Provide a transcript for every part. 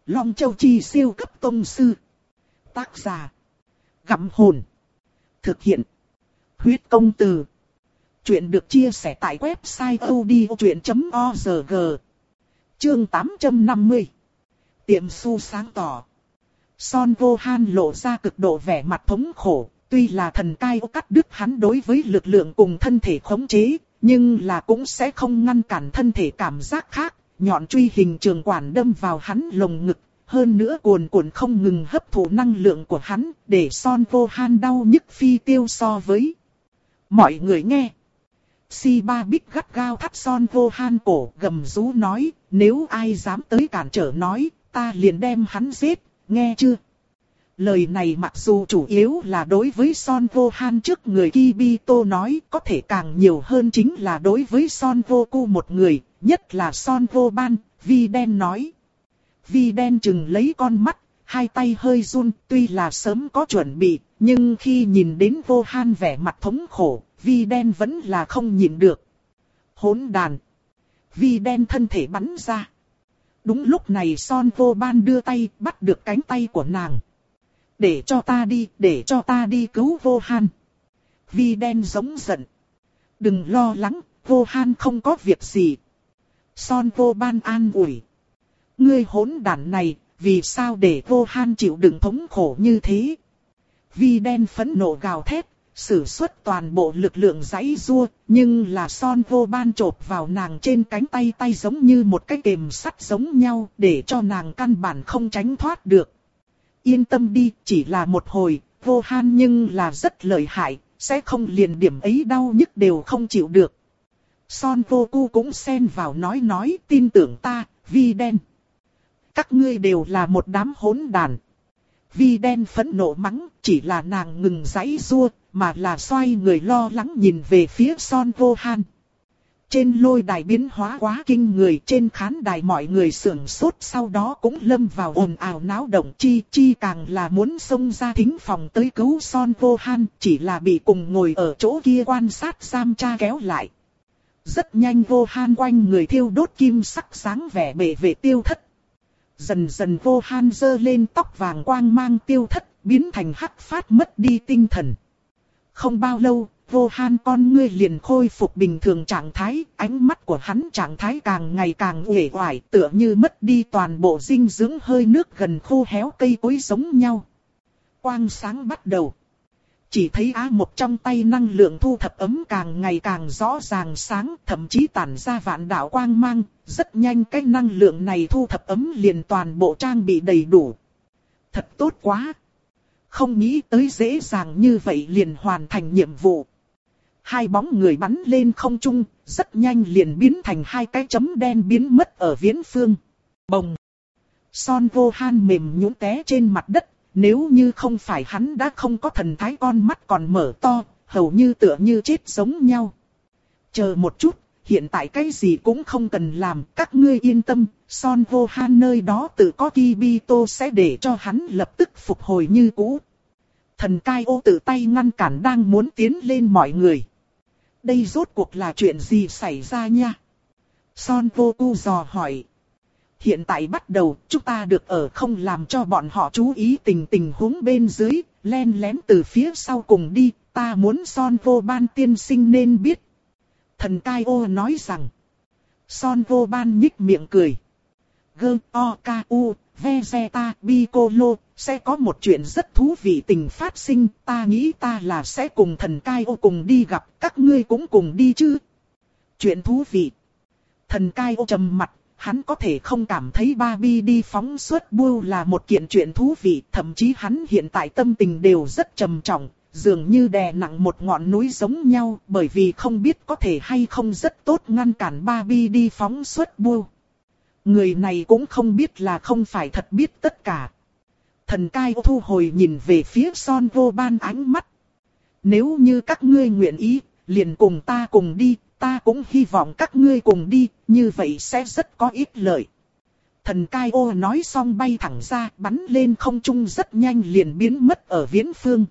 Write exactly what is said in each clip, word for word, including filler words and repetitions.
Long Châu Chi siêu cấp tông sư. Tác giả. Gặm hồn. Thực hiện. Huyết công từ. Chuyện được chia sẻ tại website audiochuyện chấm org. Chương tám trăm năm mươi. Tiệm su sáng tỏ. Son Vô Han lộ ra cực độ vẻ mặt thống khổ. Tuy là thần cai ô cắt đứt hắn đối với lực lượng cùng thân thể khống chế, nhưng là cũng sẽ không ngăn cản thân thể cảm giác khác. Nhọn truy hình trường quản đâm vào hắn lồng ngực, hơn nữa cuồn cuộn không ngừng hấp thụ năng lượng của hắn, để Son Vô Han đau nhức phi tiêu so với. Mọi người nghe. Si Ba Bích gắt gao thắt Son Vô Han cổ, gầm rú nói, nếu ai dám tới cản trở nói, ta liền đem hắn giết, nghe chưa? Lời này mặc dù chủ yếu là đối với Son Vô Han trước người Kibito nói, có thể càng nhiều hơn chính là đối với Son Vô Cu một người, nhất là Son Vô Ban. Vi Đen nói. Vi Đen chừng lấy con mắt, hai tay hơi run, tuy là sớm có chuẩn bị, nhưng khi nhìn đến Vô Han vẻ mặt thống khổ, Vi Đen vẫn là không nhịn được. Hỗn đàn. Vi Đen thân thể bắn ra. Đúng lúc này Son Vô Ban đưa tay bắt được cánh tay của nàng. Để cho ta đi, để cho ta đi cứu Vô Han. Vi Đen giống giận. Đừng lo lắng, Vô Han không có việc gì. Son Vô Ban an ủi. Ngươi hỗn đản này, vì sao để Vô Han chịu đựng thống khổ như thế? Vi Đen phẫn nộ gào thét, sử xuất toàn bộ lực lượng giãy giụa, nhưng là Son Vô Ban chộp vào nàng trên cánh tay, tay giống như một cái kềm sắt giống nhau, để cho nàng căn bản không tránh thoát được. Yên tâm đi, chỉ là một hồi, Vô Han nhưng là rất lợi hại, sẽ không liền điểm ấy đau nhức đều không chịu được. Son Vô Cu cũng xen vào nói nói, tin tưởng ta, Vi Đen. Các ngươi đều là một đám hỗn đàn. Vi Đen phẫn nộ mắng, chỉ là nàng ngừng giãy giụa, mà là xoay người lo lắng nhìn về phía Son Vô Han. Trên lôi đài biến hóa quá kinh người, trên khán đài mọi người sưởng sốt, sau đó cũng lâm vào ồn ào náo động. Chi Chi càng là muốn xông ra thính phòng tới cứu Son Vô Han, chỉ là bị cùng ngồi ở chỗ kia quan sát giam cha kéo lại. Rất nhanh Vô Han quanh người thiêu đốt kim sắc sáng vẻ bệ vệ tiêu thất. Dần dần Vô Han giơ lên tóc vàng quang mang tiêu thất, biến thành hắc phát mất đi tinh thần. Không bao lâu, Vô Han con ngươi liền khôi phục bình thường trạng thái, ánh mắt của hắn trạng thái càng ngày càng uể oải, tựa như mất đi toàn bộ dinh dưỡng, hơi nước gần khô héo cây cối giống nhau. Quang sáng bắt đầu. Chỉ thấy Á Một trong tay năng lượng thu thập ấm càng ngày càng rõ ràng sáng, thậm chí tản ra vạn đạo quang mang, rất nhanh cái năng lượng này thu thập ấm liền toàn bộ trang bị đầy đủ. Thật tốt quá! Không nghĩ tới dễ dàng như vậy liền hoàn thành nhiệm vụ. Hai bóng người bắn lên không trung, rất nhanh liền biến thành hai cái chấm đen biến mất ở viễn phương. Bồng! Son Vô Han mềm nhũn té trên mặt đất, nếu như không phải hắn đã không có thần thái, con mắt còn mở to, hầu như tựa như chết giống nhau. Chờ một chút, hiện tại cái gì cũng không cần làm, các ngươi yên tâm, Son Vô Han nơi đó tự có Kibito sẽ để cho hắn lập tức phục hồi như cũ. Thần cai ô tự tay ngăn cản đang muốn tiến lên mọi người. Đây rốt cuộc là chuyện gì xảy ra nha? Son Vô Cu dò hỏi. Hiện tại bắt đầu, chúng ta được ở không làm cho bọn họ chú ý tình tình huống bên dưới, len lén từ phía sau cùng đi, ta muốn Son Vô Ban tiên sinh nên biết. Thần cai ô nói rằng. Son Vô Ban nhích miệng cười. Gơ, o, ca, u, Vegeta, Piccolo, sẽ có một chuyện rất thú vị tình phát sinh, ta nghĩ ta là sẽ cùng thần cai ô cùng đi gặp, các ngươi cũng cùng đi chứ. Chuyện thú vị. Thần cai ô trầm mặt, hắn có thể không cảm thấy Barbie đi phóng xuất bưu là một kiện chuyện thú vị, thậm chí hắn hiện tại tâm tình đều rất trầm trọng, dường như đè nặng một ngọn núi giống nhau, bởi vì không biết có thể hay không rất tốt ngăn cản Barbie đi phóng xuất bưu. Người này cũng không biết là không phải thật biết tất cả. Thần cai ô thu hồi nhìn về phía Son Vô Ban ánh mắt. Nếu như các ngươi nguyện ý, liền cùng ta cùng đi, ta cũng hy vọng các ngươi cùng đi, như vậy sẽ rất có ích lợi. Thần cai ô nói xong bay thẳng ra, bắn lên không trung rất nhanh liền biến mất ở viễn phương.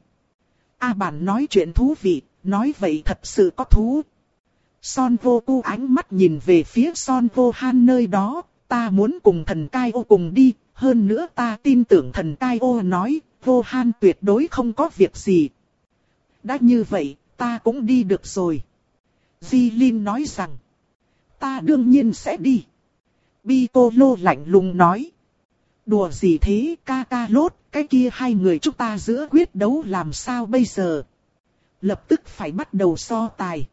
A bản nói chuyện thú vị, nói vậy thật sự có thú. Son Vô Cu ánh mắt nhìn về phía Son Vô Han nơi đó, ta muốn cùng thần cai ô cùng đi, hơn nữa ta tin tưởng thần cai ô nói, vô han tuyệt đối không có việc gì. Đã như vậy, ta cũng đi được rồi. Di Linh nói rằng, ta đương nhiên sẽ đi. Piccolo lạnh lùng nói, đùa gì thế ca ca lốt, cái kia hai người chúng ta giữa quyết đấu làm sao bây giờ? Lập tức phải bắt đầu so tài.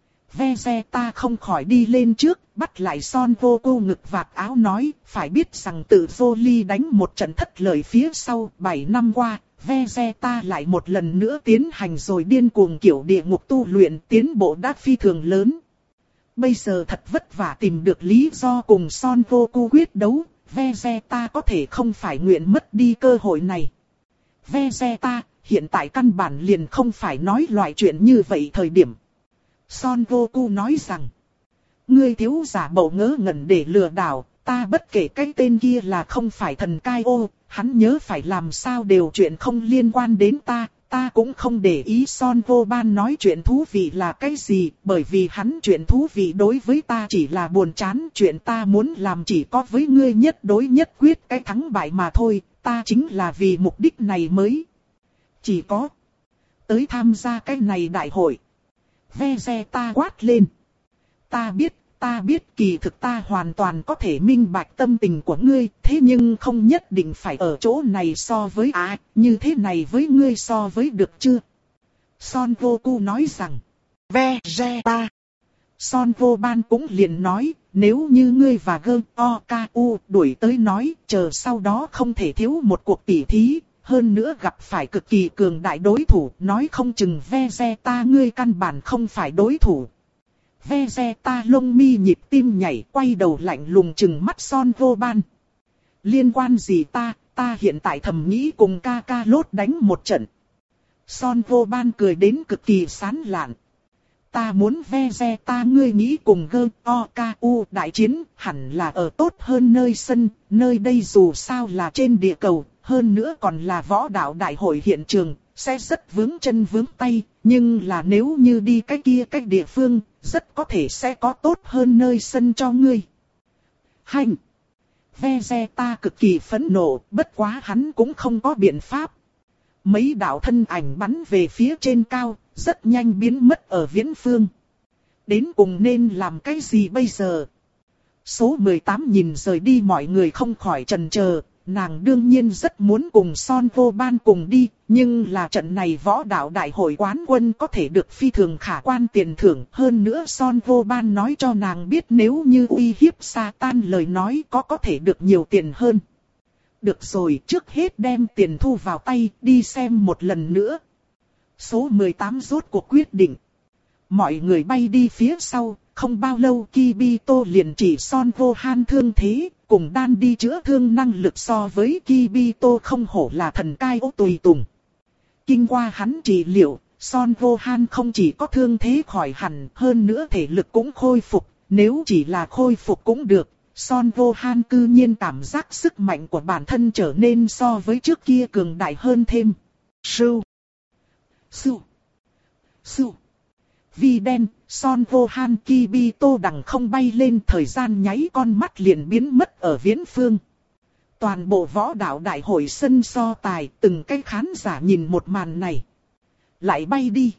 Vegeta không khỏi đi lên trước, bắt lại Son Goku ngực vạt áo nói, phải biết rằng tự Broly đánh một trận thất lợi phía sau, bảy năm qua, Vegeta lại một lần nữa tiến hành rồi điên cuồng kiểu địa ngục tu luyện, tiến bộ đã phi thường lớn. Bây giờ thật vất vả tìm được lý do cùng Son Goku quyết đấu, Vegeta có thể không phải nguyện mất đi cơ hội này. Vegeta, hiện tại căn bản liền không phải nói loại chuyện như vậy thời điểm. Son Goku nói rằng, ngươi thiếu giả bộ ngớ ngẩn để lừa đảo, ta bất kể cái tên kia là không phải thần cai ô, hắn nhớ phải làm sao đều chuyện không liên quan đến ta, ta cũng không để ý Son Goban nói chuyện thú vị là cái gì, bởi vì hắn chuyện thú vị đối với ta chỉ là buồn chán, chuyện ta muốn làm chỉ có với ngươi nhất đối nhất quyết cái thắng bại mà thôi, ta chính là vì mục đích này mới. Chỉ có tới tham gia cái này đại hội. Vegeta quát lên. Ta biết, ta biết kỳ thực ta hoàn toàn có thể minh bạch tâm tình của ngươi, thế nhưng không nhất định phải ở chỗ này so với ai, như thế này với ngươi so với được chưa? Son Goku nói rằng, Vegeta. Son Goban cũng liền nói, nếu như ngươi và Goku đuổi tới nói, chờ sau đó không thể thiếu một cuộc tỉ thí. Hơn nữa gặp phải cực kỳ cường đại đối thủ, nói không chừng Vegeta ngươi căn bản không phải đối thủ. Vegeta lông mi nhịp tim nhảy, quay đầu lạnh lùng chừng mắt Son Goban. Liên quan gì ta, ta hiện tại thầm nghĩ cùng Kakarot đánh một trận. Son Goban cười đến cực kỳ sán lạn. Ta muốn Vegeta ngươi nghĩ cùng Goku đại chiến, hẳn là ở tốt hơn nơi sân, nơi đây dù sao là trên địa cầu. Hơn nữa còn là võ đạo đại hội hiện trường, sẽ rất vướng chân vướng tay, nhưng là nếu như đi cái kia cách địa phương, rất có thể sẽ có tốt hơn nơi sân cho ngươi. Hành! Vegeta cực kỳ phẫn nộ, bất quá hắn cũng không có biện pháp. Mấy đạo thân ảnh bắn về phía trên cao, rất nhanh biến mất ở viễn phương. Đến cùng nên làm cái gì bây giờ? Số mười tám nhìn rời đi mọi người không khỏi chần chờ. Nàng đương nhiên rất muốn cùng Son Goban cùng đi, nhưng là trận này võ đạo đại hội quán quân có thể được phi thường khả quan tiền thưởng. Hơn nữa Son Goban nói cho nàng biết nếu như uy hiếp Satan lời nói có có thể được nhiều tiền hơn. Được rồi, trước hết đem tiền thu vào tay, đi xem một lần nữa. Số mười tám rốt cuộc quyết định. Mọi người bay đi phía sau, không bao lâu Kibito liền chỉ Son Gohan thương thế. Cùng đan đi chữa thương năng lực so với Kibito không hổ là thần cai ô tùy tùng. Kinh qua hắn trị liệu, Son Gohan không chỉ có thương thế khỏi hẳn, hơn nữa thể lực cũng khôi phục. Nếu chỉ là khôi phục cũng được, Son Gohan cư nhiên cảm giác sức mạnh của bản thân trở nên so với trước kia cường đại hơn thêm. Sưu, sưu, sưu. Vì đen, Son Gohan Kibito đằng không bay lên, thời gian nháy con mắt liền biến mất ở viễn phương. Toàn bộ võ đạo đại hội sân so tài, từng cái khán giả nhìn một màn này. Lại bay đi.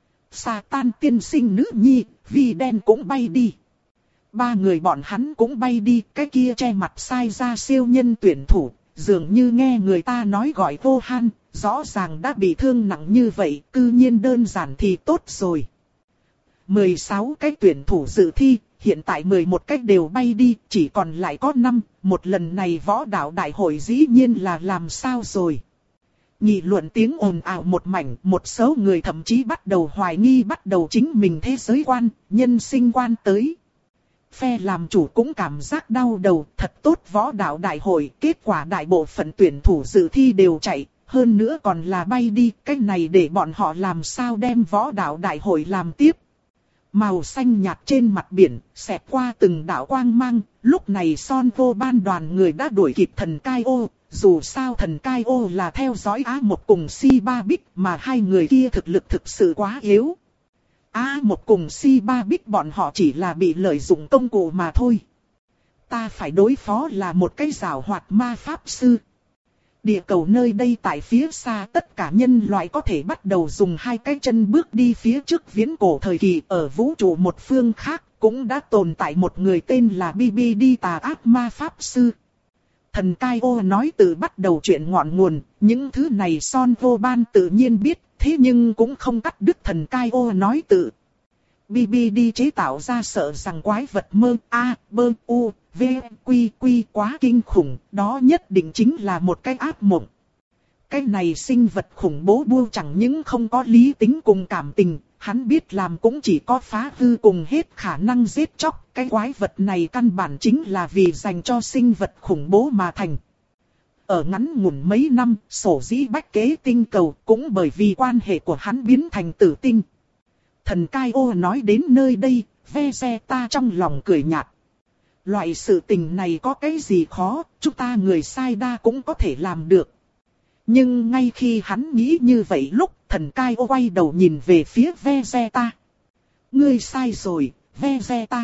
Satan tiên sinh nữ nhi, Vì đen cũng bay đi. Ba người bọn hắn cũng bay đi, cái kia che mặt sai ra siêu nhân tuyển thủ, dường như nghe người ta nói gọi Gohan, rõ ràng đã bị thương nặng như vậy, cư nhiên đơn giản thì tốt rồi. mười sáu cái tuyển thủ dự thi, hiện tại mười một cái đều bay đi, chỉ còn lại có năm, một lần này võ đạo đại hội dĩ nhiên là làm sao rồi. Nghị luận tiếng ồn ào một mảnh, một số người thậm chí bắt đầu hoài nghi bắt đầu chính mình thế giới quan, nhân sinh quan tới. Phe làm chủ cũng cảm giác đau đầu, thật tốt võ đạo đại hội, kết quả đại bộ phận tuyển thủ dự thi đều chạy, hơn nữa còn là bay đi, cái này để bọn họ làm sao đem võ đạo đại hội làm tiếp. Màu xanh nhạt trên mặt biển, xẹt qua từng đạo quang mang, lúc này Son Goban đoàn người đã đuổi kịp thần cai ô, dù sao thần cai ô là theo dõi Á một cùng Si Ba Bích mà hai người kia thực lực thực sự quá yếu. Á một cùng Si Ba Bích bọn họ chỉ là bị lợi dụng công cụ mà thôi. ta phải đối phó là một cái giảo hoạt ma pháp sư. Địa cầu nơi đây tại phía xa tất cả nhân loại có thể bắt đầu dùng hai cái chân bước đi phía trước viễn cổ thời kỳ. Ở vũ trụ một phương khác cũng đã tồn tại một người tên là bê bê đê tà ác ma pháp sư. Thần Cai Ô nói từ bắt đầu chuyện ngọn nguồn, những thứ này Son Vô Ban tự nhiên biết, thế nhưng cũng không cắt đứt thần Cai Ô nói tự. bê bê đê chế tạo ra sợ rằng quái vật mơ A, bơ, u, v, quy, quy quá kinh khủng, đó nhất định chính là một cái ác mộng. Cái này sinh vật khủng bố bua chẳng những không có lý tính cùng cảm tình, hắn biết làm cũng chỉ có phá hư cùng hết khả năng giết chóc. Cái quái vật này căn bản chính là vì dành cho sinh vật khủng bố mà thành. Ở ngắn ngủn mấy năm, sổ dĩ bách kế tinh cầu cũng bởi vì quan hệ của hắn biến thành tử tinh. Thần Cai Ô nói đến nơi đây, Vegeta trong lòng cười nhạt. Loại sự tình này có cái gì khó, chúng ta người sai đa cũng có thể làm được. Nhưng ngay khi hắn nghĩ như vậy lúc, thần Cai Ô quay đầu nhìn về phía Vegeta. Ngươi sai rồi, Vegeta.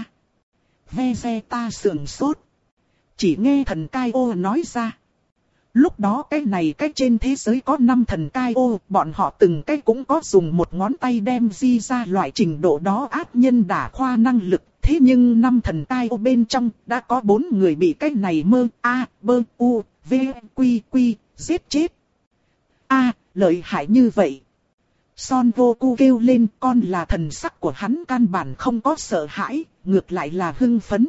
Vegeta sườn sốt. Chỉ nghe thần Cai Ô nói ra. Lúc đó cái này cái trên thế giới có năm thần Cai Ô, bọn họ từng cái cũng có dùng một ngón tay đem di ra loại trình độ đó ác nhân đả khoa năng lực. Thế nhưng năm thần Cai Ô bên trong đã có bốn người bị cái này mơ A, bơ, u, v, quy, quy, giết chết. A, lợi hại như vậy. Son Goku kêu lên, con là thần sắc của hắn căn bản không có sợ hãi, ngược lại là hưng phấn.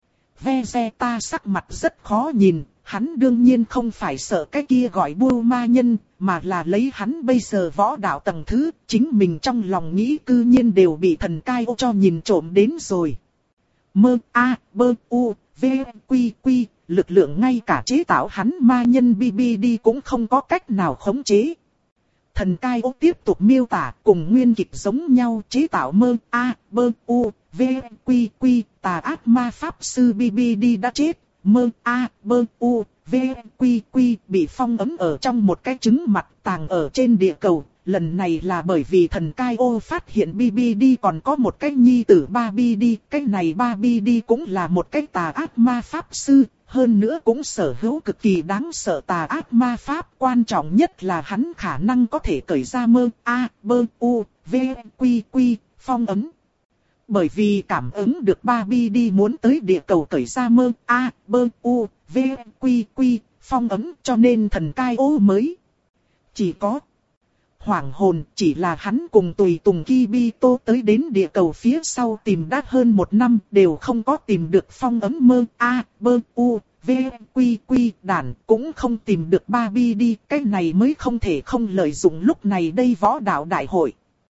Vegeta sắc mặt rất khó nhìn, hắn đương nhiên không phải sợ cái kia gọi bưu ma nhân, mà là lấy hắn bây giờ võ đạo tầng thứ, chính mình trong lòng nghĩ cư nhiên đều bị thần Cai Ô cho nhìn trộm đến rồi. Mơ A, bơ, u, v, quy, quy, lực lượng ngay cả chế tạo hắn ma nhân bê bê đê cũng không có cách nào khống chế. Thần Cai Ô tiếp tục miêu tả cùng nguyên kịch giống nhau chế tạo mơ A, bơ, u, v, quy, quy, tà ác ma pháp sư bê bê đê đã chết. Mơ A, bơ, u, v, quy, quy bị phong ấn ở trong một cái trứng mặt tàng ở trên địa cầu. Lần này là bởi vì thần Cai Ô phát hiện bê bê đê còn có một cái nhi tử ba bê đê. Cái này ba bê đê cũng là một cái tà ác ma pháp sư. Hơn nữa cũng sở hữu cực kỳ đáng sợ tà ác ma pháp. Quan trọng nhất là hắn khả năng có thể cởi ra mơ A, bơ, u, v, quy, quy, phong ấn. Bởi vì cảm ứng được ba bê đê muốn tới địa cầu cởi ra mơ A, bơ, u, v, quy, quy, phong ấn cho nên thần Cai Ô mới. Chỉ có hoảng hồn, chỉ là hắn cùng tùy tùng Kibito tới đến địa cầu phía sau tìm đã hơn một năm đều không có tìm được phong ấn mơ A, bơ, u, v, quy, quy, đản cũng không tìm được ba bê đê, cái này mới không thể không lợi dụng lúc này đây võ đạo đại hội.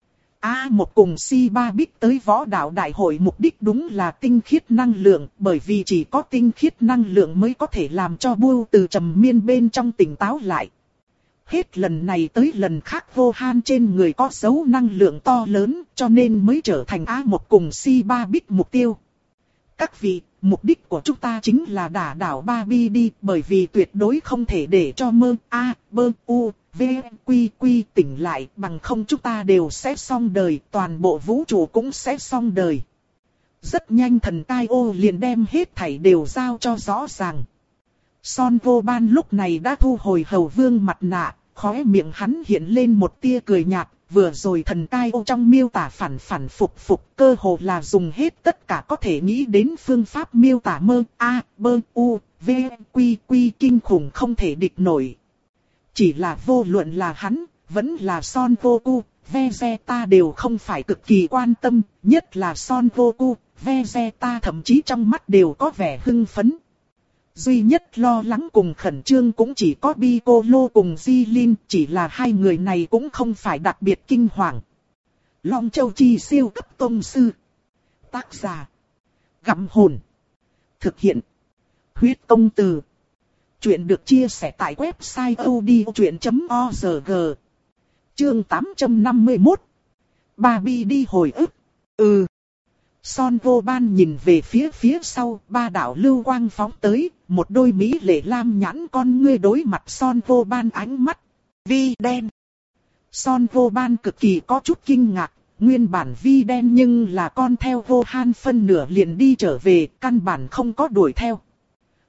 A một cùng Si ba Bích tới võ đạo đại hội mục đích đúng là tinh khiết năng lượng, bởi vì chỉ có tinh khiết năng lượng mới có thể làm cho Bưu từ trầm miên bên trong tỉnh táo lại. Hết lần này tới lần khác Vô Han trên người có dấu năng lượng to lớn, cho nên mới trở thành A một cùng Si ba Bích mục tiêu. Các vị, mục đích của chúng ta chính là đả đảo ba bê đê, bởi vì tuyệt đối không thể để cho mơ A, bơ, u, v, quy, quy tỉnh lại, bằng không chúng ta đều sẽ xong đời, toàn bộ vũ trụ cũng sẽ xong đời. Rất nhanh thần Cai Ô liền đem hết thảy đều giao cho rõ ràng. Son Vô Ban lúc này đã thu hồi hầu vương mặt nạ, khóe miệng hắn hiện lên một tia cười nhạt. Vừa rồi thần Cai Ô trong miêu tả phản phản phục phục, cơ hồ là dùng hết tất cả có thể nghĩ đến phương pháp miêu tả mơ A, bơ, u, v, quy, quy kinh khủng không thể địch nổi. Chỉ là vô luận là hắn, vẫn là Son Goku, Vegeta đều không phải cực kỳ quan tâm, nhất là Son Goku, Vegeta thậm chí trong mắt đều có vẻ hưng phấn. Duy nhất lo lắng cùng khẩn trương cũng chỉ có Piccolo cùng Jilin, chỉ là hai người này cũng không phải đặc biệt kinh hoàng. Long Châu Chi siêu cấp tông sư. Tác giả: Gặm Hồn. Thực hiện: Huyết Công Từ. Chuyện được chia sẻ tại website odchuyện chấm org. Chương tám trăm năm mươi mốt. Ba bê đê hồi ức. Ừ. Son Vô Ban nhìn về phía phía sau, ba đạo lưu quang phóng tới, một đôi mỹ lệ lam nhãn con ngươi đối mặt Son Vô Ban ánh mắt. Vi đen. Son Vô Ban cực kỳ có chút kinh ngạc, nguyên bản vi đen nhưng là con theo Vô Han phân nửa liền đi trở về, căn bản không có đuổi theo.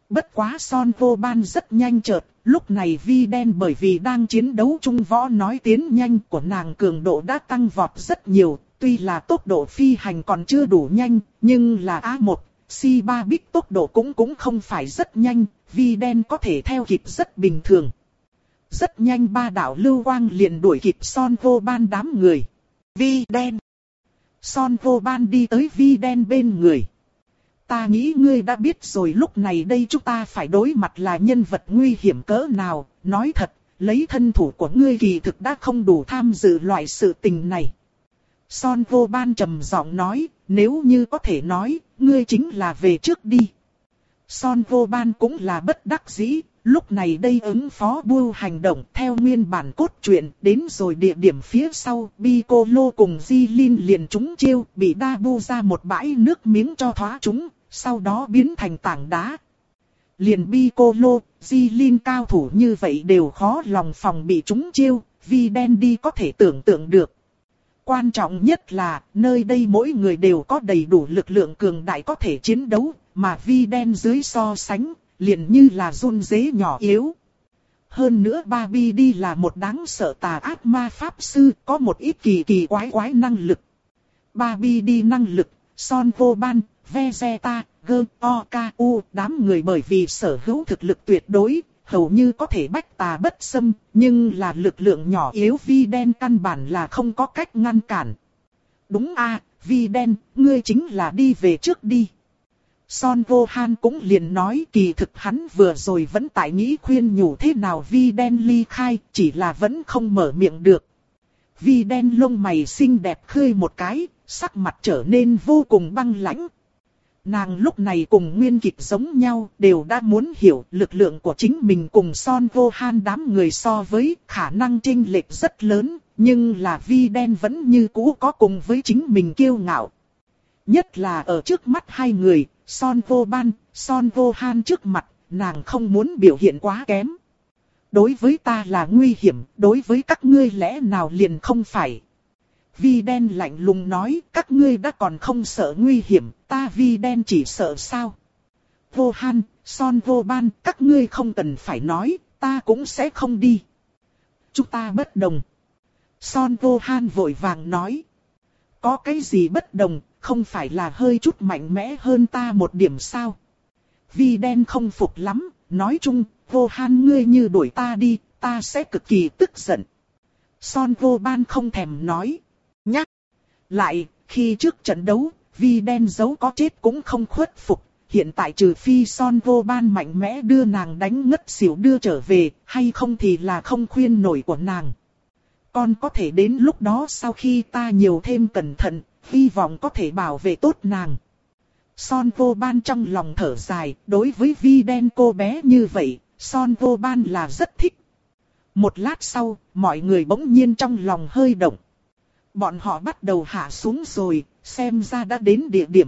Bất quá Son Vô Ban rất nhanh chợt, lúc này Vi Đen bởi vì đang chiến đấu trung võ nói tiến nhanh của nàng cường độ đã tăng vọt rất nhiều, tuy là tốc độ phi hành còn chưa đủ nhanh, nhưng là A một, C ba bit tốc độ cũng cũng không phải rất nhanh, Vi Đen có thể theo kịp rất bình thường. Rất nhanh ba đạo lưu quang liền đuổi kịp Son Vô Ban đám người. Vi Đen. Son Vô Ban đi tới Vi Đen bên người. Ta nghĩ ngươi đã biết rồi, lúc này đây chúng ta phải đối mặt là nhân vật nguy hiểm cỡ nào. Nói thật, lấy thân thủ của ngươi kỳ thực đã không đủ tham dự loại sự tình này. Son Vô Ban trầm giọng nói, nếu như có thể nói, ngươi chính là về trước đi. Son Vô Ban cũng là bất đắc dĩ, lúc này đây ứng phó bưu hành động theo nguyên bản cốt truyện, đến rồi địa điểm phía sau, Piccolo cùng Jilin liền trúng chiêu, bị Dabu ra một bãi nước miếng cho thoá trúng, sau đó biến thành tảng đá. Liền Piccolo, Jilin cao thủ như vậy đều khó lòng phòng bị trúng chiêu, Vi Đen đi có thể tưởng tượng được. Quan trọng nhất là, nơi đây mỗi người đều có đầy đủ lực lượng cường đại có thể chiến đấu, mà Vi Đen dưới so sánh, liền như là run rế nhỏ yếu. Hơn nữa Barbie đi là một đáng sợ tà ác ma pháp sư, có một ít kỳ kỳ quái quái năng lực. Barbie đi năng lực, Son Vô Ban, Vegeta, Goku, đám người bởi vì sở hữu thực lực tuyệt đối, hầu như có thể bách tà bất xâm, nhưng là lực lượng nhỏ yếu Vi Đen căn bản là không có cách ngăn cản. Đúng a, Vi Đen, ngươi chính là đi về trước đi. Son Vô Han cũng liền nói kỳ thực hắn vừa rồi vẫn tại nghĩ khuyên nhủ thế nào Vi Đen ly khai, chỉ là vẫn không mở miệng được. Vi Đen lông mày xinh đẹp khơi một cái, sắc mặt trở nên vô cùng băng lãnh. Nàng lúc này cùng nguyên kịch giống nhau, đều đã muốn hiểu lực lượng của chính mình cùng Son Vô Han đám người so với khả năng chênh lệch rất lớn, nhưng là Vi Đen vẫn như cũ có cùng với chính mình kiêu ngạo. Nhất là ở trước mắt hai người, Son Vô Ban, Son Vô Han trước mặt, nàng không muốn biểu hiện quá kém. Đối với ta là nguy hiểm, đối với các ngươi lẽ nào liền không phải. Vi Đen lạnh lùng nói, các ngươi đã còn không sợ nguy hiểm, ta Vi Đen chỉ sợ sao. Vô Han, Son Vô Ban, các ngươi không cần phải nói, ta cũng sẽ không đi. Chúng ta bất đồng. Son Vô Han vội vàng nói. Có cái gì bất đồng, không phải là hơi chút mạnh mẽ hơn ta một điểm sao. Vi Đen không phục lắm, nói chung, Vô Han ngươi như đuổi ta đi, ta sẽ cực kỳ tức giận. Son Vô Ban không thèm nói. Nhắc lại, khi trước trận đấu, Vi Đen giấu có chết cũng không khuất phục. Hiện tại trừ phi Son Vô Ban mạnh mẽ đưa nàng đánh ngất xỉu đưa trở về, hay không thì là không khuyên nổi của nàng. Còn có thể đến lúc đó sau khi ta nhiều thêm cẩn thận, hy vọng có thể bảo vệ tốt nàng. Son Vô Ban trong lòng thở dài, đối với Vi Đen cô bé như vậy, Son Vô Ban là rất thích. Một lát sau, mọi người bỗng nhiên trong lòng hơi động. Bọn họ bắt đầu hạ xuống rồi, xem ra đã đến địa điểm.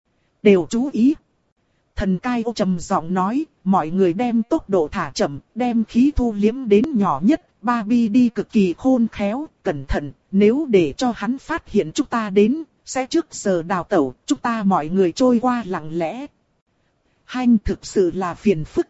Đều chú ý. Thần Cai Ô trầm giọng nói, mọi người đem tốc độ thả chậm, đem khí thu liếm đến nhỏ nhất. Barbie đi cực kỳ khôn khéo, cẩn thận, nếu để cho hắn phát hiện chúng ta đến, sẽ trước giờ đào tẩu, chúng ta mọi người trôi qua lặng lẽ. Hành thực sự là phiền phức.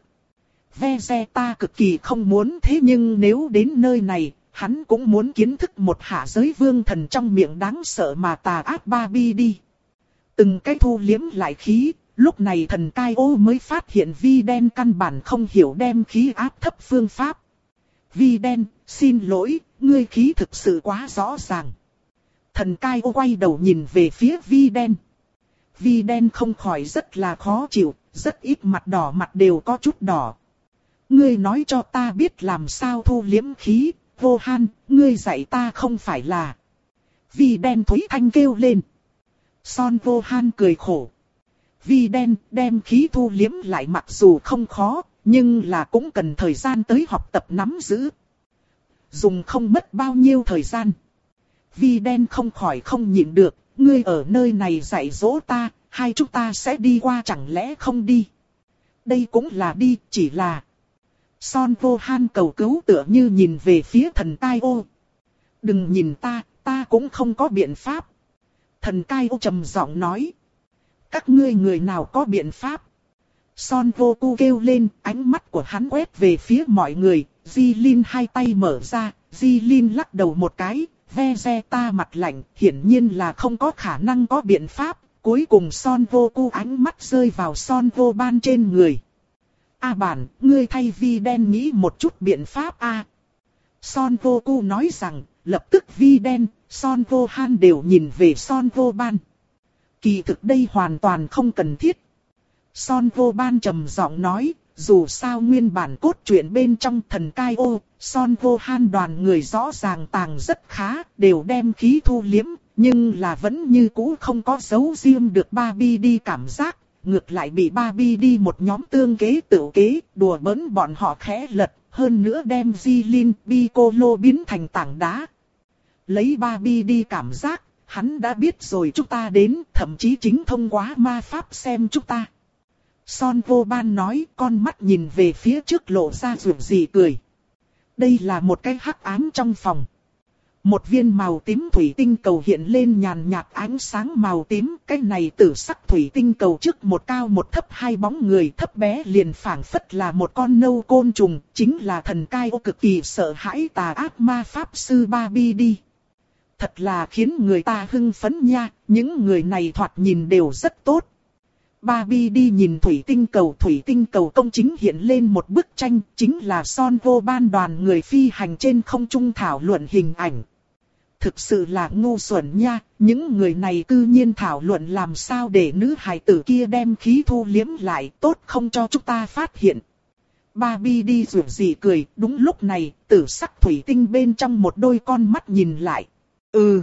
Vegeta cực kỳ không muốn, thế nhưng nếu đến nơi này, hắn cũng muốn kiến thức một hạ giới vương thần trong miệng đáng sợ mà tà ác Barbie đi. Từng cái thu liếm lại khí, lúc này thần Cai Ô mới phát hiện Vi Đen căn bản không hiểu đem khí áp thấp phương pháp. Vi Đen, xin lỗi, ngươi khí thực sự quá rõ ràng. Thần Cai Ô quay đầu nhìn về phía Vi Đen. Vi Đen không khỏi rất là khó chịu, rất ít mặt đỏ mặt đều có chút đỏ. Ngươi nói cho ta biết làm sao thu liếm khí, Vô Han, ngươi dạy ta không phải là. Vi Đen thối thanh kêu lên. Son Vô Han cười khổ. Vi Đen đem khí thu liếm lại mặc dù không khó, nhưng là cũng cần thời gian tới học tập nắm giữ. Dùng không mất bao nhiêu thời gian. Vi Đen không khỏi không nhịn được, ngươi ở nơi này dạy dỗ ta, hai chúng ta sẽ đi qua chẳng lẽ không đi. Đây cũng là đi, chỉ là. Son Vô Han cầu cứu tựa như nhìn về phía thần Cai Ô. Đừng nhìn ta, ta cũng không có biện pháp. Thần Cai Ô trầm giọng nói. Các ngươi người nào có biện pháp? Son Goku kêu lên, ánh mắt của hắn quét về phía mọi người. Jilin hai tay mở ra, Jilin lắc đầu một cái, Vegeta mặt lạnh, hiển nhiên là không có khả năng có biện pháp. Cuối cùng Son Goku ánh mắt rơi vào Son Goban trên người. A bản, ngươi thay Vi đen nghĩ một chút biện pháp a. À. Son Goku nói rằng, lập tức Vi đen, Son Gohan đều nhìn về Son Goban. Kỳ thực đây hoàn toàn không cần thiết. Son Goban trầm giọng nói, dù sao nguyên bản cốt truyện bên trong thần cai ô, Son Gohan đoàn người rõ ràng tàng rất khá, đều đem khí thu liếm, nhưng là vẫn như cũ không có giấu riêng được Babidi cảm giác, ngược lại bị Babidi một nhóm tương kế tự kế, đùa bỡn bọn họ khẽ lật, hơn nữa đem Jilin, Piccolo biến thành tảng đá. Lấy Babidi cảm giác, hắn đã biết rồi chúng ta đến, thậm chí chính thông qua ma pháp xem chúng ta. Son Goban nói, con mắt nhìn về phía trước lộ ra rủi dị cười. Đây là một cái hắc ám trong phòng. Một viên màu tím thủy tinh cầu hiện lên nhàn nhạt ánh sáng màu tím. Cái này tử sắc thủy tinh cầu trước một cao một thấp hai bóng người, thấp bé liền phảng phất là một con nâu côn trùng. Chính là thần cai ô cực kỳ sợ hãi tà ác ma pháp sư Babidi. Thật là khiến người ta hưng phấn nha, những người này thoạt nhìn đều rất tốt. Babidi nhìn thủy tinh cầu, thủy tinh cầu công chính hiện lên một bức tranh, chính là Son Goban đoàn người phi hành trên không trung thảo luận hình ảnh. Thực sự là ngu xuẩn nha, những người này cư nhiên thảo luận làm sao để nữ hài tử kia đem khí thu liếm lại, tốt không cho chúng ta phát hiện. Babidi rủi dị cười, đúng lúc này, tử sắc thủy tinh bên trong một đôi con mắt nhìn lại. Ừ.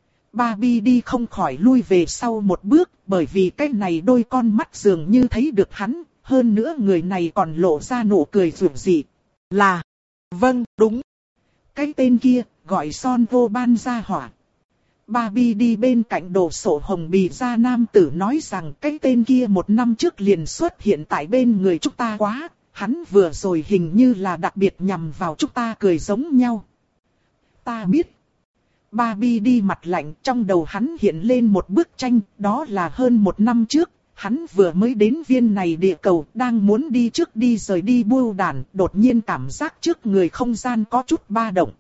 Babidi không khỏi lui về sau một bước, bởi vì cái này đôi con mắt dường như thấy được hắn, hơn nữa người này còn lộ ra nụ cười rủi dị. Là, vâng, đúng. Cái tên kia, gọi Son Goban ra hỏa. Babidi bên cạnh đồ sộ hồng bì ra nam tử nói rằng cái tên kia một năm trước liền xuất hiện tại bên người chúng ta quá, hắn vừa rồi hình như là đặc biệt nhằm vào chúng ta cười giống nhau. Ta biết. Babidi mặt lạnh, trong đầu hắn hiện lên một bức tranh, đó là hơn một năm trước, hắn vừa mới đến viên này địa cầu, đang muốn đi trước đi rời đi bưu đàn, đột nhiên cảm giác trước người không gian có chút ba động.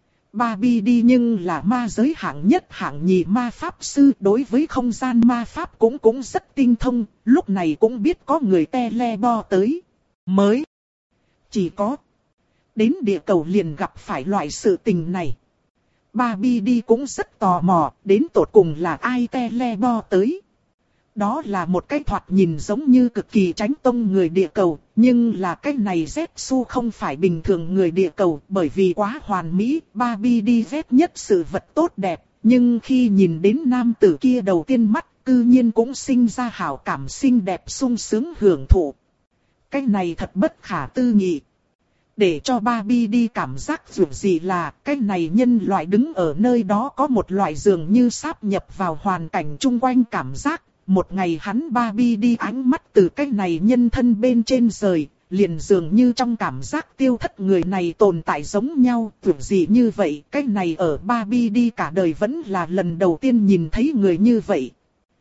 Babidi nhưng là ma giới hạng nhất hạng nhì ma pháp sư, đối với không gian ma pháp cũng cũng rất tinh thông, lúc này cũng biết có người telepo tới. Mới chỉ có đến địa cầu liền gặp phải loại sự tình này. Babidi cũng rất tò mò, đến tột cùng là ai telepo tới. Đó là một cái thoạt nhìn giống như cực kỳ tránh tông người địa cầu, nhưng là cái này Zetsu không phải bình thường người địa cầu, bởi vì quá hoàn mỹ, Babidi ghét nhất sự vật tốt đẹp, nhưng khi nhìn đến nam tử kia đầu tiên mắt, cư nhiên cũng sinh ra hảo cảm xinh đẹp sung sướng hưởng thụ. Cái này thật bất khả tư nghị. Để cho Babidi cảm giác dù gì là cái này nhân loại đứng ở nơi đó có một loại dường như sáp nhập vào hoàn cảnh chung quanh cảm giác. Một ngày hắn Babidi ánh mắt từ cái này nhân thân bên trên rời, liền dường như trong cảm giác tiêu thất người này tồn tại giống nhau. Dù gì như vậy, cái này ở Babidi cả đời vẫn là lần đầu tiên nhìn thấy người như vậy.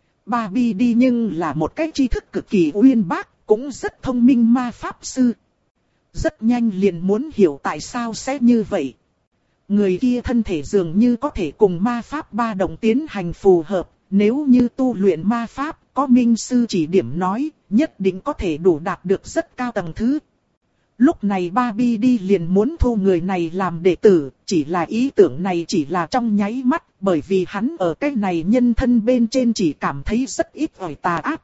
Babidi nhưng là một cái tri thức cực kỳ uyên bác, cũng rất thông minh ma pháp sư. Rất nhanh liền muốn hiểu tại sao sẽ như vậy. Người kia thân thể dường như có thể cùng ma pháp ba đồng tiến hành phù hợp. Nếu như tu luyện ma pháp, có minh sư chỉ điểm nói, nhất định có thể đủ đạt được rất cao tầng thứ. Lúc này Babidi liền muốn thu người này làm đệ tử, chỉ là ý tưởng này chỉ là trong nháy mắt, bởi vì hắn ở cái này nhân thân bên trên chỉ cảm thấy rất ít ỏi tà ác.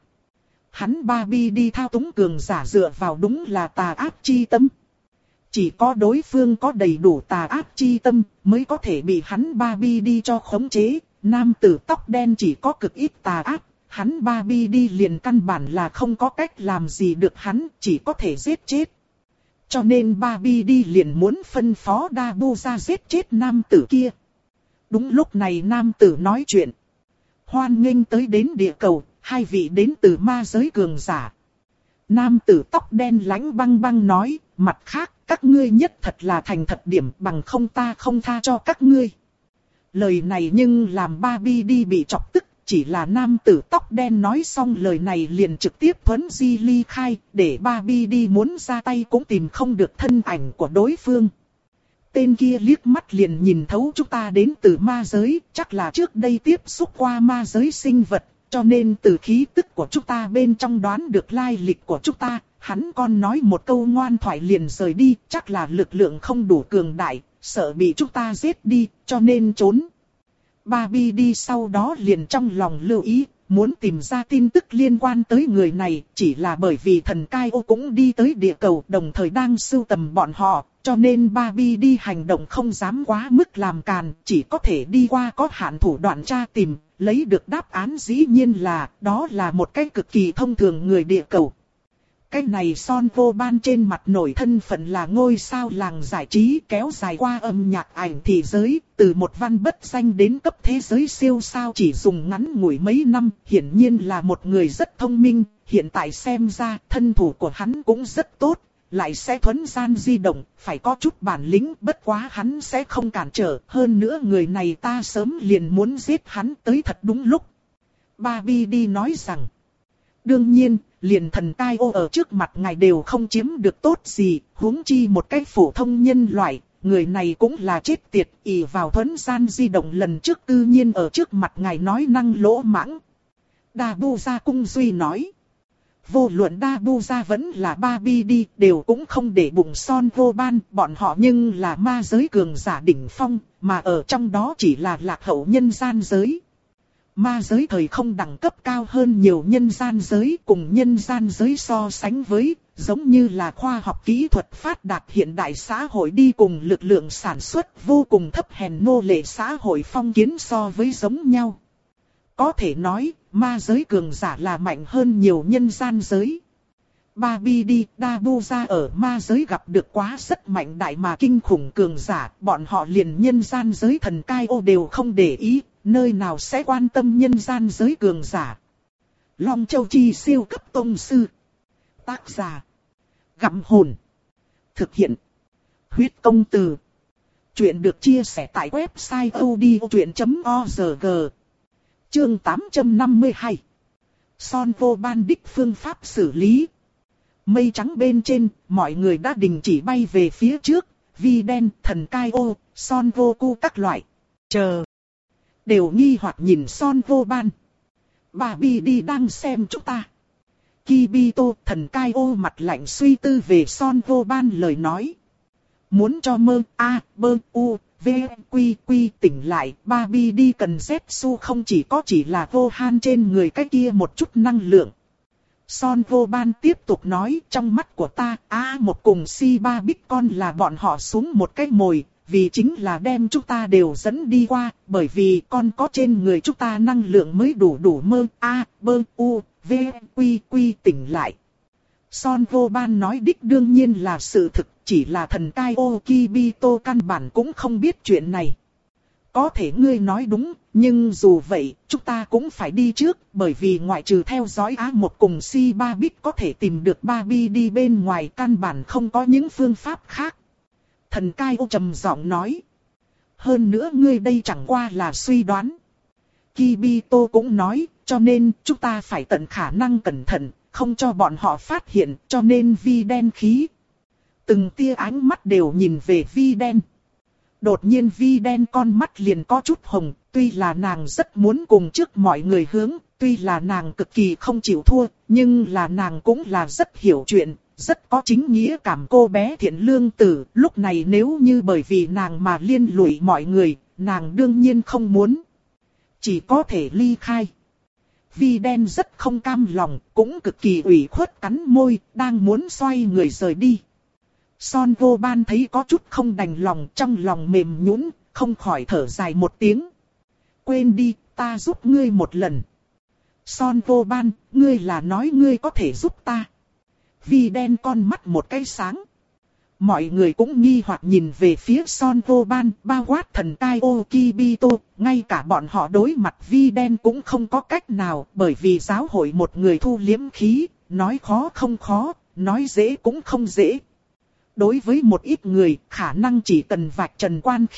Hắn Babidi thao túng cường giả dựa vào đúng là tà ác chi tâm. Chỉ có đối phương có đầy đủ tà ác chi tâm mới có thể bị hắn Babidi cho khống chế. Nam tử tóc đen chỉ có cực ít tà ác, hắn Babidi liền căn bản là không có cách làm gì được hắn, chỉ có thể giết chết. Cho nên Babidi liền muốn phân phó Dabu ra giết chết nam tử kia. Đúng lúc này nam tử nói chuyện. Hoan nghênh tới đến địa cầu, hai vị đến từ ma giới cường giả. Nam tử tóc đen lãnh băng băng nói, mặt khác, các ngươi nhất thật là thành thật điểm, bằng không ta không tha cho các ngươi. Lời này nhưng làm Babidi bị chọc tức, chỉ là nam tử tóc đen nói xong lời này liền trực tiếp thuấn di ly khai, để Barbie đi muốn ra tay cũng tìm không được thân ảnh của đối phương. Tên kia liếc mắt liền nhìn thấu chúng ta đến từ ma giới, chắc là trước đây tiếp xúc qua ma giới sinh vật, cho nên từ khí tức của chúng ta bên trong đoán được lai lịch của chúng ta. Hắn còn nói một câu ngoan thoại liền rời đi, chắc là lực lượng không đủ cường đại, sợ bị chúng ta giết đi, cho nên trốn. Barbie đi sau đó liền trong lòng lưu ý, muốn tìm ra tin tức liên quan tới người này, chỉ là bởi vì thần Kai ô cũng đi tới địa cầu đồng thời đang sưu tầm bọn họ, cho nên Barbie đi hành động không dám quá mức làm càn, chỉ có thể đi qua có hạn thủ đoạn tra tìm, lấy được đáp án dĩ nhiên là, đó là một cái cực kỳ thông thường người địa cầu. Cái này Son Vô Ban trên mặt nổi thân phận là ngôi sao làng giải trí kéo dài qua âm nhạc ảnh thị giới, từ một văn bất danh đến cấp thế giới siêu sao chỉ dùng ngắn ngủi mấy năm, hiển nhiên là một người rất thông minh, hiện tại xem ra thân thủ của hắn cũng rất tốt, lại sẽ thuấn gian di động, phải có chút bản lĩnh, bất quá hắn sẽ không cản trở, hơn nữa người này ta sớm liền muốn giết hắn tới thật đúng lúc. Barbie đi nói rằng, đương nhiên, liền thần Kai ô ở trước mặt ngài đều không chiếm được tốt gì, huống chi một cái phổ thông nhân loại, người này cũng là chết tiệt, ỷ vào thuấn gian di động lần trước tự nhiên ở trước mặt ngài nói năng lỗ mãng. Đa Bu Gia cung duy nói, vô luận Đa Bu Gia vẫn là Barbie đi, đều cũng không để bụng Son Vô Ban, bọn họ nhưng là ma giới cường giả đỉnh phong, mà ở trong đó chỉ là lạc hậu nhân gian giới. Ma giới thời không đẳng cấp cao hơn nhiều nhân gian giới, cùng nhân gian giới so sánh với, giống như là khoa học kỹ thuật phát đạt hiện đại xã hội đi cùng lực lượng sản xuất vô cùng thấp hèn nô lệ xã hội phong kiến so với giống nhau. Có thể nói, ma giới cường giả là mạnh hơn nhiều nhân gian giới. Barbie đi, Đa Bu Gia ở ma giới gặp được quá rất mạnh đại mà kinh khủng cường giả, bọn họ liền nhân gian giới thần Kai ô đều không để ý, nơi nào sẽ quan tâm nhân gian giới cường giả. Long Châu Chi siêu cấp tông sư. Tác giả, Gặm Hồn. Thực hiện, Huyết Công Từ. Chuyện được chia sẻ tại website odchuyện chấm org. Chương tám trăm năm mươi hai. Son Vô Ban đích phương pháp xử lý. Mây trắng bên trên, mọi người đã đình chỉ bay về phía trước, Vi Đen, thần Kai ô, Son Vô Cu các loại. Chờ. Đều nghi hoặc nhìn Son Vô Ban. Barbie đi đang xem chúng ta. Kibito, thần Kai ô mặt lạnh suy tư về Son Vô Ban lời nói. Muốn cho mơ, a, bơ, u, v, quy, quy tỉnh lại, Barbie đi cần Zetsu không chỉ có chỉ là vô han trên người cái kia một chút năng lượng. Son Vô Ban tiếp tục nói, trong mắt của ta, A một cùng Si ba Bích Con là bọn họ xuống một cái mồi, vì chính là đem chúng ta đều dẫn đi qua, bởi vì con có trên người chúng ta năng lượng mới đủ đủ mơ, A, bơ, u, v, quy, quy tỉnh lại. Son Vô Ban nói đích đương nhiên là sự thực, chỉ là thần Kai ô Kibito căn bản cũng không biết chuyện này. Có thể ngươi nói đúng, nhưng dù vậy, chúng ta cũng phải đi trước, bởi vì ngoại trừ theo dõi Á một cùng Si ba Bích có thể tìm được Barbie đi bên ngoài, căn bản không có những phương pháp khác. Thần Kai ô trầm giọng nói. Hơn nữa ngươi đây chẳng qua là suy đoán. Kibito cũng nói, cho nên chúng ta phải tận khả năng cẩn thận, không cho bọn họ phát hiện, cho nên Vi Đen khí. Từng tia ánh mắt đều nhìn về Vi Đen. Đột nhiên Vi Đen con mắt liền có chút hồng, tuy là nàng rất muốn cùng trước mọi người hướng, tuy là nàng cực kỳ không chịu thua, nhưng là nàng cũng là rất hiểu chuyện, rất có chính nghĩa cảm cô bé thiện lương tử. Lúc này nếu như bởi vì nàng mà liên lụy mọi người, nàng đương nhiên không muốn. Chỉ có thể ly khai. Vi Đen rất không cam lòng, cũng cực kỳ ủy khuất cắn môi, đang muốn xoay người rời đi. Son Vô Ban thấy có chút không đành lòng, trong lòng mềm nhũn, không khỏi thở dài một tiếng. Quên đi, ta giúp ngươi một lần. Son Vô Ban, ngươi là nói ngươi có thể giúp ta. Vi Đen con mắt một cái sáng. Mọi người cũng nghi hoặc nhìn về phía Son Vô Ban, bao quát thần Kai ô Kibito, ngay cả bọn họ đối mặt Vi Đen cũng không có cách nào, bởi vì giáo hội một người thu liếm khí, nói khó không khó, nói dễ cũng không dễ. Đối với một ít người, khả năng chỉ cần vạch trần quan khiếu,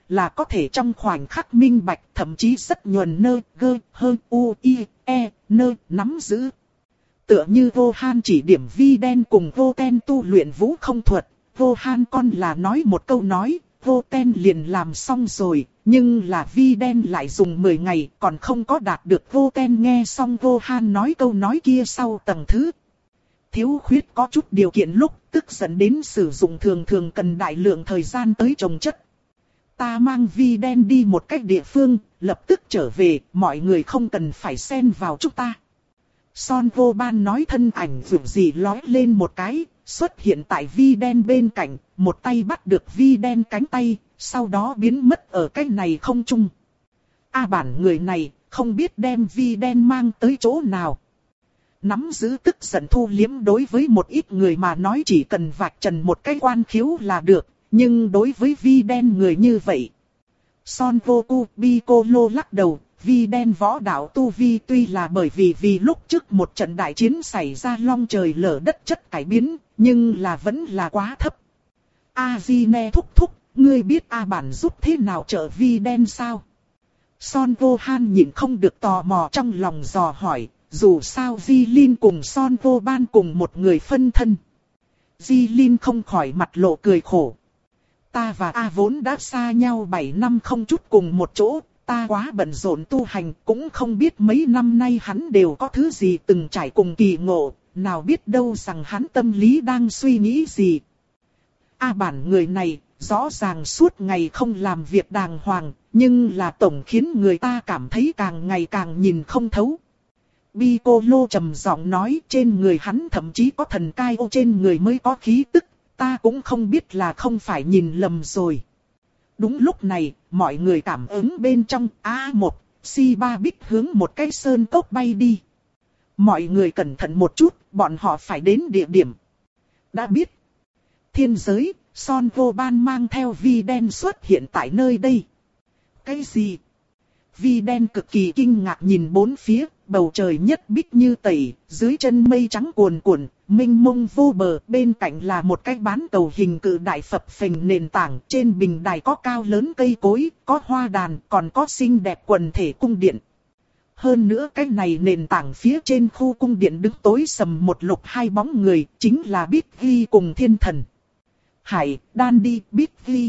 là có thể trong khoảnh khắc minh bạch, thậm chí rất nhuần nơ, gơ, hơ, u, i, e, nơ, nắm giữ. Tựa như Vô Han chỉ điểm Vi Đen cùng Vô Ten tu luyện vũ không thuật, Vô Han con là nói một câu nói, Vô Ten liền làm xong rồi, nhưng là Vi Đen lại dùng mười ngày còn không có đạt được Vô Ten nghe xong Vô Han nói câu nói kia sau tầng thứ. Thiếu khuyết có chút điều kiện lúc tức dẫn đến sử dụng thường thường cần đại lượng thời gian tới trồng chất. Ta mang Vi Đen đi một cách địa phương, lập tức trở về, mọi người không cần phải xen vào chúng ta. Son Vô Ban nói thân ảnh vượt gì lói lên một cái, xuất hiện tại Vi Đen bên cạnh, một tay bắt được Vi Đen cánh tay, sau đó biến mất ở cái này không trung. A bản người này, không biết đem Vi Đen mang tới chỗ nào. Nắm giữ tức giận thu liếm đối với một ít người mà nói chỉ cần vạch trần một cái quan khiếu là được, nhưng đối với Vi Đen người như vậy. Son Goku Piccolo lắc đầu, Vi Đen võ đạo tu vi tuy là bởi vì vì lúc trước một trận đại chiến xảy ra long trời lở đất chất cải biến, nhưng là vẫn là quá thấp. A-di-ne thúc thúc, ngươi biết A bản giúp thế nào trợ Vi Đen sao? Son Gohan nhìn không được tò mò trong lòng dò hỏi, dù sao Di Lin cùng Son Vô Ban cùng một người phân thân. Di Lin không khỏi mặt lộ cười khổ. Ta và A vốn đã xa nhau bảy năm không chút cùng một chỗ, ta quá bận rộn tu hành, cũng không biết mấy năm nay hắn đều có thứ gì từng trải cùng kỳ ngộ, nào biết đâu rằng hắn tâm lý đang suy nghĩ gì. A bản người này, rõ ràng suốt ngày không làm việc đàng hoàng, nhưng là tổng khiến người ta cảm thấy càng ngày càng nhìn không thấu. Piccolo trầm giọng nói, trên người hắn thậm chí có thần cai ô trên người mới có khí tức, ta cũng không biết là không phải nhìn lầm rồi. Đúng lúc này, mọi người cảm ứng bên trong A một, Si ba Bích hướng một cái sơn cốc bay đi. Mọi người cẩn thận một chút, bọn họ phải đến địa điểm. Đã biết, thiên giới, Son Vô Ban mang theo Vi Đen xuất hiện tại nơi đây. Cái gì? Vi Đen cực kỳ kinh ngạc nhìn bốn phía, bầu trời nhất bích như tẩy, dưới chân mây trắng cuồn cuộn, mênh mông vô bờ, bên cạnh là một cái bán cầu hình cự đại phập phình nền tảng, trên bình đài có cao lớn cây cối, có hoa đàn, còn có xinh đẹp quần thể cung điện. Hơn nữa cái này nền tảng phía trên khu cung điện đứng tối sầm một lục hai bóng người, chính là Bích Ghi cùng Thiên Thần. Hải, Đan đi, Bích Ghi.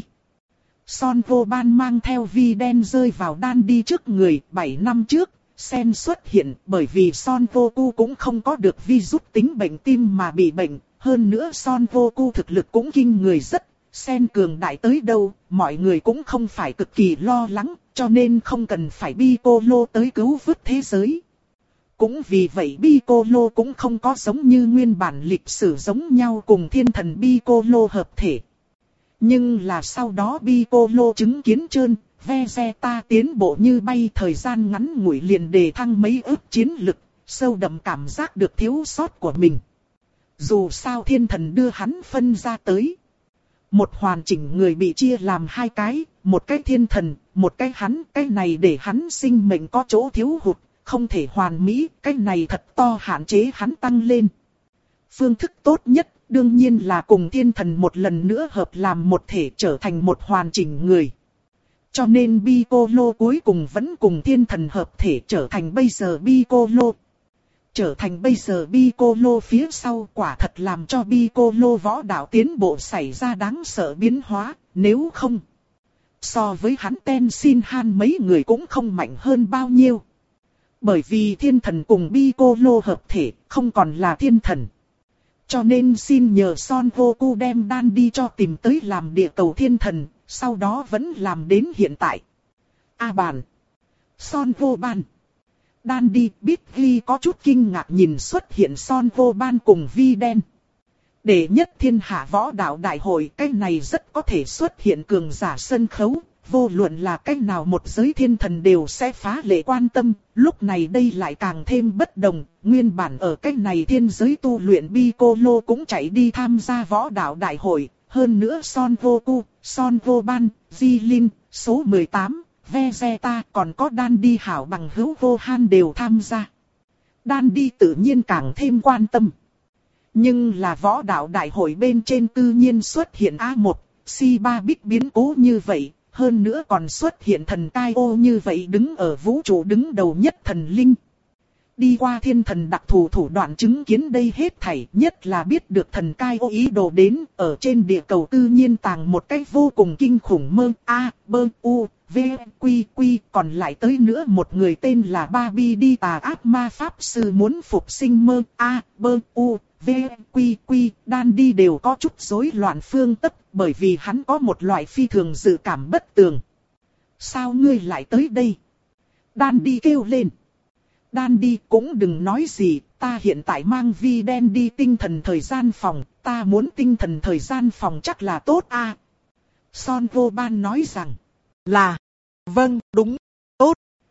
Son Vô Ban mang theo Vi Đen rơi vào Đan đi trước người, bảy năm trước. Sen xuất hiện bởi vì Son Goku cũng không có được virus tính bệnh tim mà bị bệnh. Hơn nữa Son Goku thực lực cũng kinh người rất. Sen cường đại tới đâu, mọi người cũng không phải cực kỳ lo lắng, cho nên không cần phải Piccolo tới cứu vớt thế giới. Cũng vì vậy Piccolo cũng không có giống như nguyên bản lịch sử giống nhau cùng Thiên Thần Piccolo hợp thể. Nhưng là sau đó Piccolo chứng kiến trơn, Vegeta tiến bộ như bay, thời gian ngắn ngủi liền đề thăng mấy ức chiến lực, sâu đậm cảm giác được thiếu sót của mình. Dù sao Thiên Thần đưa hắn phân ra tới. Một hoàn chỉnh người bị chia làm hai cái, một cái Thiên Thần, một cái hắn, cái này để hắn sinh mệnh có chỗ thiếu hụt, không thể hoàn mỹ, cái này thật to hạn chế hắn tăng lên. Phương thức tốt nhất, đương nhiên là cùng Thiên Thần một lần nữa hợp làm một thể, trở thành một hoàn chỉnh người. Cho nên Piccolo cuối cùng vẫn cùng Thiên Thần hợp thể, trở thành bây giờ Piccolo. Trở thành bây giờ Piccolo phía sau quả thật làm cho Piccolo võ đạo tiến bộ xảy ra đáng sợ biến hóa, nếu không. So với hắn Tenshinhan mấy người cũng không mạnh hơn bao nhiêu. Bởi vì Thiên Thần cùng Piccolo hợp thể, không còn là Thiên Thần. Cho nên xin nhờ Son Goku đem Đan đi cho tìm tới làm địa cầu Thiên Thần, sau đó vẫn làm đến hiện tại. A bản, Son Vô Ban, Đan đi, Bích Ghi có chút kinh ngạc nhìn xuất hiện Son Vô Ban cùng Vi Đen. Đệ nhất thiên hạ võ đạo đại hội, cái này rất có thể xuất hiện cường giả sân khấu, vô luận là cách nào một giới Thiên Thần đều sẽ phá lệ quan tâm, lúc này đây lại càng thêm bất đồng, nguyên bản ở cách này thiên giới tu luyện Piccolo cũng chạy đi tham gia võ đạo đại hội, hơn nữa Son Goku, Son Vô Ban, Di Lin, số mười tám, Vegeta còn có Đan đi hảo bằng hữu Vô Han đều tham gia. Đan đi tự nhiên càng thêm quan tâm. Nhưng là võ đạo đại hội bên trên tự nhiên xuất hiện A một, Si ba Bích biến cố như vậy. hơn nữa còn xuất hiện thần cai ô như vậy đứng ở vũ trụ đứng đầu nhất thần linh. Đi qua thiên thần đặc thù thủ đoạn chứng kiến đây hết thảy, nhất là biết được thần cai ô ý đồ đến, ở trên địa cầu tự nhiên tàng một cách vô cùng kinh khủng mơ, a, bơ, u, v, quy, quy, còn lại tới nữa một người tên là Barbie đi tà ác ma pháp sư muốn phục sinh mơ, a, bơ, u, v, quy, quy, đan đi đều có chút rối loạn phương tất, bởi vì hắn có một loại phi thường dự cảm bất tường. Sao ngươi lại tới đây? Đan đi kêu lên. Đan đi cũng đừng nói gì, ta hiện tại mang vi đen đi tinh thần thời gian phòng, ta muốn tinh thần thời gian phòng chắc là tốt a. À. Son vô ban nói rằng, là, vâng, đúng, tốt.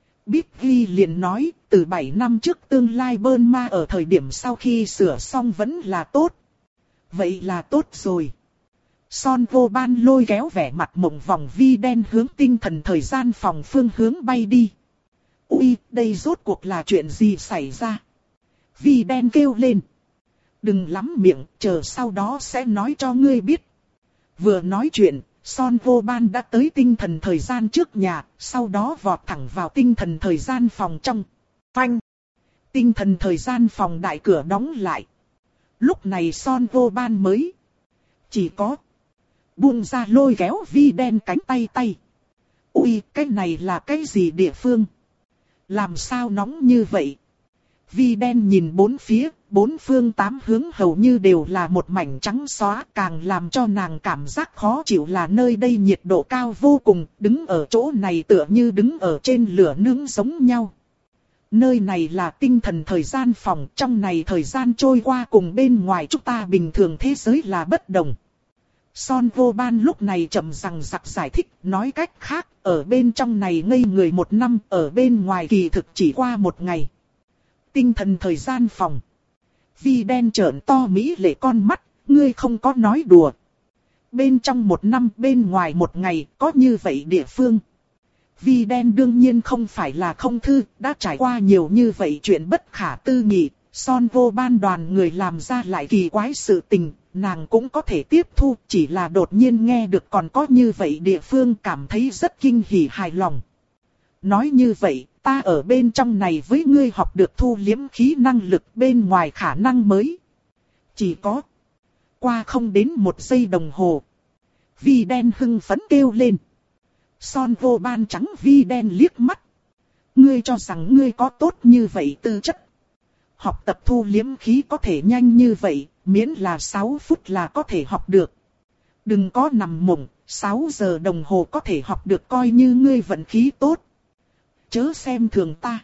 Biggie liền nói, từ bảy năm trước tương lai bơn ma ở thời điểm sau khi sửa xong vẫn là tốt. Vậy là tốt rồi. Son vô ban lôi kéo vẻ mặt mộng vòng vi đen hướng tinh thần thời gian phòng phương hướng bay đi. Ui, đây rốt cuộc là chuyện gì xảy ra? Vi đen kêu lên. Đừng lắm miệng, chờ sau đó sẽ nói cho ngươi biết. Vừa nói chuyện, Son vô ban đã tới tinh thần thời gian trước nhà, sau đó vọt thẳng vào tinh thần thời gian phòng trong. Phanh! Tinh thần thời gian phòng đại cửa đóng lại. Lúc này Son vô ban mới chỉ có buông ra lôi kéo vi đen cánh tay tay. Ui, cái này là cái gì địa phương? Làm sao nóng như vậy? Vi đen nhìn bốn phía, bốn phương tám hướng hầu như đều là một mảnh trắng xóa, càng làm cho nàng cảm giác khó chịu là nơi đây nhiệt độ cao vô cùng, đứng ở chỗ này tựa như đứng ở trên lửa nướng giống nhau. Nơi này là tinh thần thời gian phòng, trong này thời gian trôi qua cùng bên ngoài chúng ta bình thường thế giới là bất đồng. Son vô ban lúc này chậm rằng giặc giải thích, nói cách khác, ở bên trong này ngây người một năm, ở bên ngoài kỳ thực chỉ qua một ngày. Tinh thần thời gian phòng. Vi đen trợn to mỹ lệ con mắt, ngươi không có nói đùa. Bên trong một năm, bên ngoài một ngày, có như vậy địa phương. Vi đen đương nhiên không phải là không thư, đã trải qua nhiều như vậy chuyện bất khả tư nghị. Son vô ban đoàn người làm ra lại kỳ quái sự tình, nàng cũng có thể tiếp thu, chỉ là đột nhiên nghe được còn có như vậy địa phương cảm thấy rất kinh hỉ hài lòng. Nói như vậy, ta ở bên trong này với ngươi học được thu liếm khí năng lực bên ngoài khả năng mới. Chỉ có qua không đến một giây đồng hồ. Vi đen hưng phấn kêu lên. Son vô ban trắng vi đen liếc mắt. Ngươi cho rằng ngươi có tốt như vậy tư chất. Học tập thu liếm khí có thể nhanh như vậy, miễn là sáu phút là có thể học được. Đừng có nằm mộng, sáu giờ đồng hồ có thể học được coi như ngươi vận khí tốt. Chớ xem thường ta.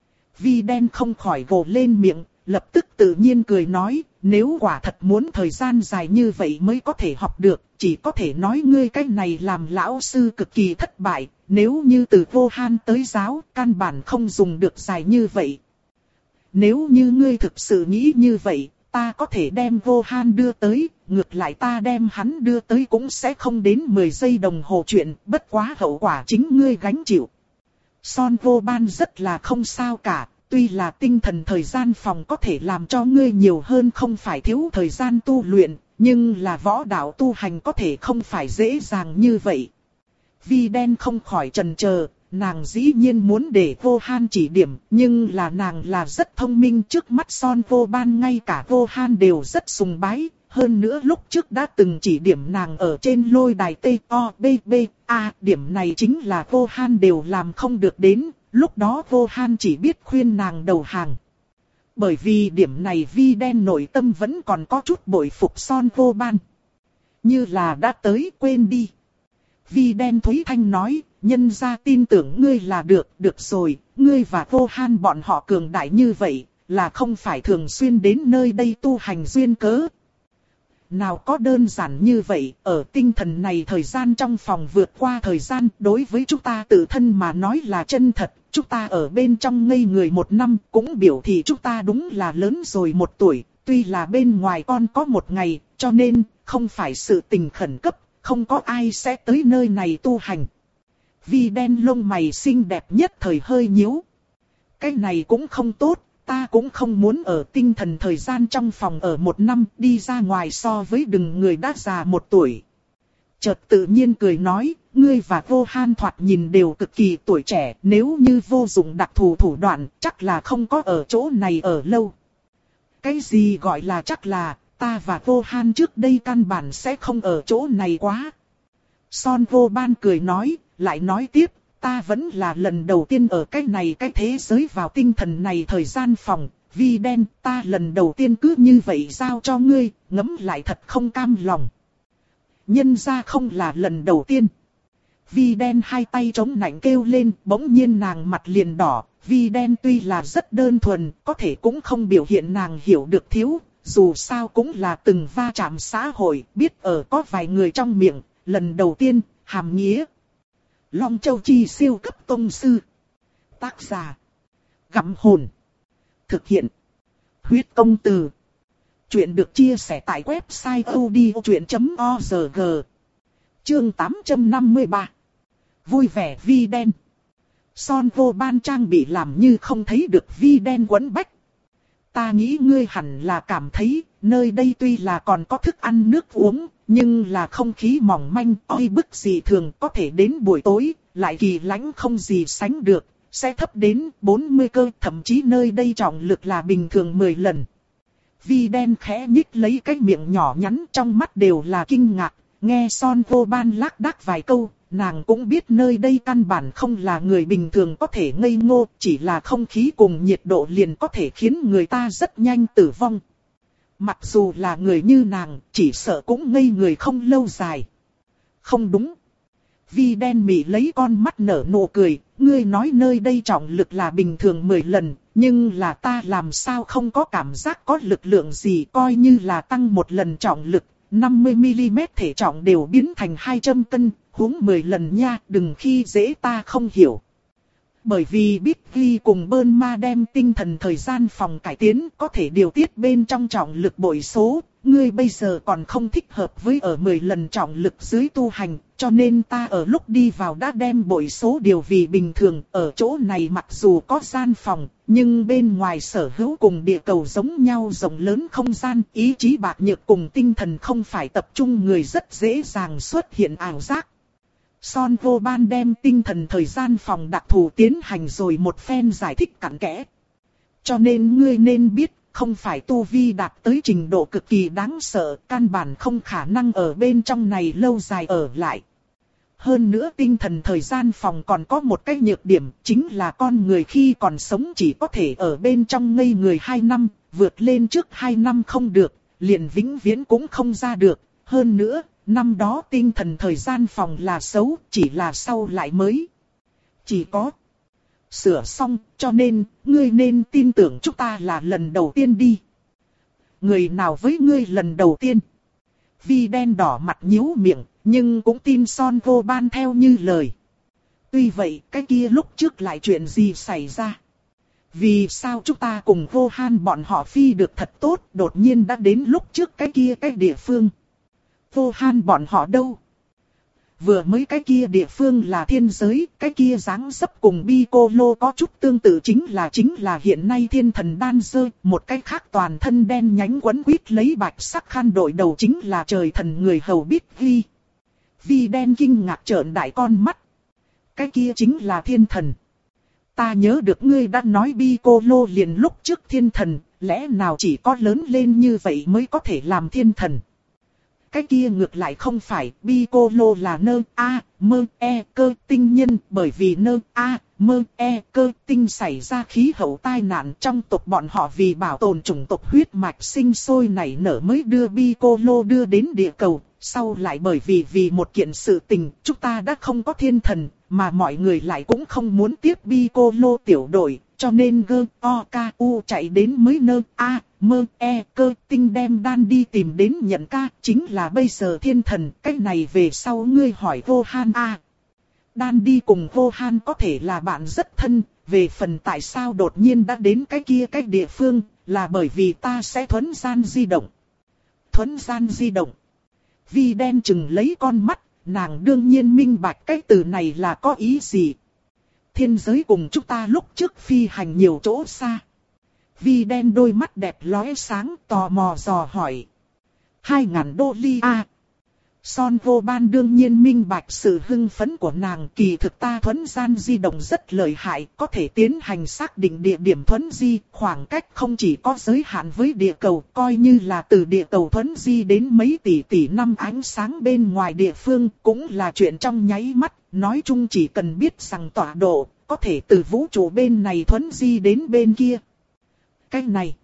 Vi đen không khỏi gồ lên miệng, lập tức tự nhiên cười nói, nếu quả thật muốn thời gian dài như vậy mới có thể học được, chỉ có thể nói ngươi cái này làm lão sư cực kỳ thất bại, nếu như từ vô han tới giáo, căn bản không dùng được dài như vậy. Nếu như ngươi thực sự nghĩ như vậy, ta có thể đem vô han đưa tới, ngược lại ta đem hắn đưa tới cũng sẽ không đến mười giây đồng hồ chuyện, bất quá hậu quả chính ngươi gánh chịu. Son vô ban rất là không sao cả, tuy là tinh thần thời gian phòng có thể làm cho ngươi nhiều hơn không phải thiếu thời gian tu luyện, nhưng là võ đạo tu hành có thể không phải dễ dàng như vậy. Vi đen không khỏi chần chờ. Nàng dĩ nhiên muốn để vô han chỉ điểm, nhưng là nàng là rất thông minh, trước mắt Son vô ban ngay cả vô han đều rất sùng bái, hơn nữa lúc trước đã từng chỉ điểm nàng ở trên lôi đài T O B B A, điểm này chính là vô han đều làm không được đến, lúc đó vô han chỉ biết khuyên nàng đầu hàng. Bởi vì điểm này vi đen nội tâm vẫn còn có chút bội phục Son vô ban. Như là đã tới quên đi. Vi đen Thúy Thanh nói, nhân ra tin tưởng ngươi là được, được rồi, ngươi và vô han bọn họ cường đại như vậy, là không phải thường xuyên đến nơi đây tu hành duyên cớ. Nào có đơn giản như vậy, ở tinh thần này thời gian trong phòng vượt qua thời gian, đối với chúng ta tự thân mà nói là chân thật, chúng ta ở bên trong ngây người một năm, cũng biểu thị chúng ta đúng là lớn rồi một tuổi, tuy là bên ngoài con có một ngày, cho nên, không phải sự tình khẩn cấp, không có ai sẽ tới nơi này tu hành. Vi đen lông mày xinh đẹp nhất thời hơi nhíu. Cái này cũng không tốt, ta cũng không muốn ở tinh thần thời gian trong phòng ở một năm, đi ra ngoài so với đừng người đã già một tuổi. chợt tự nhiên cười nói, ngươi và Vô Han thoạt nhìn đều cực kỳ tuổi trẻ, nếu như vô dụng đặc thù thủ đoạn, chắc là không có ở chỗ này ở lâu. Cái gì gọi là chắc là, ta và Vô Han trước đây căn bản sẽ không ở chỗ này quá. Son Vô Ban cười nói, lại nói tiếp, ta vẫn là lần đầu tiên ở cái này cái thế giới vào tinh thần này thời gian phòng, Vi Đen, ta lần đầu tiên cứ như vậy giao cho ngươi, ngẫm lại thật không cam lòng. Nhân ra không là lần đầu tiên. Vi Đen hai tay chống nạnh kêu lên, bỗng nhiên nàng mặt liền đỏ. Vi Đen tuy là rất đơn thuần, có thể cũng không biểu hiện nàng hiểu được thiếu, dù sao cũng là từng va chạm xã hội, biết ở có vài người trong miệng, lần đầu tiên, hàm nghĩa. Long Châu Chi siêu cấp tông sư. Tác giả. Gặm hồn. Thực hiện. Huyết công từ. Chuyện được chia sẻ tại website odchuyện chấm org. Chương tám trăm năm mươi ba. Vui vẻ Vi Đen. Son Vô Ban trang bị làm như không thấy được Vi Đen quấn bách. Ta nghĩ ngươi hẳn là cảm thấy, nơi đây tuy là còn có thức ăn nước uống, nhưng là không khí mỏng manh, oi bức gì thường có thể đến buổi tối, lại kỳ lãnh không gì sánh được, sẽ thấp đến bốn mươi cơ, thậm chí nơi đây trọng lực là bình thường mười lần. Vi Đen khẽ nhích lấy cái miệng nhỏ nhắn, trong mắt đều là kinh ngạc, nghe Son Vô Ban lác đác vài câu, nàng cũng biết nơi đây căn bản không là người bình thường có thể ngây ngô, chỉ là không khí cùng nhiệt độ liền có thể khiến người ta rất nhanh tử vong. Mặc dù là người như nàng, chỉ sợ cũng ngây người không lâu dài. Không đúng. Vi Đen mị lấy con mắt nở nụ cười, ngươi nói nơi đây trọng lực là bình thường mười lần, nhưng là ta làm sao không có cảm giác có lực lượng gì, coi như là tăng một lần trọng lực, năm mươi mi li mét thể trọng đều biến thành hai trăm cân, huống mười lần nha, đừng khi dễ ta không hiểu. Bởi vì Biggie cùng Burnma đem tinh thần thời gian phòng cải tiến có thể điều tiết bên trong trọng lực bội số, ngươi bây giờ còn không thích hợp với ở mười lần trọng lực dưới tu hành, cho nên ta ở lúc đi vào đã đem bội số điều vì bình thường, ở chỗ này mặc dù có gian phòng, nhưng bên ngoài sở hữu cùng địa cầu giống nhau rộng lớn không gian, ý chí bạc nhược cùng tinh thần không phải tập trung người rất dễ dàng xuất hiện ảo giác. Son Vô Ban đem tinh thần thời gian phòng đặc thù tiến hành rồi một phen giải thích cặn kẽ. Cho nên ngươi nên biết, không phải tu vi đạt tới trình độ cực kỳ đáng sợ, căn bản không khả năng ở bên trong này lâu dài ở lại. Hơn nữa tinh thần thời gian phòng còn có một cái nhược điểm, chính là con người khi còn sống chỉ có thể ở bên trong ngây người hai năm, vượt lên trước hai năm không được, liền vĩnh viễn cũng không ra được. Hơn nữa, năm đó tinh thần thời gian phòng là xấu, chỉ là sau lại mới. Chỉ có sửa xong, cho nên, ngươi nên tin tưởng chúng ta là lần đầu tiên đi. Người nào với ngươi lần đầu tiên? Vi Đen đỏ mặt nhíu miệng, nhưng cũng tin Son Vô Ban theo như lời. Tuy vậy, cái kia lúc trước lại chuyện gì xảy ra? Vì sao chúng ta cùng Vô Han bọn họ phi được thật tốt, đột nhiên đã đến lúc trước cái kia cái địa phương? Vô Han bọn họ đâu? Vừa mới cái kia địa phương là thiên giới, cái kia dáng dấp cùng Piccolo có chút tương tự, chính là chính là hiện nay thiên thần đan rơi, một cái khác toàn thân đen nhánh quấn quýt lấy bạch sắc khăn đội đầu chính là trời thần người hầu Biggie. Vi Đen kinh ngạc trợn đại con mắt. Cái kia chính là thiên thần. Ta nhớ được ngươi đã nói Piccolo liền lúc trước thiên thần, lẽ nào chỉ có lớn lên như vậy mới có thể làm thiên thần? Cái kia ngược lại không phải, Piccolo là nơ a mơ e cơ tinh nhân, bởi vì nơ a mơ e cơ tinh xảy ra khí hậu tai nạn trong tộc bọn họ, vì bảo tồn chủng tộc huyết mạch sinh sôi nảy nở mới đưa Piccolo đưa đến địa cầu. Sau lại bởi vì vì một kiện sự tình, chúng ta đã không có thiên thần, mà mọi người lại cũng không muốn tiếp Piccolo tiểu đội, cho nên gơ o ca u chạy đến mới nơ a mơ e cơ tinh đem đan đi tìm đến nhận ca, chính là bây giờ thiên thần. Cái này về sau ngươi hỏi Vô Han a. Đan đi cùng Vô Han có thể là bạn rất thân, về phần tại sao đột nhiên đã đến cái kia cái địa phương, là bởi vì ta sẽ thuấn gian di động. Thuấn gian di động. Vi Đen chừng lấy con mắt, nàng đương nhiên minh bạch cái từ này là có ý gì. Thiên giới cùng chúng ta lúc trước phi hành nhiều chỗ xa. Vi Đen đôi mắt đẹp lóe sáng, tò mò dò hỏi. Hai ngàn đô li a. Son vô ban đương nhiên minh bạch sự hưng phấn của nàng, kỳ thực ta thuấn gian di động rất lợi hại, có thể tiến hành xác định địa điểm thuấn di, khoảng cách không chỉ có giới hạn với địa cầu, coi như là từ địa cầu thuấn di đến mấy tỷ tỷ năm ánh sáng bên ngoài địa phương, cũng là chuyện trong nháy mắt, nói chung chỉ cần biết rằng tọa độ, có thể từ vũ trụ bên này thuấn di đến bên kia. Cái này,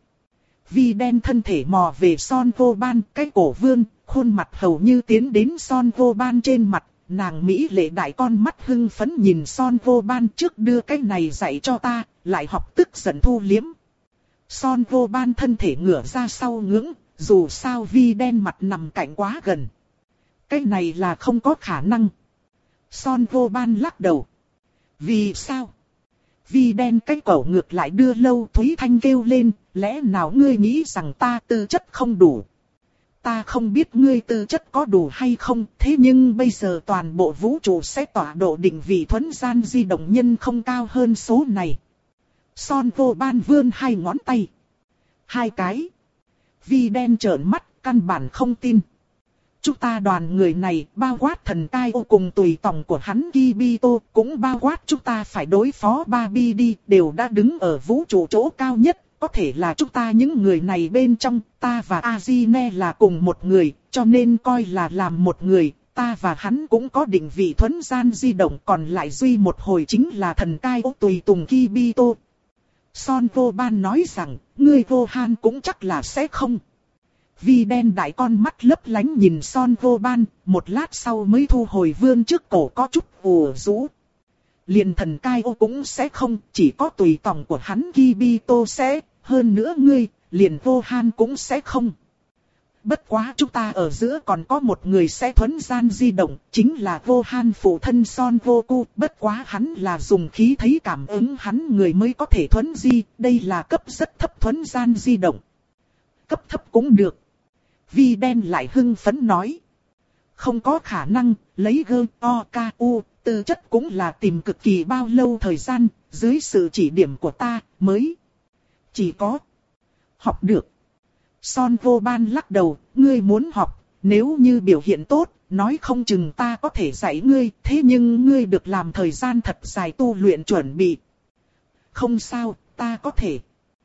Vi đen thân thể mò về Son vô ban, cái cổ vươn, khuôn mặt hầu như tiến đến Son vô ban trên mặt, nàng mỹ lệ đại con mắt hưng phấn nhìn Son vô ban, trước đưa cái này dạy cho ta, lại học tức giận thu liếm. Son vô ban thân thể ngửa ra sau ngưỡng, dù sao Vi đen mặt nằm cạnh quá gần. Cái này là không có khả năng. Son vô ban lắc đầu. Vì sao? Vi đen cái cổ ngược lại đưa Lâu Thúy Thanh kêu lên, lẽ nào ngươi nghĩ rằng ta tư chất không đủ? Ta không biết ngươi tư chất có đủ hay không, thế nhưng bây giờ toàn bộ vũ trụ sẽ tọa độ định vị thuấn gian di động nhân không cao hơn số này. Son vô ban vươn hai ngón tay. Hai cái. Vi đen trợn mắt, căn bản không tin. Chúng ta đoàn người này, bao quát thần cai ô cùng tùy tòng của hắn Kibito, cũng bao quát chúng ta phải đối phó Babidi, đều đã đứng ở vũ trụ chỗ cao nhất. Có thể là chúng ta những người này bên trong, ta và Azine là cùng một người, cho nên coi là làm một người, ta và hắn cũng có định vị thuấn gian di động, còn lại duy một hồi chính là thần cai ô tùy tùng Kibito. Son vô ban nói rằng, ngươi vô han cũng chắc là sẽ không. Vi đen đại con mắt lấp lánh nhìn Son vô ban, một lát sau mới thu hồi vươn trước cổ có chút ủ rũ. Liền thần cai ô cũng sẽ không, chỉ có tùy tòng của hắn Kibito sẽ, hơn nữa ngươi, liền vô han cũng sẽ không. Bất quá chúng ta ở giữa còn có một người sẽ thuấn gian di động, chính là vô han phụ thân Son vô cu, bất quá hắn là dùng khí thấy cảm ứng hắn người mới có thể thuấn di, đây là cấp rất thấp thuấn gian di động. Cấp thấp cũng được. Vi đen lại hưng phấn nói. Không có khả năng, lấy gơ o ca u, tư chất cũng là tìm cực kỳ bao lâu thời gian, dưới sự chỉ điểm của ta, mới chỉ có học được. Son vô ban lắc đầu, ngươi muốn học, nếu như biểu hiện tốt, nói không chừng ta có thể dạy ngươi, thế nhưng ngươi được làm thời gian thật dài tu luyện chuẩn bị. Không sao, ta có thể.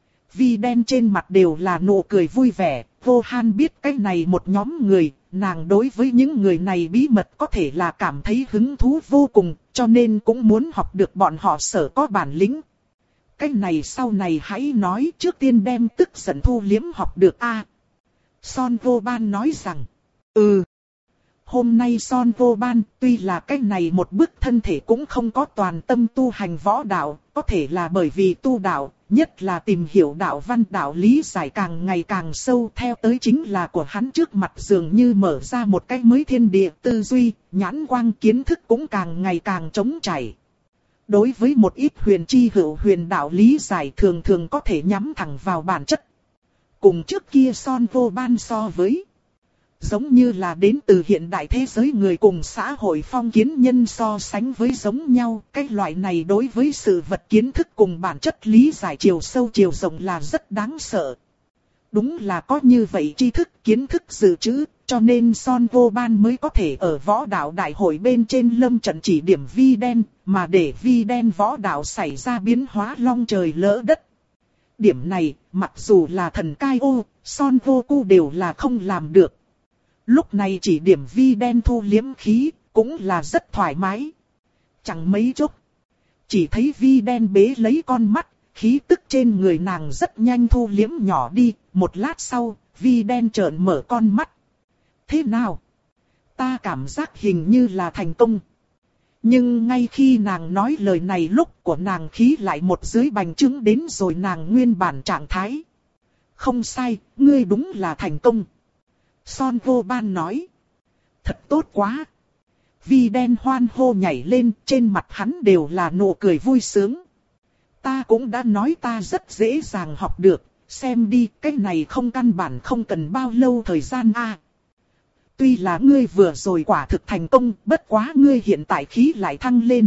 Vi đen trên mặt đều là nụ cười vui vẻ, vô han biết cái này một nhóm người, nàng đối với những người này bí mật có thể là cảm thấy hứng thú vô cùng, cho nên cũng muốn học được bọn họ sở có bản lĩnh. Cái này sau này hãy nói, trước tiên đem tức giận thu liếm học được a. Son vô ban nói rằng, ừ. Hôm nay Son vô ban, tuy là cái này một bước thân thể cũng không có toàn tâm tu hành võ đạo, có thể là bởi vì tu đạo, nhất là tìm hiểu đạo văn đạo lý giải càng ngày càng sâu, theo tới chính là của hắn trước mặt dường như mở ra một cái mới thiên địa, tư duy, nhãn quang kiến thức cũng càng ngày càng trống trải. Đối với một ít huyền chi hữu huyền đạo lý giải thường thường có thể nhắm thẳng vào bản chất. Cùng trước kia Son vô ban so với, giống như là đến từ hiện đại thế giới người cùng xã hội phong kiến nhân so sánh với giống nhau. Cái loại này đối với sự vật kiến thức cùng bản chất lý giải chiều sâu chiều rộng là rất đáng sợ. Đúng là có như vậy tri thức kiến thức dự trữ, cho nên Son vô ban mới có thể ở võ đạo đại hội bên trên lâm trận chỉ điểm Vi đen, mà để Vi đen võ đạo xảy ra biến hóa long trời lỡ đất. Điểm này, mặc dù là thần cai ô, Son vô cu đều là không làm được. Lúc này chỉ điểm Vi đen thu liếm khí, cũng là rất thoải mái. Chẳng mấy chốc, chỉ thấy Vi đen bế lấy con mắt, khí tức trên người nàng rất nhanh thu liếm nhỏ đi. Một lát sau, Vi đen trợn mở con mắt. Thế nào? Ta cảm giác hình như là thành công. Nhưng ngay khi nàng nói lời này lúc của nàng khí lại một dưới bành trướng đến rồi nàng nguyên bản trạng thái. Không sai, ngươi đúng là thành công. Son vô ban nói. Thật tốt quá. Vi đen hoan hô nhảy lên, trên mặt hắn đều là nụ cười vui sướng. Ta cũng đã nói ta rất dễ dàng học được, xem đi, cái này không căn bản không cần bao lâu thời gian a. À, tuy là ngươi vừa rồi quả thực thành công, bất quá ngươi hiện tại khí lại thăng lên.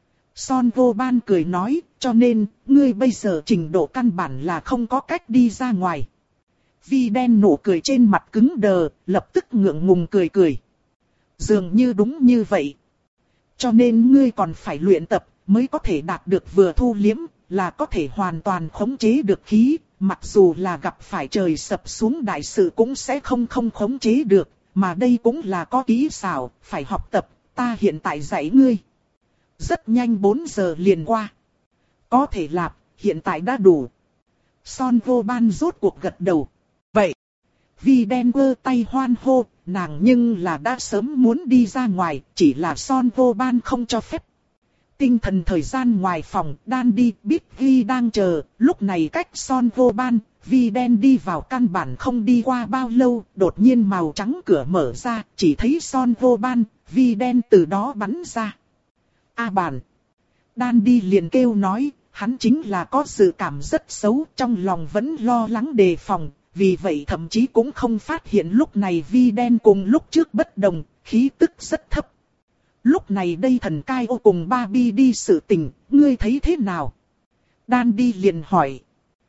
Son vô ban cười nói, cho nên, ngươi bây giờ trình độ căn bản là không có cách đi ra ngoài. Vi đen nụ cười trên mặt cứng đờ, lập tức ngượng ngùng cười cười. Dường như đúng như vậy. Cho nên ngươi còn phải luyện tập, mới có thể đạt được vừa thu liếm, là có thể hoàn toàn khống chế được khí, mặc dù là gặp phải trời sập xuống đại sự cũng sẽ không không khống chế được, mà đây cũng là có kỹ xảo, phải học tập, ta hiện tại dạy ngươi. Rất nhanh bốn giờ liền qua. Có thể làm, hiện tại đã đủ. Son Vô Ban rốt cuộc gật đầu. Vậy, Vi đen quơ tay hoan hô, nàng nhưng là đã sớm muốn đi ra ngoài, chỉ là Son Vô Ban không cho phép. Tinh thần thời gian ngoài phòng, đan đi, biết Vi đang chờ, lúc này cách Son Vô Ban, Vi đen đi vào căn bản không đi qua bao lâu, đột nhiên màu trắng cửa mở ra, chỉ thấy Son Vô Ban, Vi đen từ đó bắn ra. A bản. Đan đi liền kêu nói, hắn chính là có dự cảm rất xấu, trong lòng vẫn lo lắng đề phòng, vì vậy thậm chí cũng không phát hiện lúc này Vi đen cùng lúc trước bất đồng, khí tức rất thấp. Lúc này đây thần cai ô cùng Barbie đi sự tình, ngươi thấy thế nào? Đan đi liền hỏi.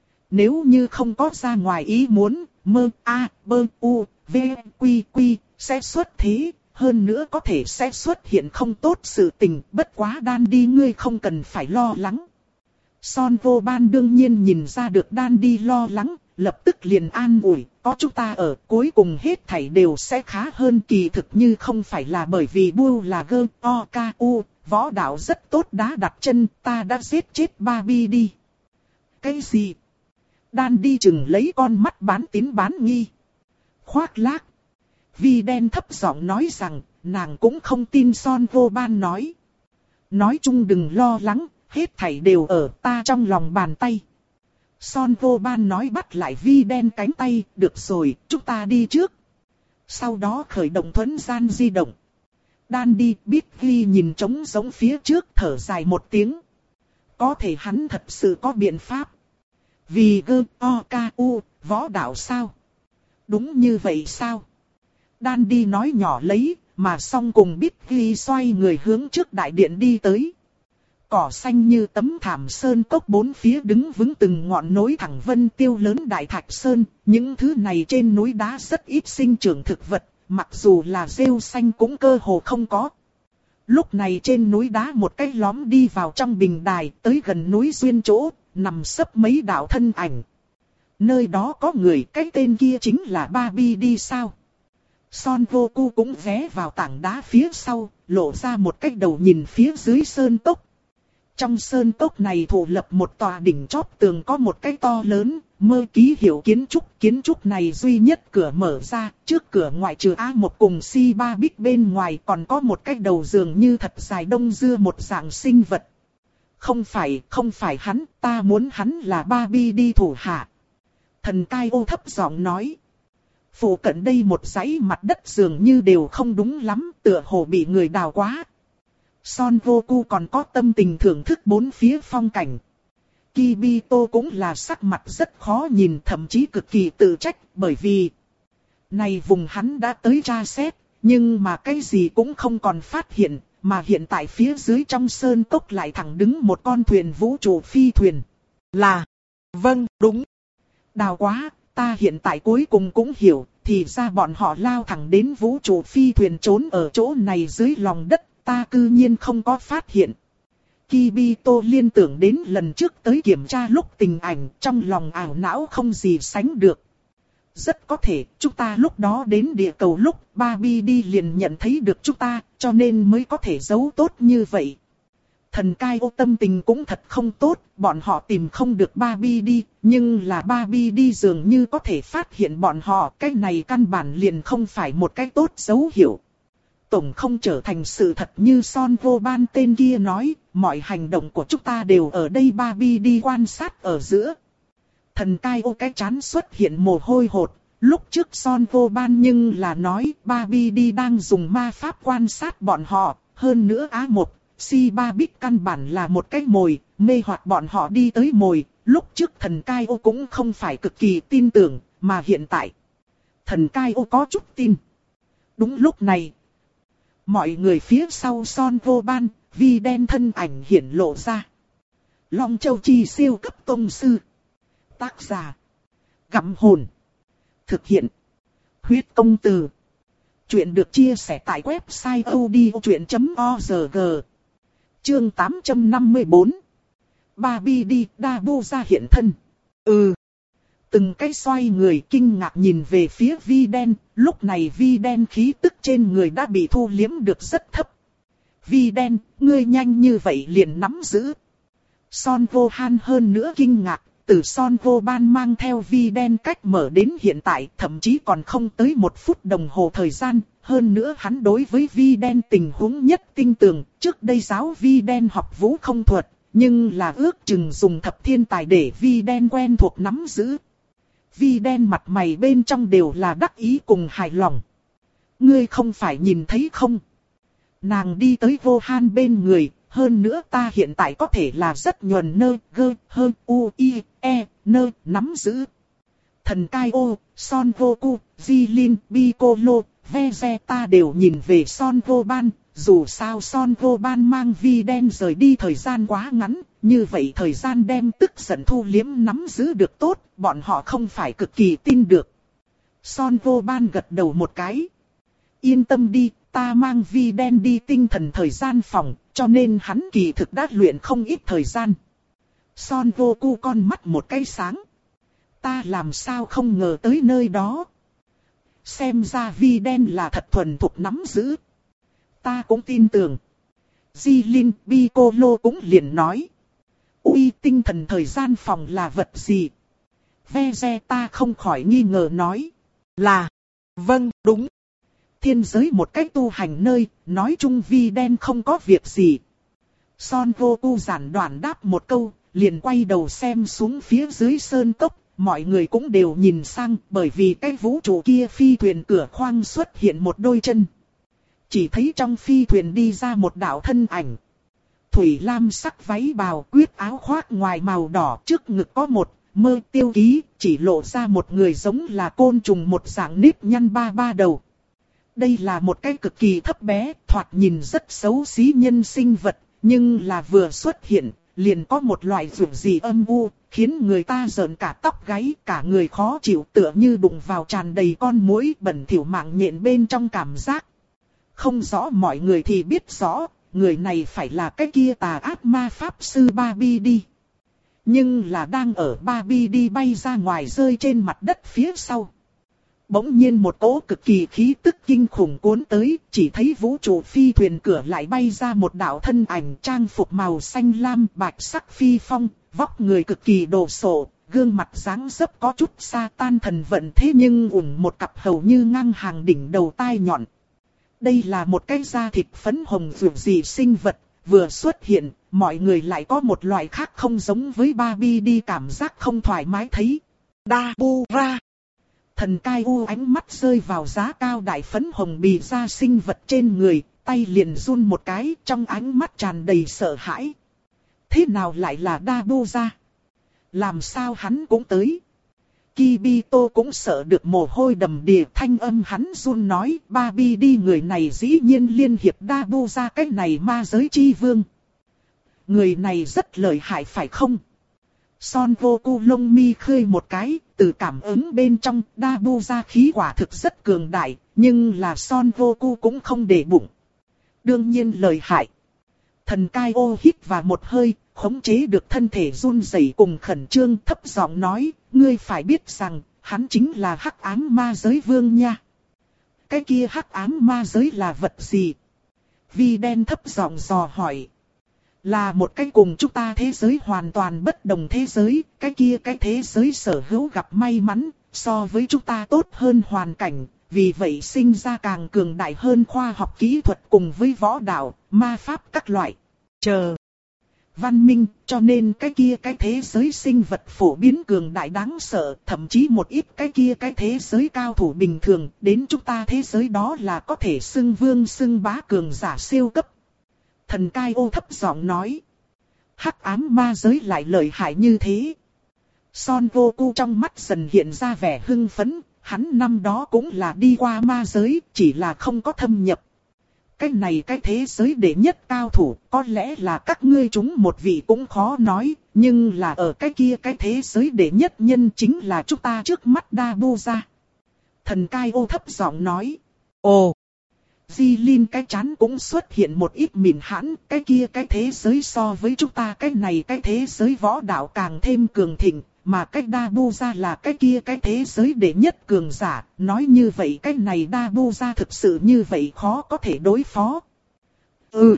Nếu như không có ra ngoài ý muốn, mơ, a, bơ, u, v, quy, quy, sẽ xuất thế, hơn nữa có thể sẽ xuất hiện không tốt sự tình, bất quá Đan đi ngươi không cần phải lo lắng. Son Vô Ban đương nhiên nhìn ra được Đan đi lo lắng, lập tức liền an ủi, có chúng ta ở cuối cùng hết thảy đều sẽ khá hơn, kỳ thực như không phải là bởi vì Bu là gơ, o, ca, u, võ đạo rất tốt đã đặt chân, ta đã giết chết Barbie đi. Cái gì? Đan đi chừng lấy con mắt bán tín bán nghi. Khoác lác. Vi đen thấp giọng nói rằng, nàng cũng không tin Son Vô Ban nói. Nói chung đừng lo lắng, hết thảy đều ở ta trong lòng bàn tay. Son Vô Ban nói bắt lại Vi đen cánh tay, được rồi, chúng ta đi trước. Sau đó khởi động thuấn gian di động. Đan đi biết Vi nhìn trống giống phía trước thở dài một tiếng. Có thể hắn thật sự có biện pháp. Vì gơ, o, ca, u, võ đạo sao? Đúng như vậy sao? Đan đi nói nhỏ lấy, mà song cùng biết Vi xoay người hướng trước đại điện đi tới. Cỏ xanh như tấm thảm sơn cốc bốn phía đứng vững từng ngọn núi thẳng vân tiêu lớn đại thạch sơn, những thứ này trên núi đá rất ít sinh trưởng thực vật, mặc dù là rêu xanh cũng cơ hồ không có. Lúc này trên núi đá một cái lõm đi vào trong bình đài, tới gần núi duyên chỗ, nằm sấp mấy đạo thân ảnh. Nơi đó có người, cái tên kia chính là Barbie đi sao? Son Vô Cu cũng ghé vào tảng đá phía sau, lộ ra một cái đầu nhìn phía dưới sơn cốc. Trong sơn cốc này thủ lập một tòa đỉnh chóp tường có một cái to lớn, mơ ký hiệu kiến trúc. Kiến trúc này duy nhất cửa mở ra, trước cửa ngoại trừ A một cùng Si ba bích bên ngoài còn có một cái đầu dường như thật dài đông dưa một dạng sinh vật. Không phải, không phải hắn, ta muốn hắn là Barbie đi thủ hạ. Thần cai ô thấp giọng nói. Phủ cận đây một dãy mặt đất dường như đều không đúng lắm, tựa hồ bị người đào quá. Son Vô Cu còn có tâm tình thưởng thức bốn phía phong cảnh. Kibito cũng là sắc mặt rất khó nhìn, thậm chí cực kỳ tự trách, bởi vì này vùng hắn đã tới tra xét, nhưng mà cái gì cũng không còn phát hiện, mà hiện tại phía dưới trong sơn cốc lại thẳng đứng một con thuyền vũ trụ phi thuyền. Là, vâng, đúng. Đào quá, ta hiện tại cuối cùng cũng hiểu, thì ra bọn họ lao thẳng đến vũ trụ phi thuyền trốn ở chỗ này dưới lòng đất. Ta cư nhiên không có phát hiện. Kibito liên tưởng đến lần trước tới kiểm tra lúc tình ảnh, trong lòng ảo não không gì sánh được. Rất có thể, chúng ta lúc đó đến địa cầu lúc Barbie đi liền nhận thấy được chúng ta, cho nên mới có thể giấu tốt như vậy. Thần cai ô tâm tình cũng thật không tốt, bọn họ tìm không được Barbie đi, nhưng là Barbie đi dường như có thể phát hiện bọn họ, cái này căn bản liền không phải một cái tốt dấu hiệu. Tổng không trở thành sự thật như Son Vô Ban tên kia nói, mọi hành động của chúng ta đều ở đây Barbie đi quan sát ở giữa. Thần cai ô cái chán xuất hiện mồ hôi hột, lúc trước Son Vô Ban nhưng là nói Barbie đi đang dùng ma pháp quan sát bọn họ, hơn nữa A một, Si ba bích căn bản là một cái mồi, mê hoặc bọn họ đi tới mồi, lúc trước thần cai ô cũng không phải cực kỳ tin tưởng, mà hiện tại thần cai ô có chút tin. Đúng lúc này, mọi người phía sau Son Vô Ban, Vi đen thân ảnh hiển lộ ra. Long Châu Chi siêu cấp tông sư. Tác giả: Gặm Hồn. Thực hiện: Huyết Công Từ. Chuyện được chia sẻ tại website audiochuyện chấm org. Chương tám trăm năm mươi tư. Barbie đi, Dabuza hiện thân. Ừ. Từng cái xoay người kinh ngạc nhìn về phía Vi Đen, lúc này Vi Đen khí tức trên người đã bị thu liếm được rất thấp. Vi Đen, ngươi nhanh như vậy liền nắm giữ. Son Vô Han hơn nữa kinh ngạc, từ Son Vô Ban mang theo Vi Đen cách mở đến hiện tại thậm chí còn không tới một phút đồng hồ thời gian. Hơn nữa hắn đối với Vi Đen tình huống nhất tinh tường, trước đây giáo Vi Đen học vũ không thuật, nhưng là ước chừng dùng thập thiên tài để Vi Đen quen thuộc nắm giữ. Vi Đen mặt mày bên trong đều là đắc ý cùng hài lòng. Ngươi không phải nhìn thấy không? Nàng đi tới Vô Han bên người, hơn nữa ta hiện tại có thể là rất nhuần nơ, gơ, hơ, u, i, e, nơ, nắm giữ. Thần Cai Ô, Son Goku, Jilin, Piccolo, Vegeta đều nhìn về Son Vô Ban. Dù sao Son Vô Ban mang Vi Đen rời đi thời gian quá ngắn, như vậy thời gian đem tức giận thu liếm nắm giữ được tốt, bọn họ không phải cực kỳ tin được. Son Vô Ban gật đầu một cái. Yên tâm đi, ta mang Vi Đen đi tinh thần thời gian phòng, cho nên hắn kỳ thực đã luyện không ít thời gian. Son Goku con mắt một cái sáng. Ta làm sao không ngờ tới nơi đó. Xem ra Vi Đen là thật thuần thục nắm giữ. Ta cũng tin tưởng. Jilin, Piccolo cũng liền nói. Ui, tinh thần thời gian phòng là vật gì? Vegeta không khỏi nghi ngờ nói. Là, vâng, đúng. Thiên giới một cách tu hành nơi, nói chung Vi Đen không có việc gì. Son Goku giản đoạn đáp một câu, liền quay đầu xem xuống phía dưới sơn cốc. Mọi người cũng đều nhìn sang, bởi vì cái vũ trụ kia phi thuyền cửa khoang xuất hiện một đôi chân. Chỉ thấy trong phi thuyền đi ra một đạo thân ảnh. Thủy lam sắc váy bào, quyết áo khoác ngoài màu đỏ, trước ngực có một mơ tiêu ký, chỉ lộ ra một người giống là côn trùng một dạng nếp nhăn ba ba đầu. Đây là một cái cực kỳ thấp bé, thoạt nhìn rất xấu xí nhân sinh vật, nhưng là vừa xuất hiện, liền có một loại rủi gì âm u, khiến người ta rợn cả tóc gáy, cả người khó chịu tựa như đụng vào tràn đầy con muỗi bẩn thỉu mạng nhện bên trong cảm giác. Không rõ mọi người thì biết rõ, người này phải là cái kia tà ác ma pháp sư Barbie đi. Nhưng là đang ở Barbie đi bay ra ngoài rơi trên mặt đất phía sau. Bỗng nhiên một cỗ cực kỳ khí tức kinh khủng cuốn tới, chỉ thấy vũ trụ phi thuyền cửa lại bay ra một đạo thân ảnh trang phục màu xanh lam bạch sắc phi phong, vóc người cực kỳ đồ sộ, gương mặt dáng dấp có chút sa tan thần vận thế nhưng ủng một cặp hầu như ngang hàng đỉnh đầu tai nhọn. Đây là một cái da thịt phấn hồng vượt gì sinh vật, vừa xuất hiện, mọi người lại có một loại khác không giống với Barbie đi cảm giác không thoải mái thấy. Dabura. Thần Cai U ánh mắt rơi vào giá cao đại phấn hồng bì da sinh vật trên người, tay liền run một cái, trong ánh mắt tràn đầy sợ hãi. Thế nào lại là Dabuza? Làm sao hắn cũng tới? Kibito cũng sợ được mồ hôi đầm đìa, thanh âm hắn run nói, Barbie đi người này dĩ nhiên liên hiệp Dabuza cái này ma giới chi vương. Người này rất lợi hại phải không? Son Goku lông mi khơi một cái, từ cảm ứng bên trong, Dabuza khí quả thực rất cường đại, nhưng là Son Goku cũng không để bụng. Đương nhiên lợi hại. Thần Cai Ô hít vào một hơi, khống chế được thân thể run rẩy cùng khẩn trương, thấp giọng nói, ngươi phải biết rằng, hắn chính là hắc ám ma giới vương nha. Cái kia hắc ám ma giới là vật gì? Vi Đen thấp giọng dò hỏi. Là một cái cùng chúng ta thế giới hoàn toàn bất đồng thế giới, cái kia cái thế giới sở hữu gặp may mắn, so với chúng ta tốt hơn hoàn cảnh, vì vậy sinh ra càng cường đại hơn khoa học kỹ thuật cùng với võ đạo, ma pháp các loại. Chờ. Văn minh, cho nên cái kia cái thế giới sinh vật phổ biến cường đại đáng sợ, thậm chí một ít cái kia cái thế giới cao thủ bình thường, đến chúng ta thế giới đó là có thể xưng vương xưng bá cường giả siêu cấp. Thần Cai Ô thấp giọng nói. Hắc ám ma giới lại lợi hại như thế. Son Goku trong mắt dần hiện ra vẻ hưng phấn, hắn năm đó cũng là đi qua ma giới, chỉ là không có thâm nhập. Cái này cái thế giới đệ nhất cao thủ, có lẽ là các ngươi chúng một vị cũng khó nói, nhưng là ở cái kia cái thế giới đệ nhất nhân chính là chúng ta trước mắt Dabuza. Thần Cai Ô thấp giọng nói. Ồ, Jilin cái chán cũng xuất hiện một ít mịn hãn, cái kia cái thế giới so với chúng ta cái này cái thế giới võ đạo càng thêm cường thịnh, mà cái Dabuza là cái kia cái thế giới đệ nhất cường giả, nói như vậy cái này Dabuza thực sự như vậy khó có thể đối phó. Ừ.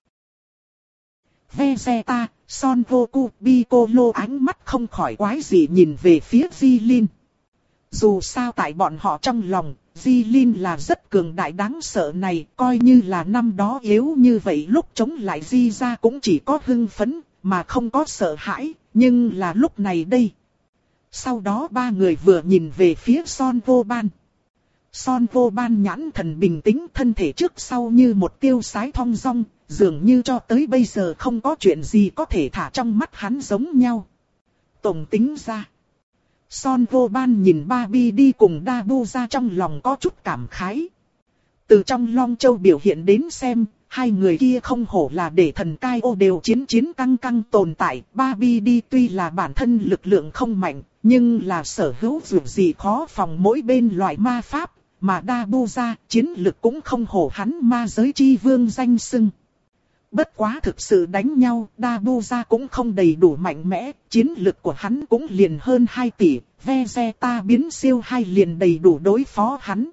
Vegeta, Son Goku, Piccolo ánh mắt không khỏi quái dị nhìn về phía Jilin. Dù sao tại bọn họ trong lòng, Jilin là rất cường đại đáng sợ này, coi như là năm đó yếu như vậy lúc chống lại Di ra cũng chỉ có hưng phấn, mà không có sợ hãi, nhưng là lúc này đây. Sau đó ba người vừa nhìn về phía Son Goban. Son Goban nhãn thần bình tĩnh, thân thể trước sau như một tiêu sái thong dong, dường như cho tới bây giờ không có chuyện gì có thể thả trong mắt hắn giống nhau. Tổng tính ra, Son Goban nhìn Barbie đi cùng Dabuza trong lòng có chút cảm khái. Từ trong Long Châu biểu hiện đến xem, hai người kia không hổ là để thần cai ô đều chiến chiến căng căng tồn tại. Barbie đi tuy là bản thân lực lượng không mạnh, nhưng là sở hữu dù gì khó phòng mỗi bên loại ma pháp, mà Dabuza chiến lực cũng không hổ hắn ma giới chi vương danh xưng. Bất quá thực sự đánh nhau, Dabuza cũng không đầy đủ mạnh mẽ, chiến lực của hắn cũng liền hơn hai tỷ, Vegeta biến siêu hai liền đầy đủ đối phó hắn.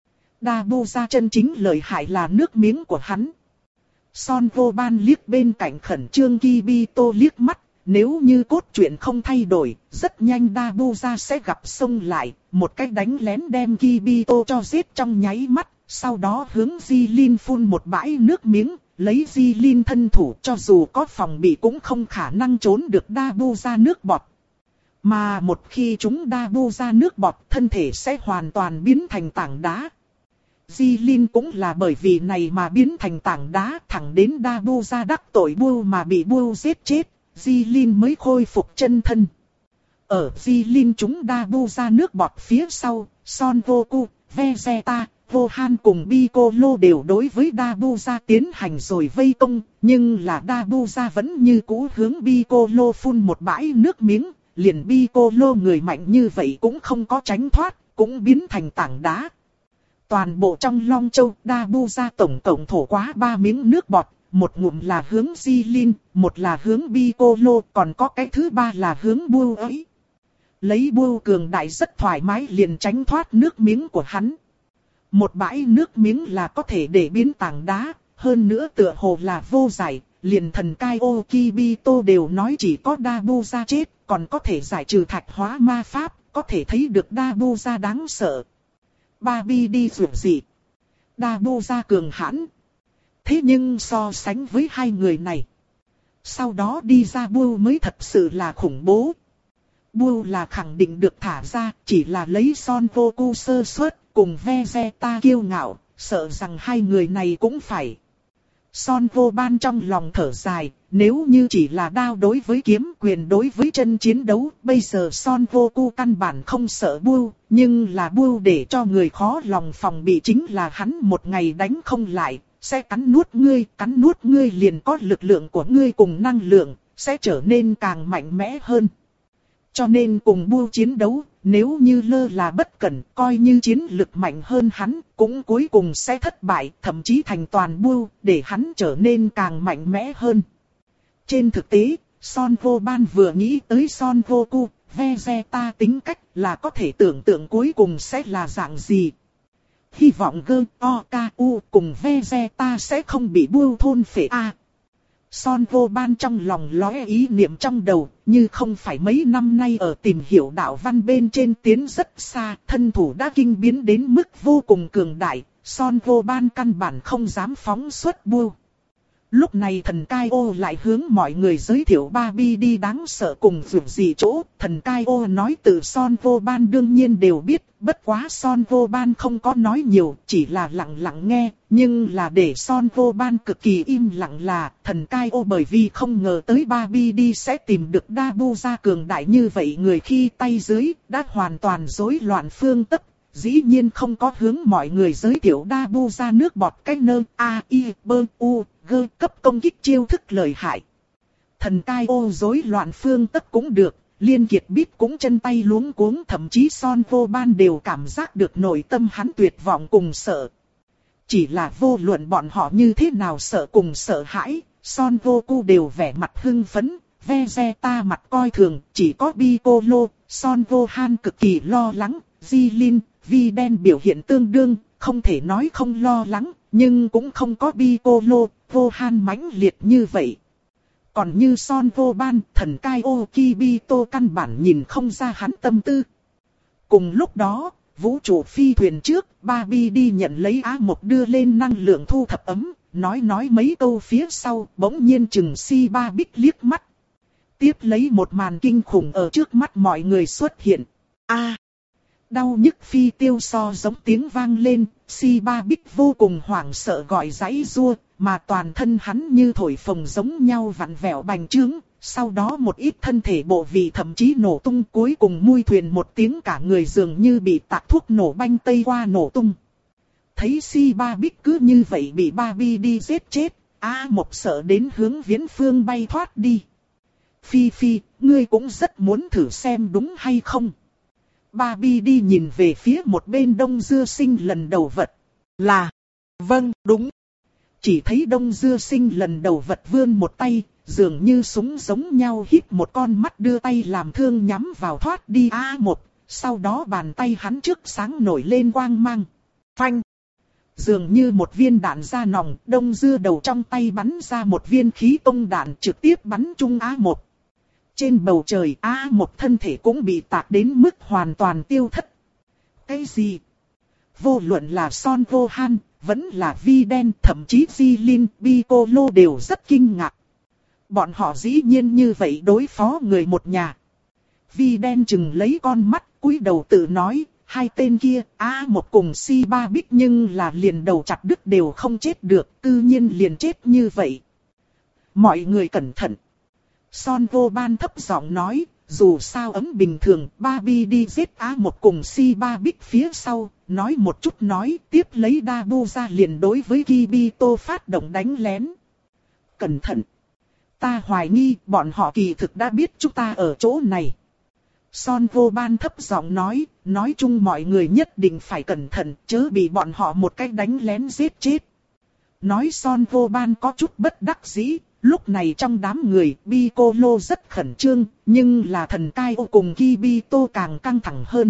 Dabuza chân chính lợi hại là nước miếng của hắn. Son Goban liếc bên cạnh khẩn trương Kibito liếc mắt, nếu như cốt truyện không thay đổi, rất nhanh Dabuza sẽ gặp xông lại, một cách đánh lén đem Kibito cho giết trong nháy mắt, sau đó hướng Jilin phun một bãi nước miếng. Lấy Jilin thân thủ cho dù có phòng bị cũng không khả năng trốn được Dabuza nước bọt. Mà một khi chúng Dabuza nước bọt, thân thể sẽ hoàn toàn biến thành tảng đá. Jilin cũng là bởi vì này mà biến thành tảng đá, thẳng đến Dabuza đắc tội Buu mà bị Buu giết chết, Jilin mới khôi phục chân thân. Ở Jilin chúng Dabuza nước bọt phía sau, Son Goku, Vegeta, Gohan cùng Piccolo đều đối với Dabuza tiến hành rồi vây công, nhưng là Dabuza vẫn như cũ hướng Piccolo phun một bãi nước miếng, liền Piccolo người mạnh như vậy cũng không có tránh thoát, cũng biến thành tảng đá. Toàn bộ trong Long Châu, Dabuza tổng cộng thổ quá ba miếng nước bọt, một ngụm là hướng Jilin, một là hướng Piccolo, còn có cái thứ ba là hướng Buu ấy. Lấy Buu cường đại rất thoải mái liền tránh thoát nước miếng của hắn. Một bãi nước miếng là có thể để biến tảng đá, hơn nữa tựa hồ là vô giải, liền thần cai ô Kibito đều nói chỉ có Dabuza chết, còn có thể giải trừ thạch hóa ma pháp, có thể thấy được Dabuza đáng sợ. Barbie đi dù gì? Dabuza cường hãn. Thế nhưng so sánh với hai người này, sau đó đi ra Buu mới thật sự là khủng bố. Buu là khẳng định được thả ra, chỉ là lấy Son Goku sơ suất, cùng Vegeta kiêu ngạo, sợ rằng hai người này cũng phải. Son Goban trong lòng thở dài, nếu như chỉ là đao đối với kiếm, quyền đối với chân chiến đấu, bây giờ Son Goku căn bản không sợ Buu, nhưng là Buu để cho người khó lòng phòng bị chính là hắn một ngày đánh không lại, sẽ cắn nuốt ngươi, cắn nuốt ngươi liền có lực lượng của ngươi cùng năng lượng, sẽ trở nên càng mạnh mẽ hơn. Cho nên cùng Buu chiến đấu, nếu như lơ là bất cẩn, coi như chiến lực mạnh hơn hắn, cũng cuối cùng sẽ thất bại, thậm chí thành toàn Buu, để hắn trở nên càng mạnh mẽ hơn. Trên thực tế, Son Goban vừa nghĩ tới Son Goku, Vegeta tính cách là có thể tưởng tượng cuối cùng sẽ là dạng gì. Hy vọng Goku cùng Vegeta sẽ không bị Buu thôn phệ a. Son Goban trong lòng lóe ý niệm trong đầu, như không phải mấy năm nay ở tìm hiểu đạo văn bên trên tiến rất xa, thân thủ đã kinh biến đến mức vô cùng cường đại, Son Goban căn bản không dám phóng xuất Buu. Lúc này thần cai ô lại hướng mọi người giới thiệu Barbie đi đáng sợ cùng vượt gì chỗ, thần cai ô nói từ Son Goban đương nhiên đều biết, bất quá Son Goban không có nói nhiều, chỉ là lặng lặng nghe, nhưng là để Son Goban cực kỳ im lặng là, thần cai ô bởi vì không ngờ tới Barbie đi sẽ tìm được Dabuza cường đại như vậy người khi tay dưới, đã hoàn toàn rối loạn phương tất. Dĩ nhiên không có hướng mọi người giới thiệu Dabuza nước bọt cách nơ A, I, B, U, G cấp công kích chiêu thức lợi hại. Thần cai ô rối loạn phương tất cũng được, Liên Kiệt biết cũng chân tay luống cuống, thậm chí Son Goban đều cảm giác được nội tâm hắn tuyệt vọng cùng sợ. Chỉ là vô luận bọn họ như thế nào sợ cùng sợ hãi, Son Goku đều vẻ mặt hưng phấn, Vegeta mặt coi thường, chỉ có Piccolo, Son Gohan cực kỳ lo lắng, Jilin, Viden biểu hiện tương đương, không thể nói không lo lắng, nhưng cũng không có Piccolo, Gohan mãnh liệt như vậy. Còn như Son Goban, thần cai Okibito căn bản nhìn không ra hắn tâm tư. Cùng lúc đó, vũ trụ phi thuyền trước, Barbie đi nhận lấy Á Một đưa lên năng lượng thu thập ấm, nói nói mấy câu phía sau, bỗng nhiên chừng si ba bích liếc mắt. Tiếp lấy một màn kinh khủng ở trước mắt mọi người xuất hiện. A, đau nhức phi tiêu so giống tiếng vang lên, si ba bích vô cùng hoảng sợ gọi giãy giụa, mà toàn thân hắn như thổi phồng giống nhau vặn vẹo bành trướng. Sau đó một ít thân thể bộ vị thậm chí nổ tung, cuối cùng mui thuyền một tiếng cả người dường như bị tạc thuốc nổ banh tây qua nổ tung. Thấy si ba bích cứ như vậy bị Barbie đi giết chết, A Một sợ đến hướng viễn phương bay thoát đi. Phi Phi, ngươi cũng rất muốn thử xem đúng hay không? Barbie đi nhìn về phía một bên Đông Dưa Sinh lần đầu vật. Là, vâng, đúng. Chỉ thấy Đông Dưa Sinh lần đầu vật vươn một tay, dường như súng giống nhau hít một con mắt đưa tay làm thương nhắm vào thoát đi A Một, sau đó bàn tay hắn trước sáng nổi lên quang mang. Phanh! Dường như một viên đạn ra nòng, Đông Dưa đầu trong tay bắn ra một viên khí tông đạn trực tiếp bắn trúng A Một. Trên bầu trời A Một thân thể cũng bị tạc đến mức hoàn toàn tiêu thất. Cái gì? Vô luận là Son Gohan, vẫn là Viden, thậm chí Jilin, Piccolo đều rất kinh ngạc. Bọn họ dĩ nhiên như vậy đối phó người một nhà. Viden chừng lấy con mắt, cúi đầu tự nói, hai tên kia, A Một cùng si ba bích nhưng là liền đầu chặt đứt đều không chết được, cư nhiên liền chết như vậy. Mọi người cẩn thận. Son Goban thấp giọng nói, dù sao ấm bình thường, Barbie đi giết A Một cùng si ba bích phía sau, nói một chút nói, tiếp lấy Dabu ra liền đối với Kibito phát động đánh lén. Cẩn thận. Ta hoài nghi bọn họ kỳ thực đã biết chúng ta ở chỗ này. Son Goban thấp giọng nói, nói chung mọi người nhất định phải cẩn thận, chớ bị bọn họ một cách đánh lén giết chết. Nói Son Goban có chút bất đắc dĩ, lúc này trong đám người Piccolo rất khẩn trương, nhưng là thần cai cùng Kibito càng căng thẳng hơn.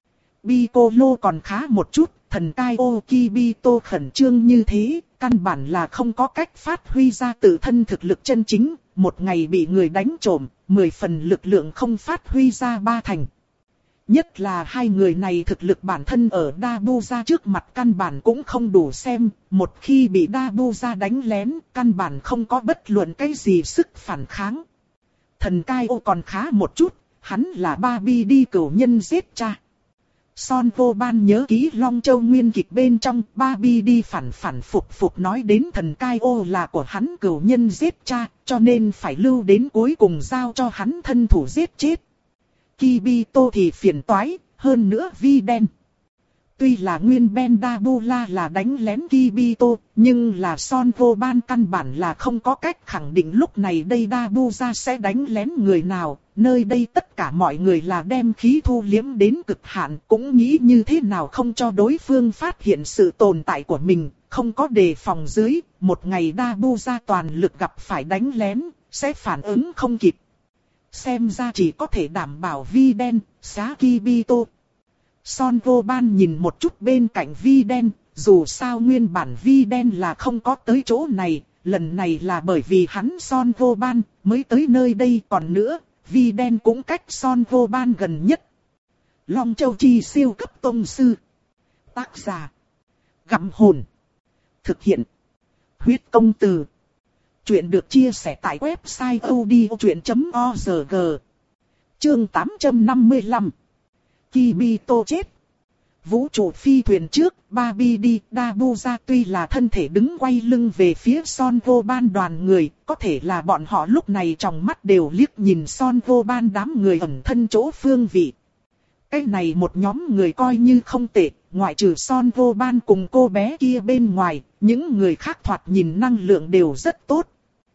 Piccolo còn khá một chút, thần cai Kibito khẩn trương như thế, căn bản là không có cách phát huy ra tự thân thực lực chân chính, một ngày bị người đánh trộm, mười phần lực lượng không phát huy ra ba thành. Nhất là hai người này thực lực bản thân ở Dabu ra trước mặt căn bản cũng không đủ xem, một khi bị Dabu ra đánh lén, căn bản không có bất luận cái gì sức phản kháng. Thần cai ô còn khá một chút, hắn là Barbie đi cửu nhân giết cha. Son Goban nhớ ký Long Châu nguyên kịch bên trong, Barbie đi phản phản phục phục nói đến thần cai ô là của hắn cửu nhân giết cha, cho nên phải lưu đến cuối cùng giao cho hắn thân thủ giết chết. Kibito thì phiền toái, hơn nữa Viden. Tuy là nguyên Ben Dabula là đánh lén Kibito, nhưng là Son Goban căn bản là không có cách khẳng định lúc này đây Dabuza sẽ đánh lén người nào. Nơi đây tất cả mọi người là đem khí thu liếm đến cực hạn, cũng nghĩ như thế nào không cho đối phương phát hiện sự tồn tại của mình, không có đề phòng dưới, một ngày Dabuza toàn lực gặp phải đánh lén, sẽ phản ứng không kịp. Xem ra chỉ có thể đảm bảo Viden, xá Kibito. Son Goban nhìn một chút bên cạnh Viden, dù sao nguyên bản Viden là không có tới chỗ này, lần này là bởi vì hắn Son Goban mới tới nơi đây, còn nữa, Viden cũng cách Son Goban gần nhất. Long Châu Chi siêu cấp tông sư. Tác giả: Gặm Hồn. Thực hiện: Huyết Công Từ. Chuyện được chia sẻ tại website odchuyện chấm org. Chương tám trăm năm mươi lăm. Kibito chết. Vũ trụ phi thuyền trước, Barbie đi, Dabuza tuy là thân thể đứng quay lưng về phía Son Goban đoàn người, có thể là bọn họ lúc này trong mắt đều liếc nhìn Son Goban đám người ẩn thân chỗ phương vị. Cái này một nhóm người coi như không tệ, ngoại trừ Son Goban cùng cô bé kia bên ngoài, những người khác thoạt nhìn năng lượng đều rất tốt.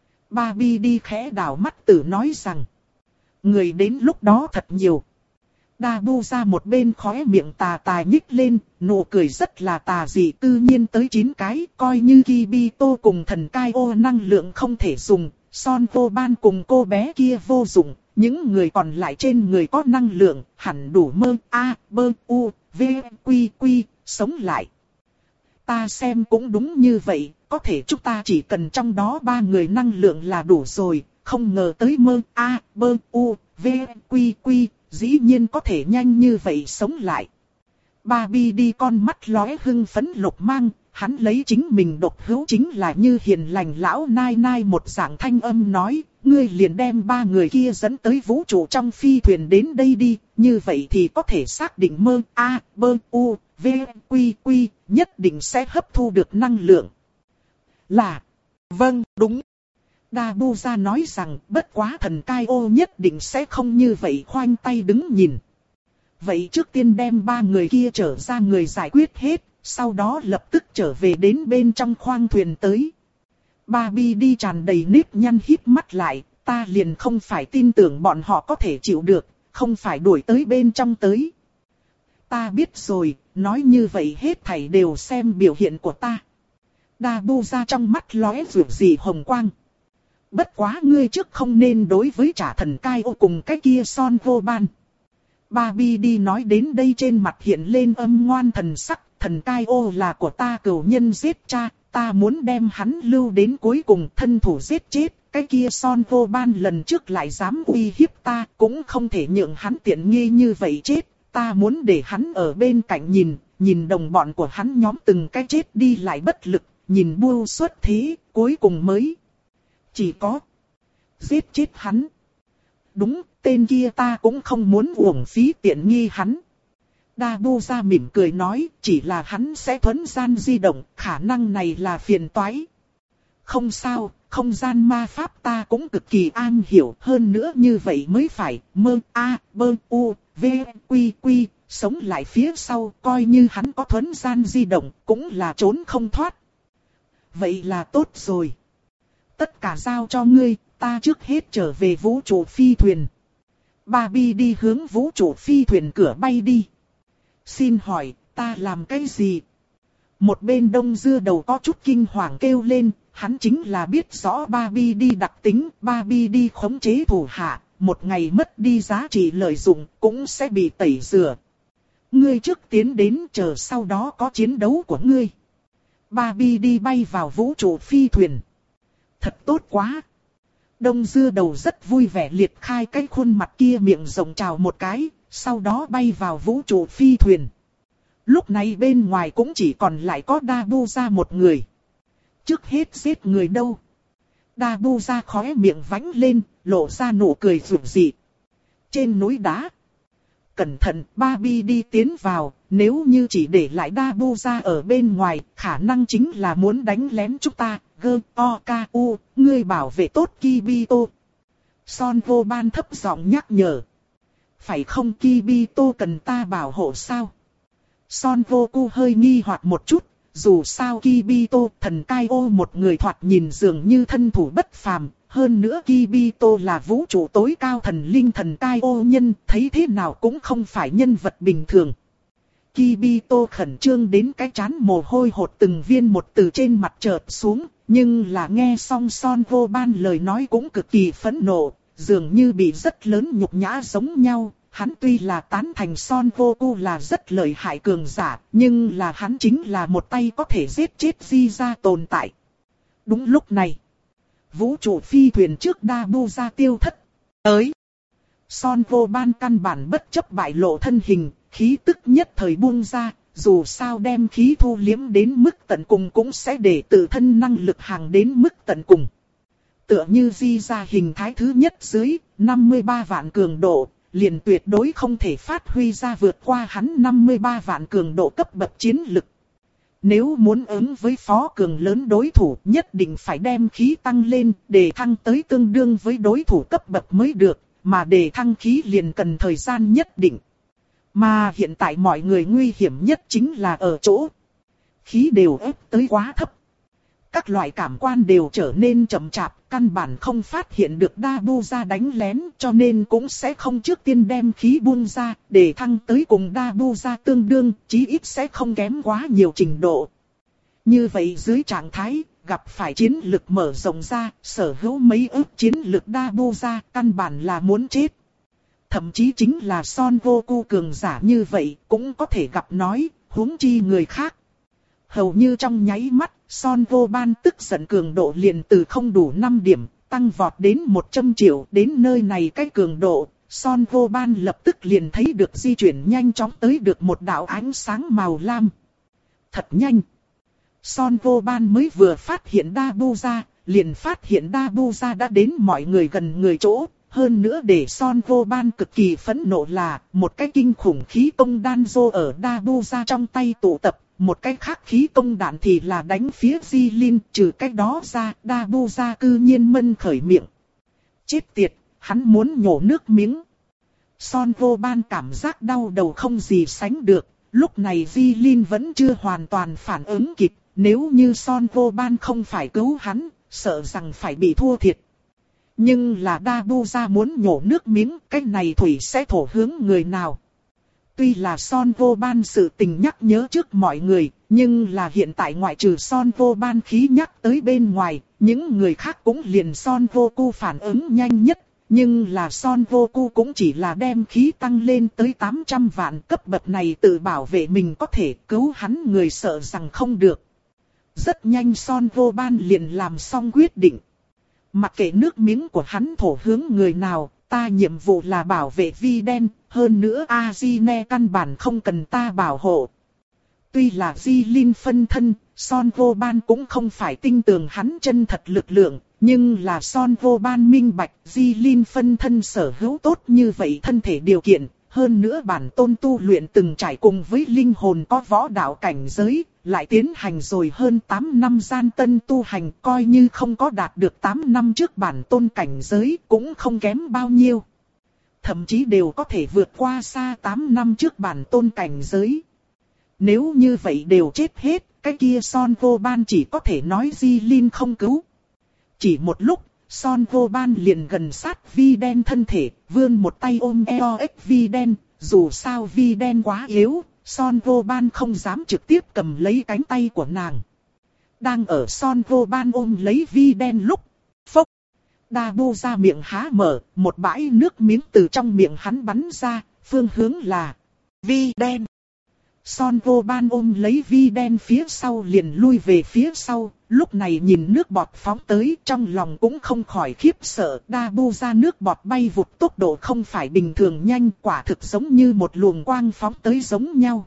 Barbie đi khẽ đảo mắt tử nói rằng, người đến lúc đó thật nhiều. Đa Bu ra một bên khóe miệng tà tà nhích lên, nụ cười rất là tà dị, tự nhiên tới chín cái, coi như Kibito cùng thần cai ô năng lượng không thể dùng, Son vô ban cùng cô bé kia vô dụng, những người còn lại trên người có năng lượng, hẳn đủ mơ, a, bơ, u, v, quy, quy, sống lại. Ta xem cũng đúng như vậy, có thể chúng ta chỉ cần trong đó ba người năng lượng là đủ rồi, không ngờ tới mơ, a, bơ, u, v, quy, quy, dĩ nhiên có thể nhanh như vậy sống lại. Barbie đi con mắt lóe hưng phấn lục mang, hắn lấy chính mình độc hữu chính là như hiền lành lão nai nai một dạng thanh âm nói, ngươi liền đem ba người kia dẫn tới vũ trụ trong phi thuyền đến đây đi, như vậy thì có thể xác định mơ, a, bơ, u, v, quy, quy, nhất định sẽ hấp thu được năng lượng. Là, vâng, đúng. Đa Bu ra nói rằng bất quá thần cai ô nhất định sẽ không như vậy khoanh tay đứng nhìn. Vậy trước tiên đem ba người kia trở ra người giải quyết hết, sau đó lập tức trở về đến bên trong khoang thuyền tới. Barbie đi tràn đầy nếp nhăn híp mắt lại, ta liền không phải tin tưởng bọn họ có thể chịu được, không phải đuổi tới bên trong tới. Ta biết rồi, nói như vậy hết thảy đều xem biểu hiện của ta. Đa Bu ra trong mắt lóe rực gì hồng quang. Bất quá ngươi trước không nên đối với trả thần cai ô cùng cái kia Son vô ban. Barbie đi nói đến đây trên mặt hiện lên âm ngoan thần sắc, thần cai ô là của ta cửu nhân giết cha, ta muốn đem hắn lưu đến cuối cùng thân thủ giết chết, cái kia Son vô ban lần trước lại dám uy hiếp ta, cũng không thể nhượng hắn tiện nghi như vậy chết, ta muốn để hắn ở bên cạnh nhìn, nhìn đồng bọn của hắn nhóm từng cái chết đi lại bất lực, nhìn bưu xuất thế, cuối cùng mới chỉ có giết chết hắn. Đúng, tên kia ta cũng không muốn uổng phí tiện nghi hắn. Đa Bu ra mỉm cười nói, chỉ là hắn sẽ thuấn gian di động, khả năng này là phiền toái. Không sao, không gian ma pháp ta cũng cực kỳ an hiểu, hơn nữa như vậy mới phải, mơ, a, bơ, u, v, quy, quy, sống lại phía sau, coi như hắn có thuấn gian di động, cũng là trốn không thoát. Vậy là tốt rồi. Tất cả giao cho ngươi, ta trước hết trở về vũ trụ phi thuyền. Barbie đi hướng vũ trụ phi thuyền cửa bay đi. Xin hỏi, ta làm cái gì? Một bên Đông Dưa đầu có chút kinh hoàng kêu lên, hắn chính là biết rõ Barbie đi đặc tính, Barbie đi khống chế thủ hạ, một ngày mất đi giá trị lợi dụng, cũng sẽ bị tẩy rửa. Ngươi trước tiến đến chờ sau đó có chiến đấu của ngươi. Barbie đi bay vào vũ trụ phi thuyền. Thật tốt quá. Đông Dưa đầu rất vui vẻ liệt khai cái khuôn mặt kia miệng rộng chào một cái, sau đó bay vào vũ trụ phi thuyền. Lúc này bên ngoài cũng chỉ còn lại có Đa Bu ra một người. Trước hết giết người đâu. Đa Bu ra khóe miệng vánh lên, lộ ra nụ cười rụng dị. Trên núi đá. Cẩn thận, Barbie đi tiến vào, nếu như chỉ để lại Đa Bu ra ở bên ngoài, khả năng chính là muốn đánh lén chúng ta. Gơ, o, ca, u, ngươi bảo vệ tốt Kibito. Son vô ban thấp giọng nhắc nhở. Phải không Kibito cần ta bảo hộ sao? Son vô cu hơi nghi hoặc một chút, dù sao Kibito thần cai ô một người thoạt nhìn dường như thân thủ bất phàm. Hơn nữa Kibito là vũ trụ tối cao thần linh thần cai ô nhân, thấy thế nào cũng không phải nhân vật bình thường. Kibito khẩn trương đến cái trán mồ hôi hột từng viên một từ trên mặt chợt xuống, nhưng là nghe xong Son vô ban lời nói cũng cực kỳ phẫn nộ, dường như bị rất lớn nhục nhã giống nhau. Hắn tuy là tán thành Son vô cu là rất lợi hại cường giả, nhưng là hắn chính là một tay có thể giết chết Di ra tồn tại. Đúng lúc này, vũ trụ phi thuyền trước Đa Bu ra tiêu thất. Tới, Son vô ban căn bản bất chấp bại lộ thân hình, khí tức nhất thời buông ra, dù sao đem khí thu liếm đến mức tận cùng cũng sẽ để tự thân năng lực hàng đến mức tận cùng. Tựa như Di ra hình thái thứ nhất dưới năm mươi ba vạn cường độ, liền tuyệt đối không thể phát huy ra vượt qua hắn năm mươi ba vạn cường độ cấp bậc chiến lực. Nếu muốn ứng với phó cường lớn đối thủ nhất định phải đem khí tăng lên để thăng tới tương đương với đối thủ cấp bậc mới được, mà để thăng khí liền cần thời gian nhất định. Mà hiện tại mọi người nguy hiểm nhất chính là ở chỗ khí đều ép tới quá thấp. các loại cảm quan đều trở nên chậm chạp, căn bản không phát hiện được Dabuza đánh lén, cho nên cũng sẽ không trước tiên đem khí buông ra, để thăng tới cùng Dabuza tương đương, chí ít sẽ không kém quá nhiều trình độ. Như vậy dưới trạng thái, gặp phải chiến lực mở rộng ra, sở hữu mấy ức chiến lực Dabuza, căn bản là muốn chết. Thậm chí chính là Son Goku cường giả như vậy, cũng có thể gặp nói, huống chi người khác. Hầu như trong nháy mắt, Son Goban tức giận cường độ liền từ không đủ năm điểm, tăng vọt đến một trăm triệu, đến nơi này cái cường độ, Son Goban lập tức liền thấy được di chuyển nhanh chóng tới được một đạo ánh sáng màu lam. Thật nhanh! Son Goban mới vừa phát hiện Dabuza, liền phát hiện Dabuza đã đến mọi người gần người chỗ. Hơn nữa để Son Goban cực kỳ phẫn nộ là, một cái kinh khủng khí công Danzo ở Dabuza trong tay tụ tập, một cái khác khí công đạn thì là đánh phía Jilin, trừ cái đó ra, Dabuza cư nhiên mân khởi miệng. Chết tiệt, hắn muốn nhổ nước miếng. Son Goban cảm giác đau đầu không gì sánh được, lúc này Jilin vẫn chưa hoàn toàn phản ứng kịp, nếu như Son Goban không phải cứu hắn, sợ rằng phải bị thua thiệt. Nhưng là Dabuza muốn nhổ nước miếng, cái này thủy sẽ thổ hướng người nào. Tuy là Son Goban sự tình nhắc nhớ trước mọi người, nhưng là hiện tại ngoại trừ Son Goban khí nhắc tới bên ngoài, những người khác cũng liền Son Goku phản ứng nhanh nhất. Nhưng là Son Goku cũng chỉ là đem khí tăng lên tới tám trăm vạn, cấp bậc này tự bảo vệ mình có thể cứu hắn, người sợ rằng không được. Rất nhanh Son Goban liền làm xong quyết định. Mặc kệ nước miếng của hắn thổ hướng người nào, ta nhiệm vụ là bảo vệ Vi Đen, hơn nữa Azine căn bản không cần ta bảo hộ. Tuy là Jilin phân thân, Son Goban cũng không phải tin tưởng hắn chân thật lực lượng, nhưng là Son Goban minh bạch Jilin phân thân sở hữu tốt như vậy thân thể điều kiện, hơn nữa bản tôn tu luyện từng trải cùng với linh hồn có võ đạo cảnh giới, lại tiến hành rồi hơn tám năm gian tân tu hành, coi như không có đạt được tám năm trước bản tôn cảnh giới cũng không kém bao nhiêu. Thậm chí đều có thể vượt qua xa tám năm trước bản tôn cảnh giới. Nếu như vậy đều chết hết, cái kia Son Goban chỉ có thể nói Jilin không cứu. Chỉ một lúc, Son Goban liền gần sát Vi Đen thân thể, vươn một tay ôm eo ếch Vi Đen, dù sao Vi Đen quá yếu. Son Goban không dám trực tiếp cầm lấy cánh tay của nàng. Đang ở Son Goban ôm lấy Vi Đen lúc, phốc, Dabuza miệng há mở, một bãi nước miếng từ trong miệng hắn bắn ra, phương hướng là Vi Đen. Son Goban ôm lấy Vi Đen phía sau liền lui về phía sau, lúc này nhìn nước bọt phóng tới trong lòng cũng không khỏi khiếp sợ. Dabuza nước bọt bay vụt tốc độ không phải bình thường nhanh, quả thực giống như một luồng quang phóng tới giống nhau.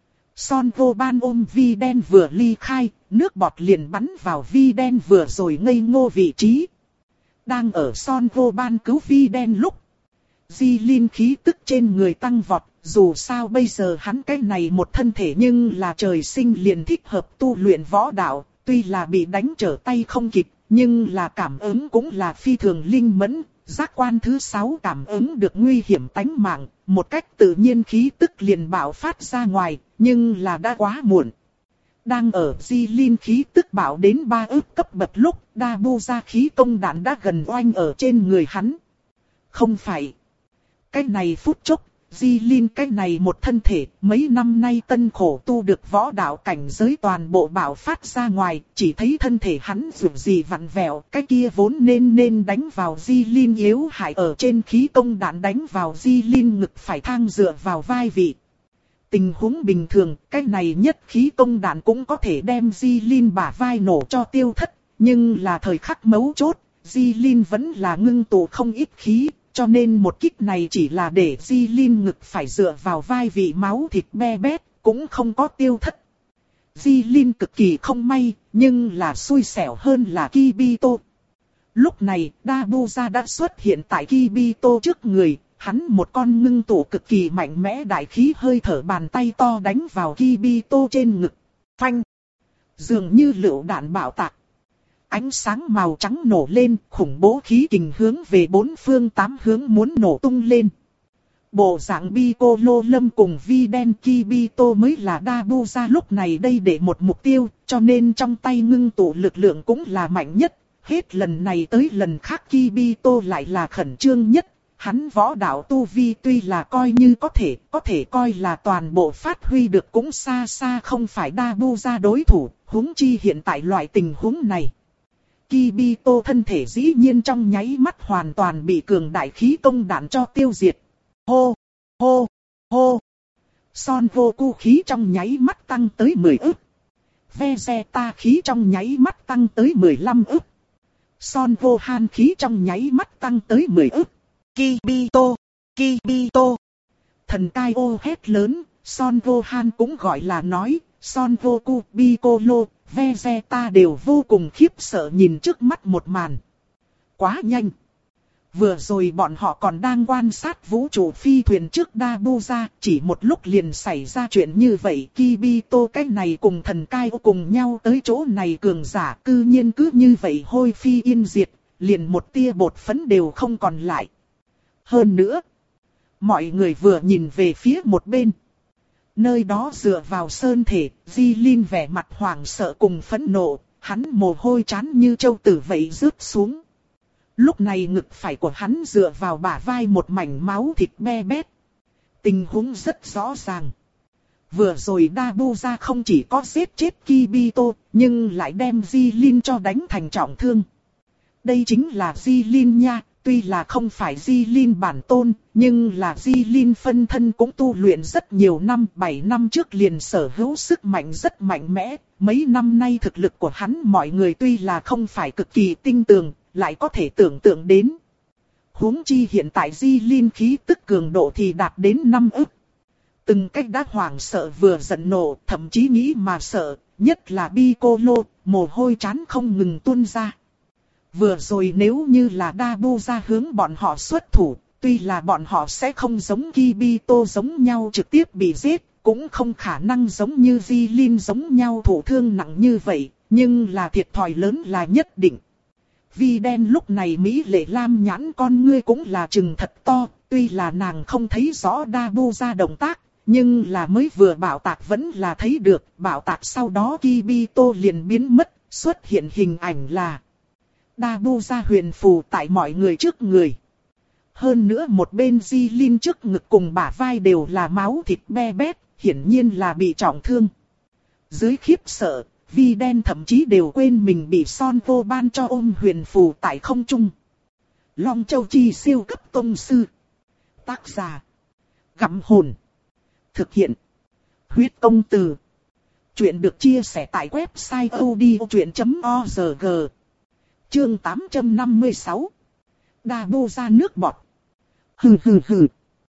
Son Goban ôm Vi Đen vừa ly khai, nước bọt liền bắn vào Vi Đen vừa rồi ngây ngô vị trí. Đang ở Son Goban cứu Vi Đen lúc, Jilin khí tức trên người tăng vọt, dù sao bây giờ hắn cái này một thân thể nhưng là trời sinh liền thích hợp tu luyện võ đạo, tuy là bị đánh trở tay không kịp, nhưng là cảm ứng cũng là phi thường linh mẫn, giác quan thứ sáu cảm ứng được nguy hiểm tánh mạng, một cách tự nhiên khí tức liền bạo phát ra ngoài, nhưng là đã quá muộn. Đang ở Jilin khí tức bạo đến ba ức cấp bậc lúc, Dabuza khí công đạn đã gần oanh ở trên người hắn. Không phải. Cái này phút chốc, Jilin cái này một thân thể, mấy năm nay tân khổ tu được võ đạo cảnh giới toàn bộ bạo phát ra ngoài, chỉ thấy thân thể hắn dù gì vặn vẹo, cái kia vốn nên nên đánh vào Jilin yếu hại ở trên khí công đạn đánh vào Jilin ngực phải thang dựa vào vai vị. Tình huống bình thường, cái này nhất khí công đạn cũng có thể đem Jilin bả vai nổ cho tiêu thất, nhưng là thời khắc mấu chốt, Jilin vẫn là ngưng tụ không ít khí. Cho nên một kích này chỉ là để Jilin ngực phải dựa vào vai vị máu thịt be bét, cũng không có tiêu thất. Jilin cực kỳ không may, nhưng là xui xẻo hơn là Kibito. Lúc này, Dabuza đã xuất hiện tại Kibito trước người, hắn một con ngưng tụ cực kỳ mạnh mẽ đại khí hơi thở bàn tay to đánh vào Kibito trên ngực. Phanh! Dường như lựu đạn bạo tạc. Ánh sáng màu trắng nổ lên, khủng bố khí kình hướng về bốn phương tám hướng muốn nổ tung lên. Bộ dạng Piccolo lâm cùng Vi đen Kibito mới là Dabuza lúc này đây để một mục tiêu, cho nên trong tay ngưng tụ lực lượng cũng là mạnh nhất. Hết lần này tới lần khác Kibito lại là khẩn trương nhất. Hắn võ đạo tu vi tuy là coi như có thể, có thể coi là toàn bộ phát huy được cũng xa xa không phải Dabuza đối thủ, huống chi hiện tại loại tình huống này. Kibito thân thể dĩ nhiên trong nháy mắt hoàn toàn bị cường đại khí công đạn cho tiêu diệt. Hô, hô, hô. Son Goku khí trong nháy mắt tăng tới mười ức. Vegeta khí trong nháy mắt tăng tới mười lăm ức. Son Gohan khí trong nháy mắt tăng tới mười ức. Kibito, Kibito. Thần Cai ô hét lớn, Son Gohan cũng gọi là nói, Son Goku, Piccolo, Vegeta đều vô cùng khiếp sợ nhìn trước mắt một màn. Quá nhanh. Vừa rồi bọn họ còn đang quan sát vũ trụ phi thuyền trước Dabuza, chỉ một lúc liền xảy ra chuyện như vậy. Kibito cái này cùng thần Cai cùng nhau tới chỗ này cường giả cư nhiên cứ như vậy hôi phi yên diệt, liền một tia bột phấn đều không còn lại. Hơn nữa, mọi người vừa nhìn về phía một bên. Nơi đó dựa vào sơn thể, Di Linh vẻ mặt hoảng sợ cùng phẫn nộ, hắn mồ hôi trán như châu tử vậy rớt xuống. Lúc này ngực phải của hắn dựa vào bả vai một mảnh máu thịt be bét. Tình huống rất rõ ràng. Vừa rồi Dabuza không chỉ có giết chết Kibito, nhưng lại đem Di Linh cho đánh thành trọng thương. Đây chính là Di Linh nha, tuy là không phải Di Linh bản tôn, nhưng là Di Linh phân thân cũng tu luyện rất nhiều năm, bảy năm trước liền sở hữu sức mạnh rất mạnh mẽ. Mấy năm nay thực lực của hắn mọi người tuy là không phải cực kỳ tinh tường, lại có thể tưởng tượng đến. Huống chi hiện tại Di Linh khí tức cường độ thì đạt đến năm ức. Từng cách đã hoảng sợ vừa giận nộ, thậm chí nghĩ mà sợ, nhất là Piccolo, mồ hôi trán không ngừng tuôn ra. Vừa rồi nếu như là Dabuza hướng bọn họ xuất thủ, tuy là bọn họ sẽ không giống Kibito giống nhau trực tiếp bị giết, cũng không khả năng giống như Di Linh giống nhau thụ thương nặng như vậy, nhưng là thiệt thòi lớn là nhất định. Vi đen lúc này Mỹ lệ lam nhãn con ngươi cũng là trừng thật to, tuy là nàng không thấy rõ Dabuza động tác, nhưng là mới vừa bảo tạc vẫn là thấy được, bảo tạc sau đó Kibito liền biến mất, xuất hiện hình ảnh là Dabuza huyền phù tại mọi người trước người. Hơn nữa một bên Di Linh trước ngực cùng bả vai đều là máu thịt be bét, hiển nhiên là bị trọng thương. Dưới khiếp sợ, Vi đen thậm chí đều quên mình bị Son Vô ban cho ôm huyền phù tại không trung. Long Châu Chi siêu cấp tông sư. Tác giả: Gặm Hồn. Thực hiện: Huyết Công Từ. Chuyện được chia sẻ tại website odchuyện chấm org. Chương tám trăm năm mươi sáu. Dabuza nước bọt. Hừ hừ hừ.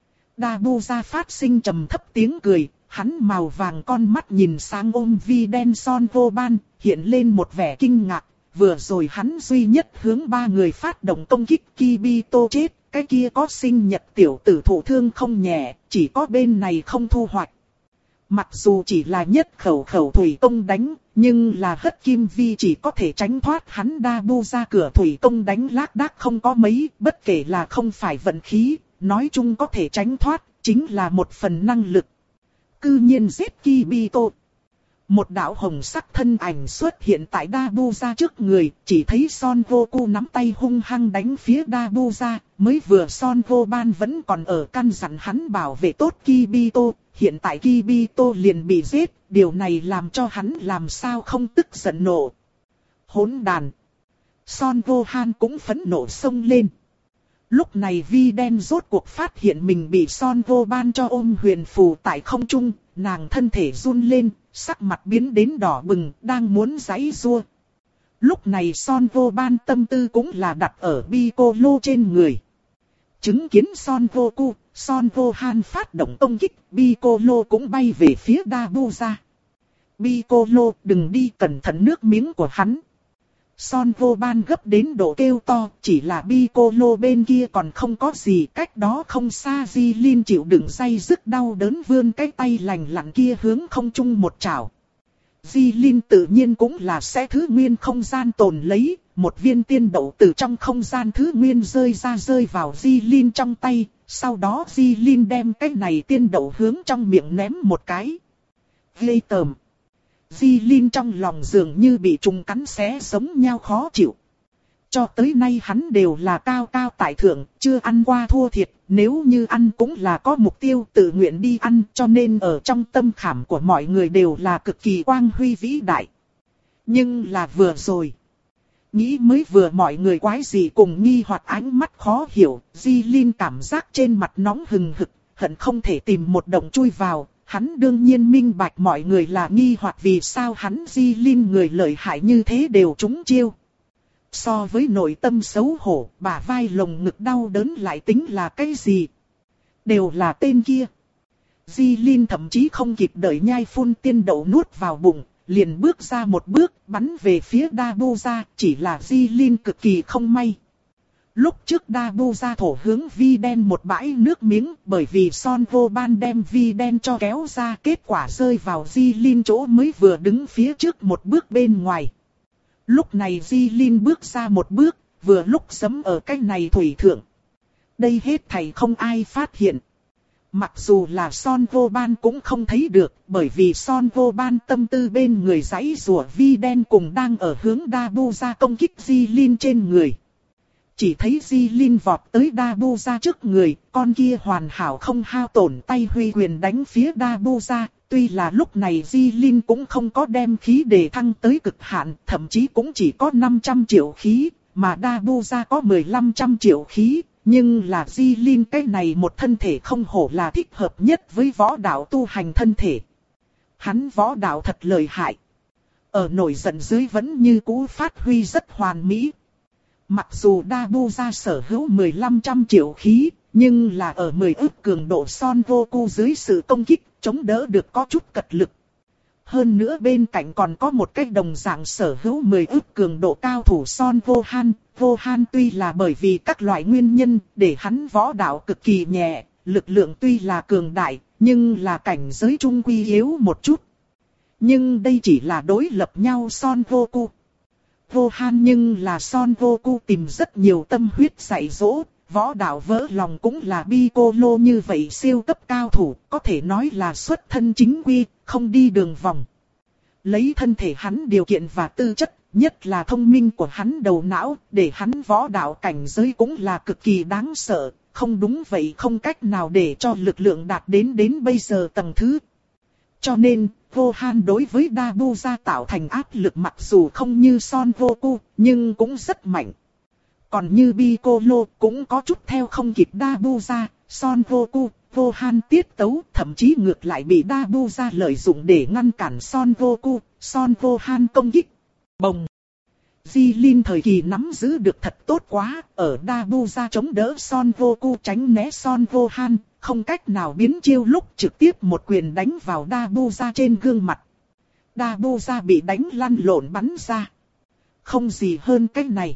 Dabuza phát sinh trầm thấp tiếng cười, hắn màu vàng con mắt nhìn sang ôm Vi đen Son Vô ban, hiện lên một vẻ kinh ngạc. Vừa rồi hắn duy nhất hướng ba người phát động công kích, Kibito chết, cái kia có sinh nhật tiểu tử thụ thương không nhẹ, chỉ có bên này không thu hoạch. Mặc dù chỉ là nhất khẩu khẩu thủy công đánh, nhưng là hất kim vi chỉ có thể tránh thoát hắn Dabuza cửa thủy công đánh lác đác không có mấy, bất kể là không phải vận khí, nói chung có thể tránh thoát, chính là một phần năng lực. Cư nhiên giết Kibito. Một đạo hồng sắc thân ảnh xuất hiện tại Dabuza trước người, chỉ thấy Son Goku nắm tay hung hăng đánh phía Dabuza, mới vừa Son Goban vẫn còn ở căn dặn hắn bảo vệ tốt Kibito, hiện tại Kibito liền bị giết, điều này làm cho hắn làm sao không tức giận nộ. Hỗn đàn. Son Gohan cũng phẫn nộ xông lên. Lúc này Vi đen rốt cuộc phát hiện mình bị Son Goban cho ôm huyền phù tại không trung, nàng thân thể run lên, sắc mặt biến đến đỏ bừng, đang muốn giãy giụa. Lúc này Son Goban tâm tư cũng là đặt ở Piccolo trên người. Chứng kiến Son Goku, Son Gohan phát động công kích, Piccolo cũng bay về phía Dabuza. Piccolo, đừng đi, cẩn thận nước miếng của hắn. Son Goban gấp đến độ kêu to, chỉ là Piccolo bên kia còn không có gì, cách đó không xa Di Linh chịu đựng day dứt đau đớn vươn cái tay lành lặn kia hướng không trung một chảo. Di Linh tự nhiên cũng là sẽ thứ nguyên không gian tồn lấy, một viên tiên đậu từ trong không gian thứ nguyên rơi ra rơi vào Di Linh trong tay, Sau đó Di Linh đem cái này tiên đậu hướng trong miệng ném một cái. Ghê tởm. Di Linh trong lòng dường như bị trùng cắn xé giống nhau khó chịu. Cho tới nay hắn đều là cao cao tại thượng, chưa ăn qua thua thiệt, nếu như ăn cũng là có mục tiêu tự nguyện đi ăn, cho nên ở trong tâm khảm của mọi người đều là cực kỳ quang huy vĩ đại. Nhưng là vừa rồi. Nghĩ mới vừa mọi người quái gì cùng nghi hoặc ánh mắt khó hiểu, Di Linh cảm giác trên mặt nóng hừng hực, hận không thể tìm một động chui vào. Hắn đương nhiên minh bạch mọi người là nghi hoặc vì sao hắn Di Linh người lợi hại như thế đều trúng chiêu. So với nội tâm xấu hổ, bả vai lồng ngực đau đớn lại tính là cái gì? Đều là tên kia. Di Linh thậm chí không kịp đợi nhai phun tiên đậu nuốt vào bụng, liền bước ra một bước, bắn về phía Dabuza, chỉ là Di Linh cực kỳ không may. Lúc trước Dabuza thổ hướng vi đen một bãi nước miếng, bởi vì Son Vô Ban đem vi đen cho kéo ra, kết quả rơi vào Di Linh chỗ mới vừa đứng phía trước một bước bên ngoài. Lúc này Di Linh bước ra một bước, vừa lúc giẫm ở cái này thủy thượng. Đây hết thảy không ai phát hiện. Mặc dù là Son Vô Ban cũng không thấy được, bởi vì Son Vô Ban tâm tư bên người giãy rùa vi đen cùng đang ở hướng Dabuza công kích Di Linh trên người. Chỉ thấy Di Linh vọt tới Dabuza trước người, con kia hoàn hảo không hao tổn tay huy quyền đánh phía Dabuza. Tuy là lúc này Di Linh cũng không có đem khí để thăng tới cực hạn, thậm chí cũng chỉ có năm trăm triệu khí, mà Dabuza có mười lăm trăm triệu khí. Nhưng là Di Linh cái này một thân thể không hổ là thích hợp nhất với võ đạo tu hành thân thể. Hắn võ đạo thật lợi hại. Ở nổi giận dưới vẫn như cũ phát huy rất hoàn mỹ. Mặc dù Dabuza sở hữu mười lăm trăm triệu khí, nhưng là ở mười ức cường độ Son Goku dưới sự công kích, chống đỡ được có chút cật lực. Hơn nữa bên cạnh còn có một cái đồng dạng sở hữu mười ức cường độ cao thủ Son Gohan. Gohan tuy là bởi vì các loại nguyên nhân để hắn võ đạo cực kỳ nhẹ, lực lượng tuy là cường đại, nhưng là cảnh giới trung quy yếu một chút. Nhưng đây chỉ là đối lập nhau Son Goku. Gohan nhưng là Son Goku tìm rất nhiều tâm huyết dạy dỗ, võ đạo vỡ lòng cũng là Piccolo như vậy siêu cấp cao thủ, có thể nói là xuất thân chính quy, không đi đường vòng. Lấy thân thể hắn điều kiện và tư chất, nhất là thông minh của hắn đầu não, để hắn võ đạo cảnh giới cũng là cực kỳ đáng sợ, không đúng vậy không cách nào để cho lực lượng đạt đến đến bây giờ tầng thứ. Cho nên, Gohan đối với Dabuza tạo thành áp lực mặc dù không như Son Goku, nhưng cũng rất mạnh. Còn như Piccolo cũng có chút theo không kịp Dabuza, Son Goku, Gohan tiết tấu, thậm chí ngược lại bị Dabuza lợi dụng để ngăn cản Son Goku, Son Gohan công kích. Bồng! Di Linh thời kỳ nắm giữ được thật tốt quá, ở Dabuza chống đỡ Son Goku tránh né Son Gohan, không cách nào biến chiêu lúc trực tiếp một quyền đánh vào Dabuza trên gương mặt. Dabuza bị đánh lăn lộn bắn ra. Không gì hơn cái này.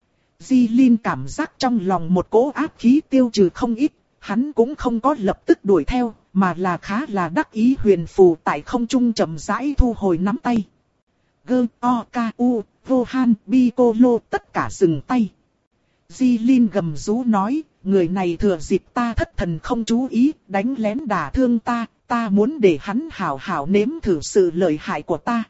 Di Linh cảm giác trong lòng một cỗ áp khí tiêu trừ không ít, hắn cũng không có lập tức đuổi theo, mà là khá là đắc ý huyền phù tại không trung chậm rãi thu hồi nắm tay. Gơ, O, K, U, Gohan, Piccolo tất cả dừng tay. Di Linh gầm rú nói, người này thừa dịp ta thất thần không chú ý, đánh lén đả thương ta, ta muốn để hắn hảo hảo nếm thử sự lợi hại của ta.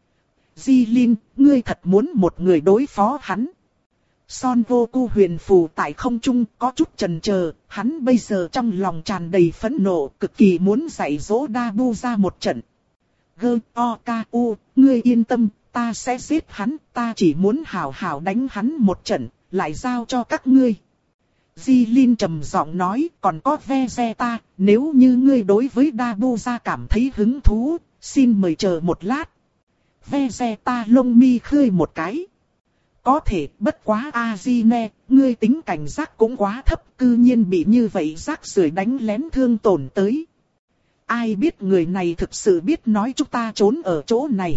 Di Linh, ngươi thật muốn một người đối phó hắn. Son Goku huyền phù tại không trung có chút chần chờ, hắn bây giờ trong lòng tràn đầy phẫn nộ, cực kỳ muốn dạy dỗ Dabuza một trận. Gơ, O, K, U, ngươi yên tâm, ta sẽ giết hắn, ta chỉ muốn hảo hảo đánh hắn một trận, lại giao cho các ngươi. Di Linh trầm giọng nói, còn có Vegeta, nếu như ngươi đối với Dabuza cảm thấy hứng thú, xin mời chờ một lát. Vegeta lông mi khơi một cái. Có thể, bất quá Azine, ngươi tính cảnh giác cũng quá thấp, cư nhiên bị như vậy rác rưởi đánh lén thương tổn tới. Ai biết người này thực sự biết nói chúng ta trốn ở chỗ này.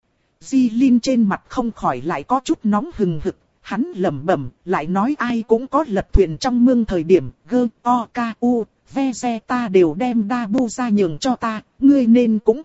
Di Linh trên mặt không khỏi lại có chút nóng hừng hực, hắn lẩm bẩm, lại nói ai cũng có lật thuyền trong mương thời điểm, Gơ, O, K, U, Vegeta đều đem Dabuza nhường cho ta, ngươi nên cũng.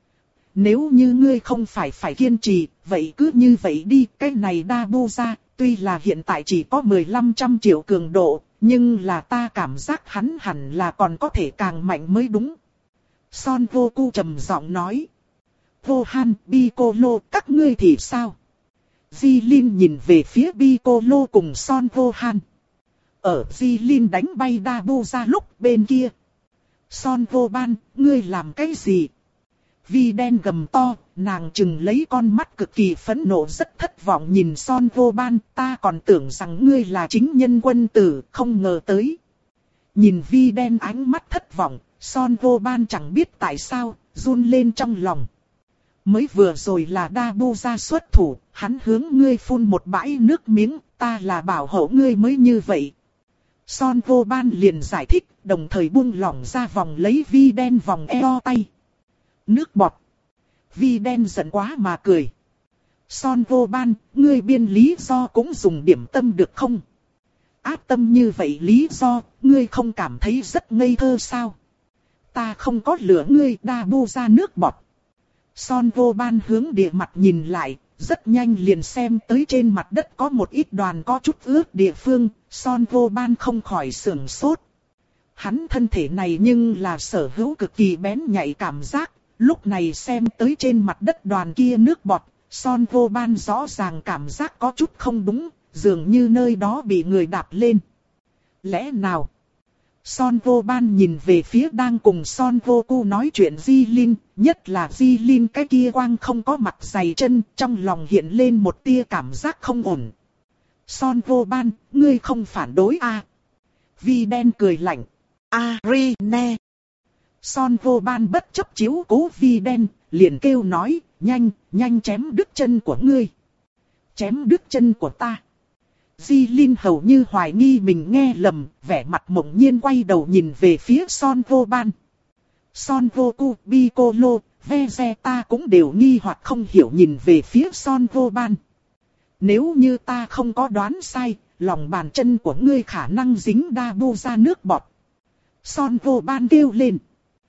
Nếu như ngươi không phải phải kiên trì, vậy cứ như vậy đi, cái này Dabuza, tuy là hiện tại chỉ có mười lăm trăm triệu cường độ, nhưng là ta cảm giác hắn hẳn là còn có thể càng mạnh mới đúng. Son Goku trầm giọng nói. Gohan, Piccolo, các ngươi thì sao? Jilin nhìn về phía Piccolo cùng Son Gohan. Ở Jilin đánh bay Dabu ra lúc bên kia. Son Gohan, ngươi làm cái gì? Vi đen gầm to, nàng chừng lấy con mắt cực kỳ phẫn nộ rất thất vọng nhìn Son Gohan, ta còn tưởng rằng ngươi là chính nhân quân tử, không ngờ tới. Nhìn Vi đen ánh mắt thất vọng, Son Gohan chẳng biết tại sao, run lên trong lòng. Mới vừa rồi là Dabu ra xuất thủ, hắn hướng ngươi phun một bãi nước miếng, ta là bảo hộ ngươi mới như vậy. Son Gohan liền giải thích, đồng thời buông lỏng ra vòng lấy Vi đen vòng eo tay. Nước bọt. Vi đen giận quá mà cười. Son Gohan, ngươi biên lý do cũng dùng điểm tâm được không? Áp tâm như vậy lý do, ngươi không cảm thấy rất ngây thơ sao? Ta không có lửa ngươi Dabu ra nước bọt. Son Gohan hướng địa mặt nhìn lại, rất nhanh liền xem tới trên mặt đất có một ít đoàn có chút ướt địa phương, Son Gohan không khỏi sửng sốt. Hắn thân thể này nhưng là sở hữu cực kỳ bén nhạy cảm giác, lúc này xem tới trên mặt đất đoàn kia nước bọt, Son Gohan rõ ràng cảm giác có chút không đúng, dường như nơi đó bị người đạp lên. Lẽ nào? Son Gohan nhìn về phía đang cùng Son Goku nói chuyện Jilin, nhất là Jilin cái kia quang không có mặt dày chân, trong lòng hiện lên một tia cảm giác không ổn. Son Gohan, ngươi không phản đối à? Vi đen cười lạnh. Arine. Son Gohan bất chấp chiếu cố Vi đen, liền kêu nói, nhanh, nhanh chém đứt chân của ngươi. Chém đứt chân của ta. Jilin hầu như hoài nghi mình nghe lầm, vẻ mặt mộng nhiên quay đầu nhìn về phía Son Gohan. Son Goku, Piccolo, Vegeta cũng đều nghi hoặc không hiểu nhìn về phía Son Gohan. Nếu như ta không có đoán sai, lòng bàn chân của ngươi khả năng dính Dabu ra nước bọt. Son Gohan kêu lên.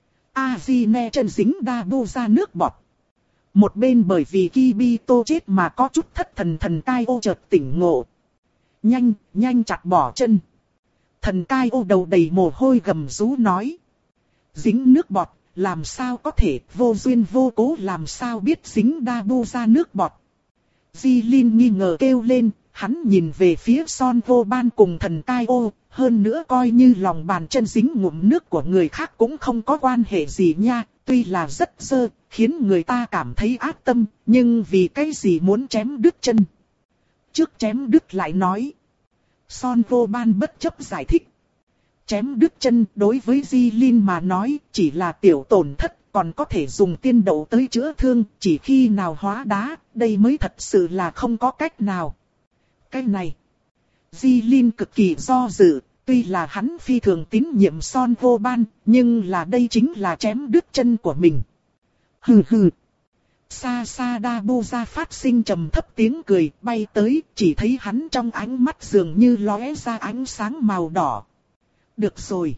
Arine chân dính Dabu ra nước bọt. Một bên bởi vì Kibito chết mà có chút thất thần thần cai ô chợt tỉnh ngộ. Nhanh, nhanh chặt bỏ chân. Thần cai ô đầu đầy mồ hôi gầm rú nói. Dính nước bọt, làm sao có thể, vô duyên vô cố làm sao biết dính Dabu ra nước bọt. Jilin nghi ngờ kêu lên, hắn nhìn về phía Son Gohan cùng thần cai ô, hơn nữa coi như lòng bàn chân dính ngụm nước của người khác cũng không có quan hệ gì nha, tuy là rất dơ, khiến người ta cảm thấy ác tâm, nhưng vì cái gì muốn chém đứt chân. Trước chém đứt lại nói. Son Gohan bất chấp giải thích. Chém đứt chân đối với Jilin mà nói chỉ là tiểu tổn thất, còn có thể dùng tiên đậu tới chữa thương, chỉ khi nào hóa đá, đây mới thật sự là không có cách nào. Cái này, Jilin cực kỳ do dự, tuy là hắn phi thường tín nhiệm Son Gohan, nhưng là đây chính là chém đứt chân của mình. Hừ hừ. Xa xa Dabu ra phát sinh trầm thấp tiếng cười, bay tới, chỉ thấy hắn trong ánh mắt dường như lóe ra ánh sáng màu đỏ. Được rồi.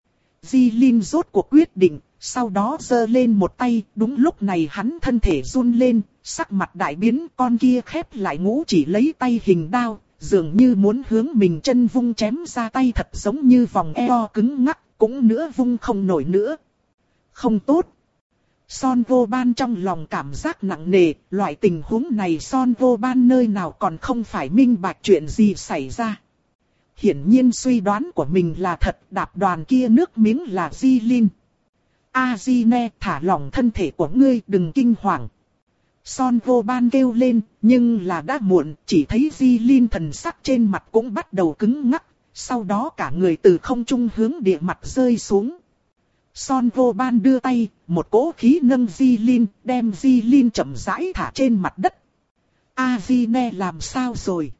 Jilin rốt cuộc quyết định, sau đó giơ lên một tay, đúng lúc này hắn thân thể run lên, sắc mặt đại biến, con kia khép lại ngũ chỉ lấy tay hình đao, dường như muốn hướng mình chân vung chém ra tay thật giống như vòng eo cứng ngắc, cũng nữa vung không nổi nữa. Không tốt. Son Gohan trong lòng cảm giác nặng nề, loại tình huống này Son Gohan nơi nào còn không phải minh bạch chuyện gì xảy ra. Hiển nhiên suy đoán của mình là thật, đạp đoàn kia nước miếng là Jilin. Arine, thả lỏng thân thể của ngươi, đừng kinh hoàng. Son Gohan kêu lên, nhưng là đã muộn, chỉ thấy Jilin thần sắc trên mặt cũng bắt đầu cứng ngắc, sau đó cả người từ không trung hướng địa mặt rơi xuống. Son Gohan đưa tay, một cỗ khí nâng Jilin, đem Jilin chậm rãi thả trên mặt đất. Arine làm sao rồi?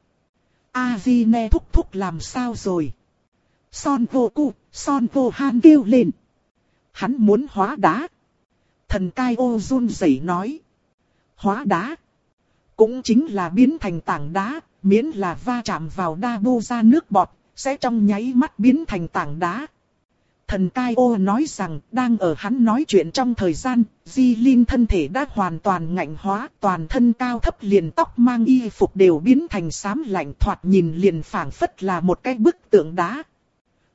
Arine thúc thúc làm sao rồi? Son Goku, Son Gohan kêu lên. Hắn muốn hóa đá. Thần cai ô run rẩy nói. Hóa đá. Cũng chính là biến thành tảng đá, miễn là va chạm vào Dabu ra nước bọt, sẽ trong nháy mắt biến thành tảng đá. Thần cai ô nói rằng, đang ở hắn nói chuyện trong thời gian, Jilin thân thể đã hoàn toàn ngạnh hóa, toàn thân cao thấp liền tóc mang y phục đều biến thành xám lạnh, thoạt nhìn liền phảng phất là một cái bức tượng đá.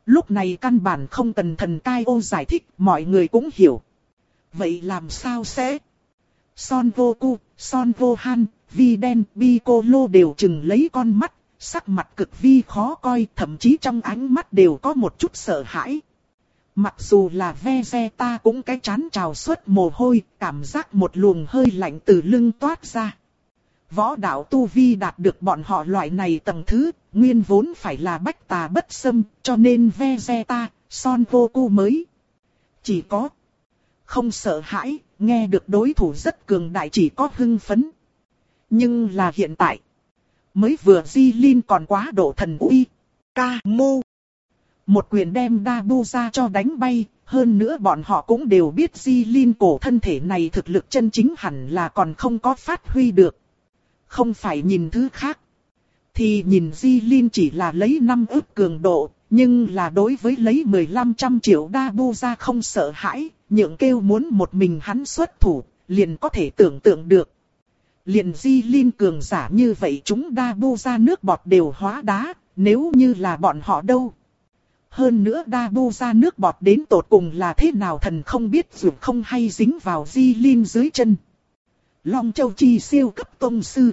Lúc này căn bản không cần thần cai ô giải thích, mọi người cũng hiểu. Vậy làm sao sẽ? Son Goku, Son Gohan, Vi Đen, Piccolo đều chừng lấy con mắt, sắc mặt cực vi khó coi, thậm chí trong ánh mắt đều có một chút sợ hãi. Mặc dù là Vegeta cũng cái chán trào xuất mồ hôi, cảm giác một luồng hơi lạnh từ lưng toát ra. Võ đạo tu vi đạt được bọn họ loại này tầng thứ, nguyên vốn phải là bách tà bất xâm, cho nên Vegeta, Son Goku mới chỉ có không sợ hãi, nghe được đối thủ rất cường đại chỉ có hưng phấn. Nhưng là hiện tại, mới vừa Di Lin còn quá độ thần uy, ca mô. Một quyền đem Dabu ra cho đánh bay, hơn nữa bọn họ cũng đều biết Di Lin cổ thân thể này thực lực chân chính hẳn là còn không có phát huy được. Không phải nhìn thứ khác, thì nhìn Di Lin chỉ là lấy năm ức cường độ, nhưng là đối với lấy mười lăm trăm triệu Dabu ra không sợ hãi, nhượng kêu muốn một mình hắn xuất thủ, liền có thể tưởng tượng được. Liền Di Lin cường giả như vậy chúng Dabu ra nước bọt đều hóa đá, nếu như là bọn họ đâu. Hơn nữa Dabu ra nước bọt đến tột cùng là thế nào thần không biết dù không hay dính vào Di Lin dưới chân. Long Châu Chi siêu cấp tông sư.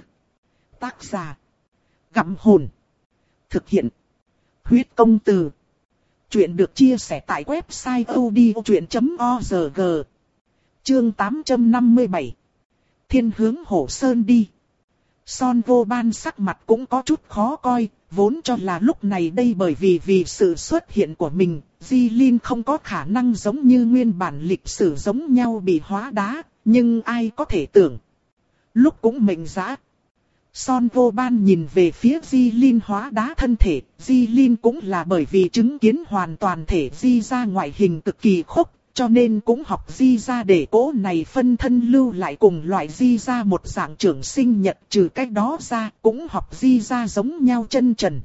Tác giả. Gặm hồn. Thực hiện. Huyết công từ. Chuyện được chia sẻ tại website odchuyện chấm org. Chương tám trăm năm mươi bảy. Thiên hướng Hổ Sơn đi. Son Gohan sắc mặt cũng có chút khó coi, vốn cho là lúc này đây bởi vì vì sự xuất hiện của mình, Di Lin không có khả năng giống như nguyên bản lịch sử giống nhau bị hóa đá, nhưng ai có thể tưởng. Lúc cũng mệnh giá. Son Gohan nhìn về phía Di Lin hóa đá thân thể, Di Lin cũng là bởi vì chứng kiến hoàn toàn thể Di ra ngoại hình cực kỳ khốc, cho nên cũng học Di ra để cố này phân thân lưu lại cùng loại Di ra một dạng trưởng sinh nhật, trừ cách đó ra cũng học Di ra giống nhau chân trần.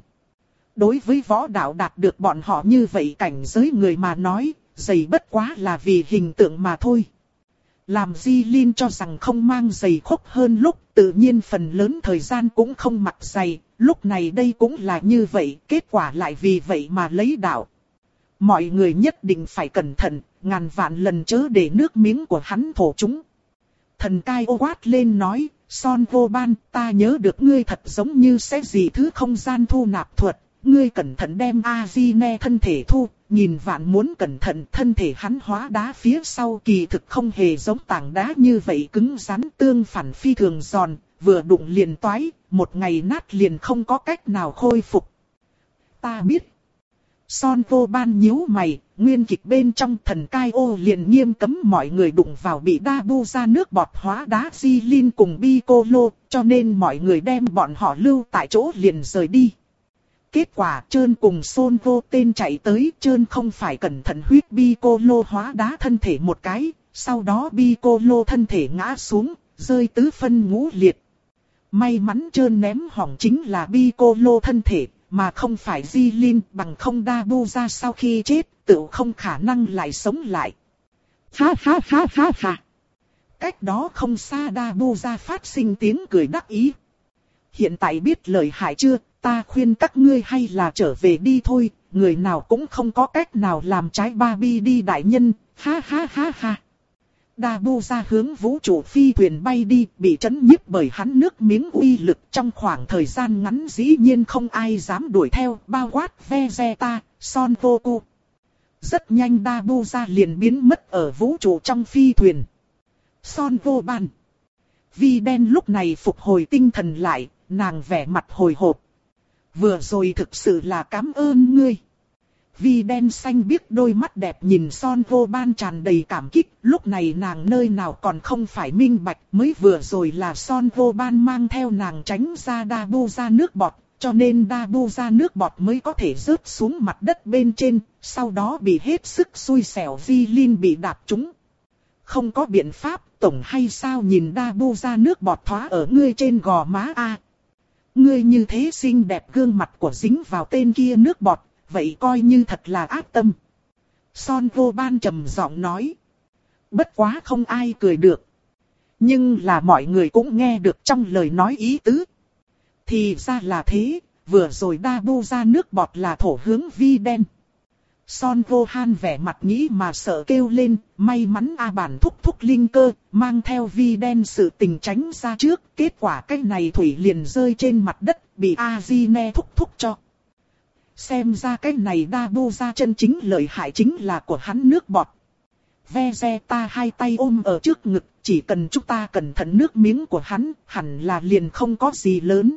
Đối với võ đạo đạt được bọn họ như vậy cảnh giới người mà nói, giày bất quá là vì hình tượng mà thôi. Làm Di Lin cho rằng không mang giày khốc hơn lúc, tự nhiên phần lớn thời gian cũng không mặc giày, lúc này đây cũng là như vậy, kết quả lại vì vậy mà lấy đạo. Mọi người nhất định phải cẩn thận, ngàn vạn lần chớ để nước miếng của hắn thổ chúng. Thần cai ô quát lên nói, Son Gohan, ta nhớ được ngươi thật giống như sẽ gì thứ không gian thu nạp thuật, ngươi cẩn thận đem Azine thân thể thu, nhìn vạn muốn cẩn thận thân thể hắn hóa đá phía sau kỳ thực không hề giống tảng đá như vậy cứng rắn tương phản phi thường giòn, vừa đụng liền toái, một ngày nát liền không có cách nào khôi phục. Ta biết. Son Gohan nhíu mày, nguyên kịch bên trong thần cai ô liền nghiêm cấm mọi người đụng vào bị Dabu ra nước bọt hóa đá Di Lin cùng Piccolo, cho nên mọi người đem bọn họ lưu tại chỗ liền rời đi. Kết quả Trơn cùng Son Vô tên chạy tới, Trơn không phải cẩn thận huyết Piccolo hóa đá thân thể một cái, sau đó Piccolo thân thể ngã xuống, rơi tứ phân ngũ liệt. May mắn Trơn ném hỏng chính là Piccolo thân thể, mà không phải Di Lin, bằng không Dabu ra sau khi chết, tự không khả năng lại sống lại. Ha ha ha ha ha. Cách đó không xa Dabu ra phát sinh tiếng cười đắc ý. Hiện tại biết lời hại chưa, ta khuyên các ngươi hay là trở về đi thôi, người nào cũng không có cách nào làm trái Barbie đi đại nhân, ha ha ha ha. Dabu ra hướng vũ trụ phi thuyền bay đi, bị chấn nhiếp bởi hắn nước miếng uy lực trong khoảng thời gian ngắn dĩ nhiên không ai dám đuổi theo, bao quát Vegeta, Son Goku. Rất nhanh Dabu ra liền biến mất ở vũ trụ trong phi thuyền. Son Gohan. Vi Đen lúc này phục hồi tinh thần lại, nàng vẻ mặt hồi hộp. Vừa rồi thực sự là cảm ơn ngươi. Vi Đen xanh biếc đôi mắt đẹp nhìn Son Gohan tràn đầy cảm kích, lúc này nàng nơi nào còn không phải minh bạch, mới vừa rồi là Son Gohan mang theo nàng tránh ra Dabu ra nước bọt, cho nên Dabu ra nước bọt mới có thể rớt xuống mặt đất bên trên, sau đó bị hết sức xui xẻo Di Lin bị đạp trúng. Không có biện pháp, tổng hay sao nhìn Dabu ra nước bọt thoá ở ngươi trên gò má a. Ngươi như thế xinh đẹp gương mặt của dính vào tên kia nước bọt, vậy coi như thật là ác tâm. Son Gohan trầm giọng nói. Bất quá không ai cười được. Nhưng là mọi người cũng nghe được trong lời nói ý tứ. Thì ra là thế, vừa rồi Dabu ra nước bọt là thổ hướng Vi Đen. Son Gohan vẻ mặt nghĩ mà sợ kêu lên, may mắn A Bản thúc thúc linh cơ, mang theo vi đen sự tình tránh ra trước, kết quả cái này thủy liền rơi trên mặt đất, bị Azine thúc thúc cho. Xem ra cái này Dabuza chân chính lợi hại chính là của hắn nước bọt. Vegeta hai tay ôm ở trước ngực, chỉ cần chúng ta cẩn thận nước miếng của hắn, hẳn là liền không có gì lớn.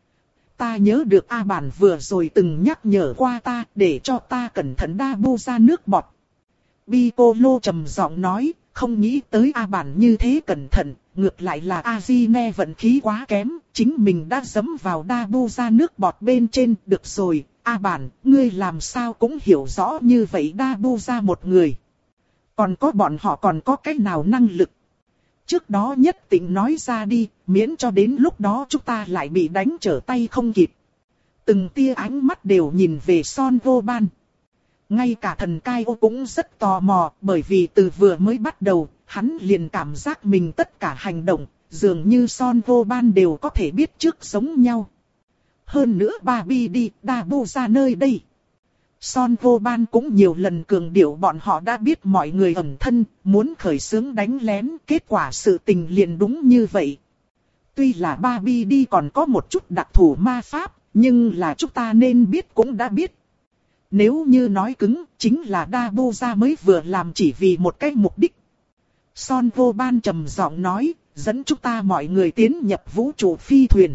Ta nhớ được A Bản vừa rồi từng nhắc nhở qua ta để cho ta cẩn thận Dabuza nước bọt. Piccolo trầm giọng nói, không nghĩ tới A Bản như thế cẩn thận, ngược lại là Azine vận khí quá kém, chính mình đã dẫm vào Dabuza nước bọt bên trên. Được rồi, A Bản, ngươi làm sao cũng hiểu rõ như vậy Dabuza một người. Còn có bọn họ còn có cái nào năng lực? Trước đó nhất định nói ra đi, miễn cho đến lúc đó chúng ta lại bị đánh trở tay không kịp. Từng tia ánh mắt đều nhìn về Son Gohan. Ngay cả thần Kaio cũng rất tò mò, bởi vì từ vừa mới bắt đầu, hắn liền cảm giác mình tất cả hành động, dường như Son Gohan đều có thể biết trước giống nhau. Hơn nữa Baby đi, Dabuza nơi đây. Son Gohan cũng nhiều lần cường điệu bọn họ đã biết mọi người ẩn thân, muốn khởi xướng đánh lén, kết quả sự tình liền đúng như vậy. Tuy là Baby đi còn có một chút đặc thù ma pháp, nhưng là chúng ta nên biết cũng đã biết. Nếu như nói cứng, chính là Dabuza mới vừa làm chỉ vì một cái mục đích. Son Gohan trầm giọng nói, dẫn chúng ta mọi người tiến nhập vũ trụ phi thuyền.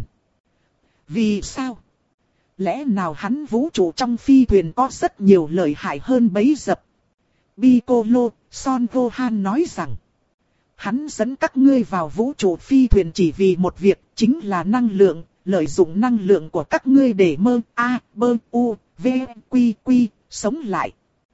Vì sao? Lẽ nào hắn vũ trụ trong phi thuyền có rất nhiều lợi hại hơn bấy dập? Piccolo, Son Gohan nói rằng, hắn dẫn các ngươi vào vũ trụ phi thuyền chỉ vì một việc, chính là năng lượng, lợi dụng năng lượng của các ngươi để mơ, a, bơ, u, v, quy, quy, sống lại.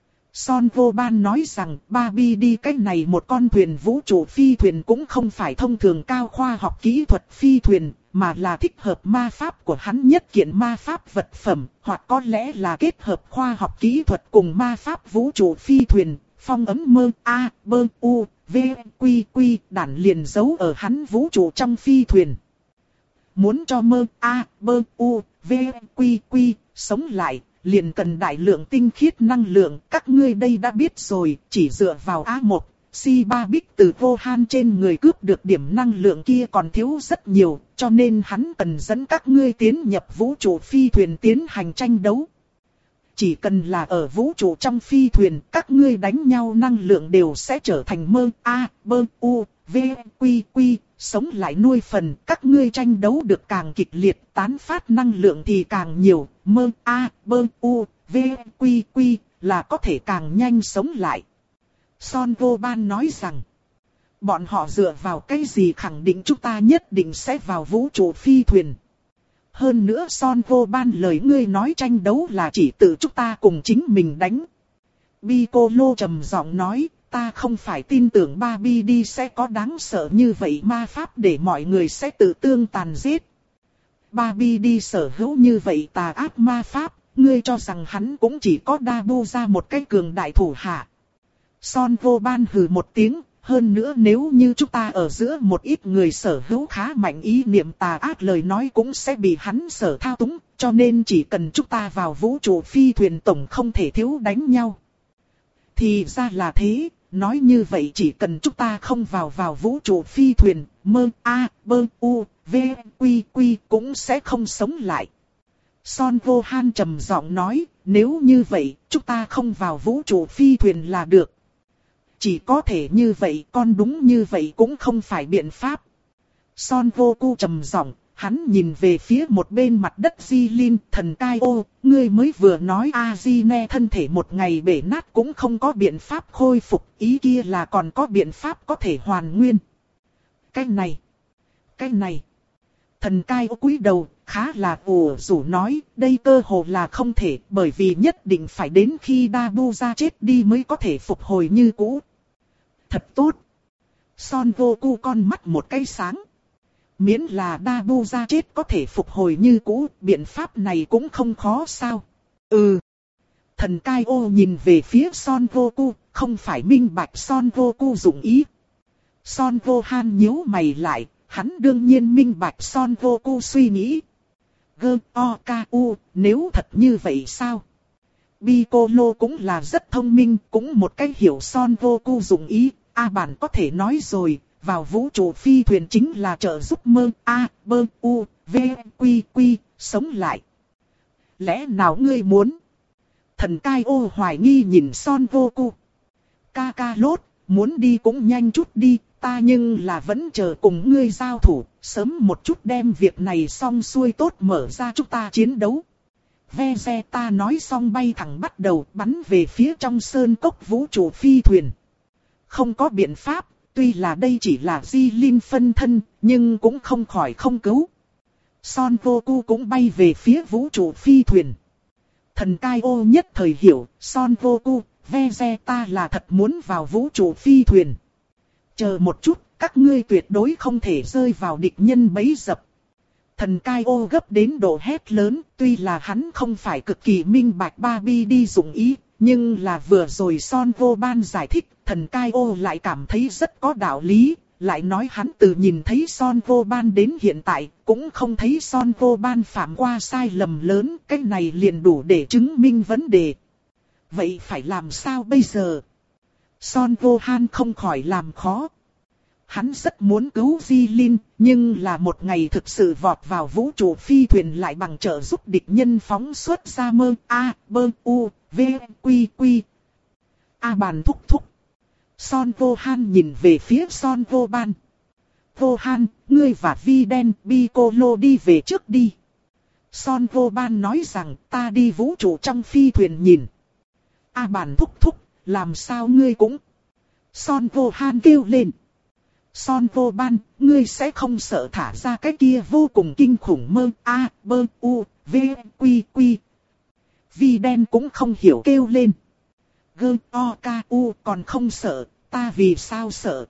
Son Gohan nói rằng, Baby đi cách này một con thuyền vũ trụ phi thuyền cũng không phải thông thường cao khoa học kỹ thuật phi thuyền, mà là thích hợp ma pháp của hắn nhất kiện ma pháp vật phẩm, hoặc có lẽ là kết hợp khoa học kỹ thuật cùng ma pháp vũ trụ phi thuyền, phong ấm mơ, a, bơ, u, v, quy, quy, đản liền giấu ở hắn vũ trụ trong phi thuyền. Muốn cho mơ, a, bơ, u, v, quy, quy, sống lại, liền cần đại lượng tinh khiết năng lượng, các ngươi đây đã biết rồi, chỉ dựa vào A một, Si ba Bích từ Gohan trên người cướp được điểm năng lượng kia còn thiếu rất nhiều, cho nên hắn cần dẫn các ngươi tiến nhập vũ trụ phi thuyền tiến hành tranh đấu. Chỉ cần là ở vũ trụ trong phi thuyền, các ngươi đánh nhau năng lượng đều sẽ trở thành mơ, a, bơ, u, v, quy, quy, sống lại nuôi phần, các ngươi tranh đấu được càng kịch liệt, tán phát năng lượng thì càng nhiều, mơ, a, bơ, u, v, quy, quy, là có thể càng nhanh sống lại. Son Gohan nói rằng, bọn họ dựa vào cái gì khẳng định chúng ta nhất định sẽ vào vũ trụ phi thuyền. Hơn nữa Son Gohan lời ngươi nói tranh đấu là chỉ tự chúng ta cùng chính mình đánh. Piccolo trầm giọng nói, ta không phải tin tưởng Baby đi sẽ có đáng sợ như vậy ma pháp để mọi người sẽ tự tương tàn giết. Baby đi sở hữu như vậy tà ác ma pháp, ngươi cho rằng hắn cũng chỉ có Dabuza một cái cường đại thủ hạ. Son Gohan hừ một tiếng, hơn nữa nếu như chúng ta ở giữa một ít người sở hữu khá mạnh ý niệm tà ác lời nói cũng sẽ bị hắn sở thao túng, cho nên chỉ cần chúng ta vào vũ trụ phi thuyền tổng không thể thiếu đánh nhau. Thì ra là thế, nói như vậy chỉ cần chúng ta không vào vào vũ trụ phi thuyền, mơ, a, bơ, u, v, quy, quy cũng sẽ không sống lại. Son Gohan trầm giọng nói, nếu như vậy, chúng ta không vào vũ trụ phi thuyền là được. Chỉ có thể như vậy, con đúng như vậy cũng không phải biện pháp. Son Goku trầm giọng, hắn nhìn về phía một bên mặt đất Jilin, thần Kaio, ngươi mới vừa nói Azine thân thể một ngày bể nát cũng không có biện pháp khôi phục, ý kia là còn có biện pháp có thể hoàn nguyên. Cái này, cái này. Thần Kaio cúi đầu, khá là ủ rũ nói, đây cơ hồ là không thể, bởi vì nhất định phải đến khi Dabuza chết đi mới có thể phục hồi như cũ. Thật tốt. Son Goku con mắt một cái sáng. Miễn là Dabuza chết có thể phục hồi như cũ, biện pháp này cũng không khó sao. Ừ. Thần Kaio nhìn về phía Son Goku, không phải minh bạch Son Goku dụng ý. Son Gohan nhíu mày lại, hắn đương nhiên minh bạch Son Goku suy nghĩ. Gơ, o, ca, u, nếu thật như vậy sao? Piccolo cũng là rất thông minh, cũng một cách hiểu Son Goku dụng ý. A Bản có thể nói rồi, vào vũ trụ phi thuyền chính là trợ giúp mơ A, bơ, u, v, quy, quy, sống lại. Lẽ nào ngươi muốn? Thần Cai Ô hoài nghi nhìn Son Goku. Kakarot, muốn đi cũng nhanh chút đi, ta nhưng là vẫn chờ cùng ngươi giao thủ, sớm một chút đem việc này xong xuôi tốt mở ra chúng ta chiến đấu. Vegeta nói xong bay thẳng bắt đầu bắn về phía trong sơn cốc vũ trụ phi thuyền. Không có biện pháp, tuy là đây chỉ là Di Linh phân thân, nhưng cũng không khỏi không cứu. Son Goku cũng bay về phía vũ trụ phi thuyền. Thần Cai Ô nhất thời hiểu, Son Goku, Vegeta là thật muốn vào vũ trụ phi thuyền. Chờ một chút, các ngươi tuyệt đối không thể rơi vào địch nhân bẫy dập. Thần Cai Ô gấp đến độ hét lớn, tuy là hắn không phải cực kỳ minh bạch ba bi đi dụng ý, nhưng là vừa rồi Son Vô Ban giải thích, thần Cai Ô lại cảm thấy rất có đạo lý, lại nói hắn từ nhìn thấy Son Vô Ban đến hiện tại, cũng không thấy Son Vô Ban phạm qua sai lầm lớn, cái này liền đủ để chứng minh vấn đề. Vậy phải làm sao bây giờ? Son Gohan không khỏi làm khó. Hắn rất muốn cứu Di Linh, nhưng là một ngày thực sự vọt vào vũ trụ phi thuyền lại bằng trợ giúp địch nhân phóng xuất ra mơ A, bơ, u, v, quy, quy. A Bàn thúc thúc. Son Gohan nhìn về phía Son Goban. Gohan, ngươi và Vi Đen, Piccolo đi về trước đi. Son Goban nói rằng ta đi vũ trụ trong phi thuyền nhìn. A Bàn thúc thúc, làm sao ngươi cũng... Son Gohan kêu lên. Son Goban, ngươi sẽ không sợ thả ra cái kia vô cùng kinh khủng mơ A, bơ, u, v, quy, quy. Vi Đen cũng không hiểu kêu lên. Gơ, o, ca, u còn không sợ, ta vì sao sợ?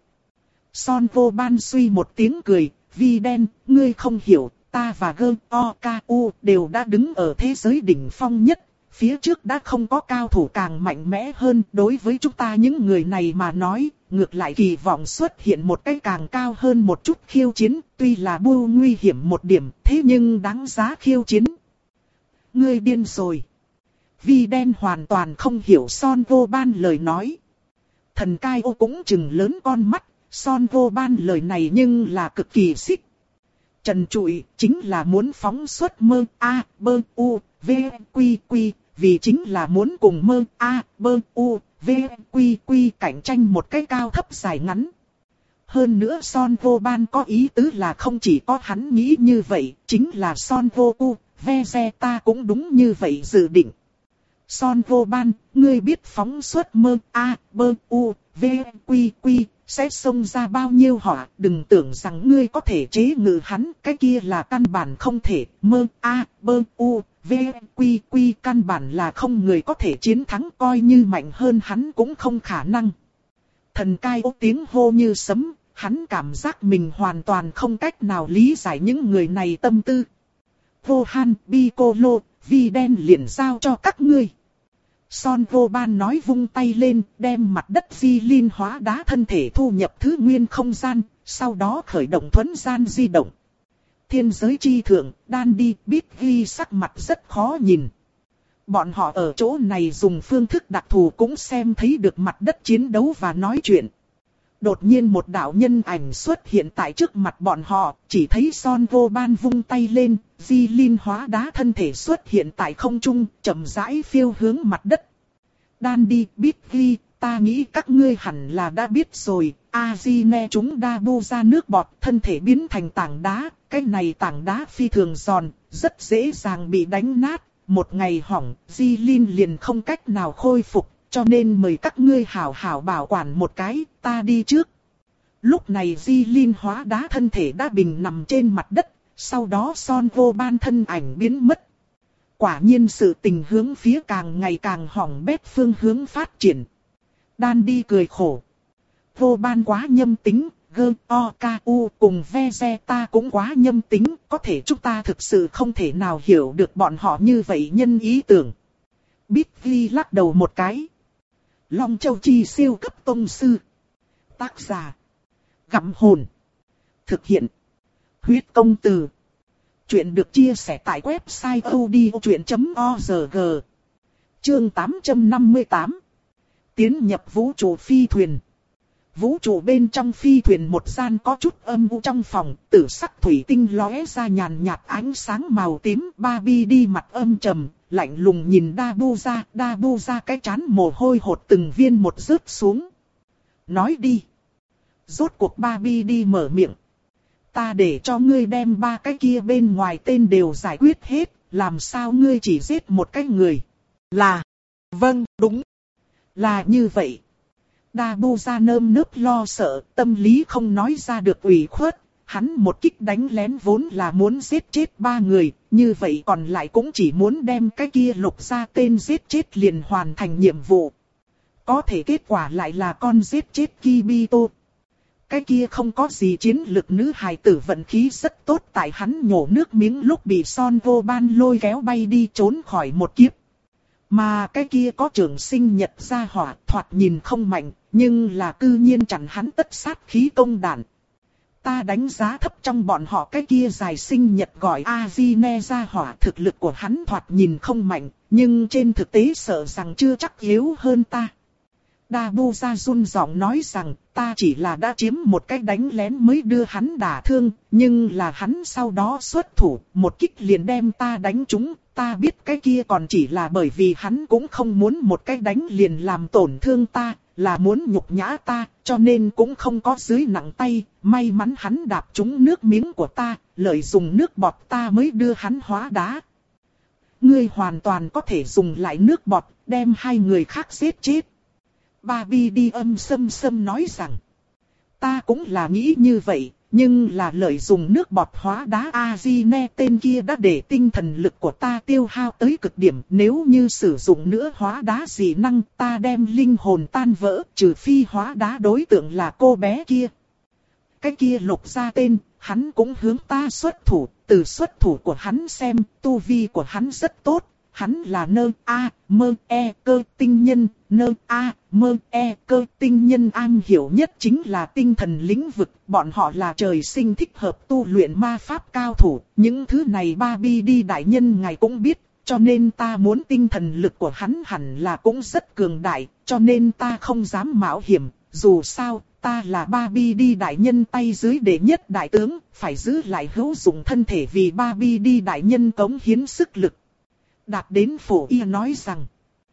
Son Goban suy một tiếng cười, Vi Đen, ngươi không hiểu, ta và Gơ, o, ca, u đều đã đứng ở thế giới đỉnh phong nhất. Phía trước đã không có cao thủ càng mạnh mẽ hơn, đối với chúng ta những người này mà nói, ngược lại kỳ vọng xuất hiện một cái càng cao hơn một chút khiêu chiến, tuy là bu nguy hiểm một điểm, thế nhưng đáng giá khiêu chiến. Ngươi điên rồi. Vi Đen hoàn toàn không hiểu Son Goban lời nói. Thần Cai Ô cũng chừng lớn con mắt, Son Goban lời này nhưng là cực kỳ xích. Trần trụi chính là muốn phóng xuất mơ A, bơ, u, v, quy, quy, vì chính là muốn cùng mơ A, bơ, u, v, quy, quy cạnh tranh một cái cao thấp dài ngắn. Hơn nữa Son Goban có ý tứ là không chỉ có hắn nghĩ như vậy, chính là Son Goku, Vegeta cũng đúng như vậy dự định. Son Goban, ngươi biết phóng xuất mơ A, bơ, u, v, quy, quy, sẽ xông ra bao nhiêu hỏa, đừng tưởng rằng ngươi có thể chế ngự hắn, cái kia là căn bản không thể, mơ A, bơ, u, v, quy, quy căn bản là không người có thể chiến thắng, coi như mạnh hơn hắn cũng không khả năng. Thần Cai Ô tiếng hô như sấm, hắn cảm giác mình hoàn toàn không cách nào lý giải những người này tâm tư. Gohan, Piccolo, Vi Đen liền giao cho các ngươi. Son Goban nói vung tay lên, đem mặt đất Di Linh hóa đá thân thể thu nhập thứ nguyên không gian, sau đó khởi động thuấn gian di động. Thiên giới chi thượng, Đan Đi biết ghi sắc mặt rất khó nhìn. Bọn họ ở chỗ này dùng phương thức đặc thù cũng xem thấy được mặt đất chiến đấu và nói chuyện. Đột nhiên một đạo nhân ảnh xuất hiện tại trước mặt bọn họ, chỉ thấy Son Goban vung tay lên, Di Linh hóa đá thân thể xuất hiện tại không trung, chậm rãi phiêu hướng mặt đất. Đan Đi biết ghi, ta nghĩ các ngươi hẳn là đã biết rồi, A-di-ne chúng đa bu ra nước bọt, thân thể biến thành tảng đá, cái này tảng đá phi thường giòn, rất dễ dàng bị đánh nát, một ngày hỏng, Di Linh liền không cách nào khôi phục. Cho nên mời các ngươi hảo hảo bảo quản một cái, ta đi trước. Lúc này Di Linh hóa đá thân thể đã bình nằm trên mặt đất, sau đó Son Goban thân ảnh biến mất. Quả nhiên sự tình hướng phía càng ngày càng hỏng bét phương hướng phát triển. Đan Đi cười khổ. Goban quá nhâm tính, Gơ, O, Ca, U cùng Vegeta cũng quá nhâm tính, có thể chúng ta thực sự không thể nào hiểu được bọn họ như vậy nhân ý tưởng. Biết ghi lắc đầu một cái. Long Châu Chi siêu cấp tông sư. Tác giả. Gặm hồn. Thực hiện. Huyết công từ. Chuyện được chia sẻ tại website odchuyện chấm org. Chương tám trăm năm mươi tám. Tiến nhập vũ trụ phi thuyền. Vũ trụ bên trong phi thuyền một gian có chút âm u trong phòng, tử sắc thủy tinh lóe ra nhàn nhạt ánh sáng màu tím. Barbie đi mặt âm trầm, lạnh lùng nhìn Dabuza, Dabuza cái trán mồ hôi hột từng viên một rớt xuống. Nói đi. Rốt cuộc Barbie đi mở miệng. Ta để cho ngươi đem ba cái kia bên ngoài tên đều giải quyết hết, làm sao ngươi chỉ giết một cái người? Là, vâng, đúng, là như vậy. Dabuza nơm nớp lo sợ, tâm lý không nói ra được ủy khuất. Hắn một kích đánh lén vốn là muốn giết chết ba người, như vậy còn lại cũng chỉ muốn đem cái kia lục ra tên giết chết liền hoàn thành nhiệm vụ. Có thể kết quả lại là con giết chết Kibito. Cái kia không có gì chiến lực nữ hài tử vận khí rất tốt, tại hắn nhổ nước miếng lúc bị Son Goban lôi kéo bay đi trốn khỏi một kiếp. Mà cái kia có trường sinh nhật ra hỏa, thoạt nhìn không mạnh, nhưng là cư nhiên chặn hắn tất sát khí công đạn. Ta đánh giá thấp trong bọn họ cái kia dài sinh nhật gọi Azine ra hỏa, thực lực của hắn thoạt nhìn không mạnh, nhưng trên thực tế sợ rằng chưa chắc yếu hơn ta. Dabuza run giọng nói rằng, ta chỉ là đã chiếm một cái đánh lén mới đưa hắn đả thương, nhưng là hắn sau đó xuất thủ, một kích liền đem ta đánh trúng. Ta biết cái kia còn chỉ là bởi vì hắn cũng không muốn một cái đánh liền làm tổn thương ta, là muốn nhục nhã ta, cho nên cũng không có dưới nặng tay. May mắn hắn đạp trúng nước miếng của ta, lợi dùng nước bọt ta mới đưa hắn hóa đá. Ngươi hoàn toàn có thể dùng lại nước bọt, đem hai người khác giết chết. Barbie đi âm sâm sâm nói rằng, ta cũng là nghĩ như vậy, nhưng là lợi dùng nước bọt hóa đá Azine tên kia đã để tinh thần lực của ta tiêu hao tới cực điểm. Nếu như sử dụng nữa hóa đá dị năng, ta đem linh hồn tan vỡ, trừ phi hóa đá đối tượng là cô bé kia. Cái kia lục ra tên, hắn cũng hướng ta xuất thủ, từ xuất thủ của hắn xem, tu vi của hắn rất tốt. Hắn là nơ a mơ e cơ tinh nhân, nơ a mơ e cơ tinh nhân am hiểu nhất chính là tinh thần lĩnh vực. Bọn họ là trời sinh thích hợp tu luyện ma pháp cao thủ. Những thứ này Barbie đi đại nhân ngài cũng biết, cho nên ta muốn tinh thần lực của hắn hẳn là cũng rất cường đại, cho nên ta không dám mạo hiểm. Dù sao, ta là Barbie đi đại nhân tay dưới đệ nhất đại tướng, phải giữ lại hữu dụng thân thể vì Barbie đi đại nhân cống hiến sức lực. Đạt đến phổ y nói rằng,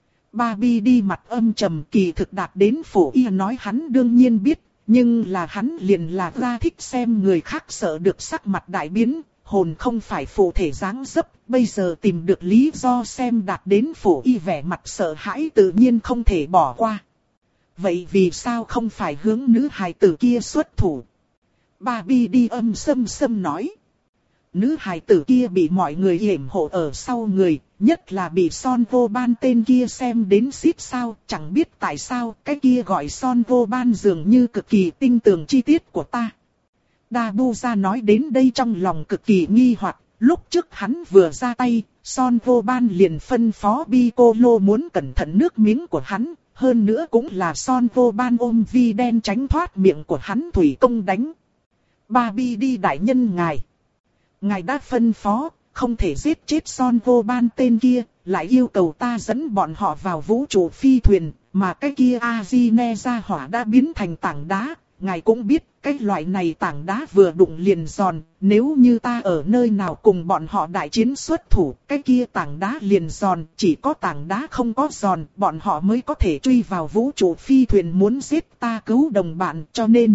Barbie đi mặt âm trầm, kỳ thực đạt đến phổ y nói hắn đương nhiên biết, nhưng là hắn liền là ra thích xem người khác sợ được sắc mặt đại biến, hồn không phải phụ thể dáng dấp, bây giờ tìm được lý do xem đạt đến phổ y vẻ mặt sợ hãi tự nhiên không thể bỏ qua. Vậy vì sao không phải hướng nữ hài tử kia xuất thủ? Barbie đi âm sâm sâm nói. Nữ hài tử kia bị mọi người yểm hộ ở sau người, nhất là bị Son Goban tên kia xem đến xít sao, chẳng biết tại sao cái kia gọi Son Goban dường như cực kỳ tinh tường chi tiết của ta. Dabuza nói đến đây trong lòng cực kỳ nghi hoặc, lúc trước hắn vừa ra tay, Son Goban liền phân phó Piccolo muốn cẩn thận nước miếng của hắn, hơn nữa cũng là Son Goban ôm vi đen tránh thoát miệng của hắn thủy công đánh. Barbie đi đại nhân ngài. Ngài đã phân phó, không thể giết chết Son Goban tên kia, lại yêu cầu ta dẫn bọn họ vào vũ trụ phi thuyền, mà cái kia Azine ra hỏa đã biến thành tảng đá. Ngài cũng biết, cái loại này tảng đá vừa đụng liền giòn, nếu như ta ở nơi nào cùng bọn họ đại chiến xuất thủ, cái kia tảng đá liền giòn, chỉ có tảng đá không có giòn, bọn họ mới có thể truy vào vũ trụ phi thuyền muốn giết ta cứu đồng bạn, cho nên...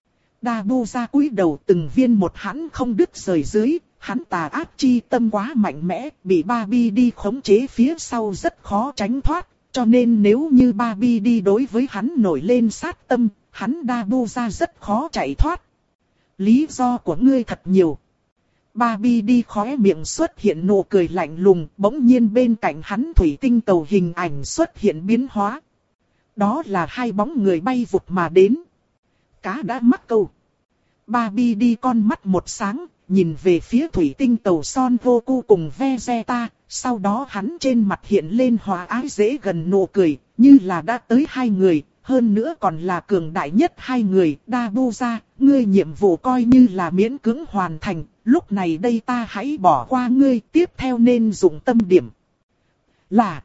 Dabuza cúi đầu từng viên một hắn không đứt rời dưới, hắn tà ác chi tâm quá mạnh mẽ, bị Barbie đi khống chế phía sau rất khó tránh thoát, cho nên nếu như Barbie đi đối với hắn nổi lên sát tâm, hắn Dabuza rất khó chạy thoát. Lý do của ngươi thật nhiều. Barbie đi khóe miệng xuất hiện nụ cười lạnh lùng, bỗng nhiên bên cạnh hắn thủy tinh tàu hình ảnh xuất hiện biến hóa. Đó là hai bóng người bay vụt mà đến. Cá đã mắc câu. Barbie đi con mắt một sáng, nhìn về phía thủy tinh tàu Son Goku cùng Vegeta, sau đó hắn trên mặt hiện lên hòa ái dễ gần nụ cười, như là đã tới hai người, hơn nữa còn là cường đại nhất hai người. Dabuza, ngươi nhiệm vụ coi như là miễn cưỡng hoàn thành, lúc này đây ta hãy bỏ qua ngươi, tiếp theo nên dùng tâm điểm. Là,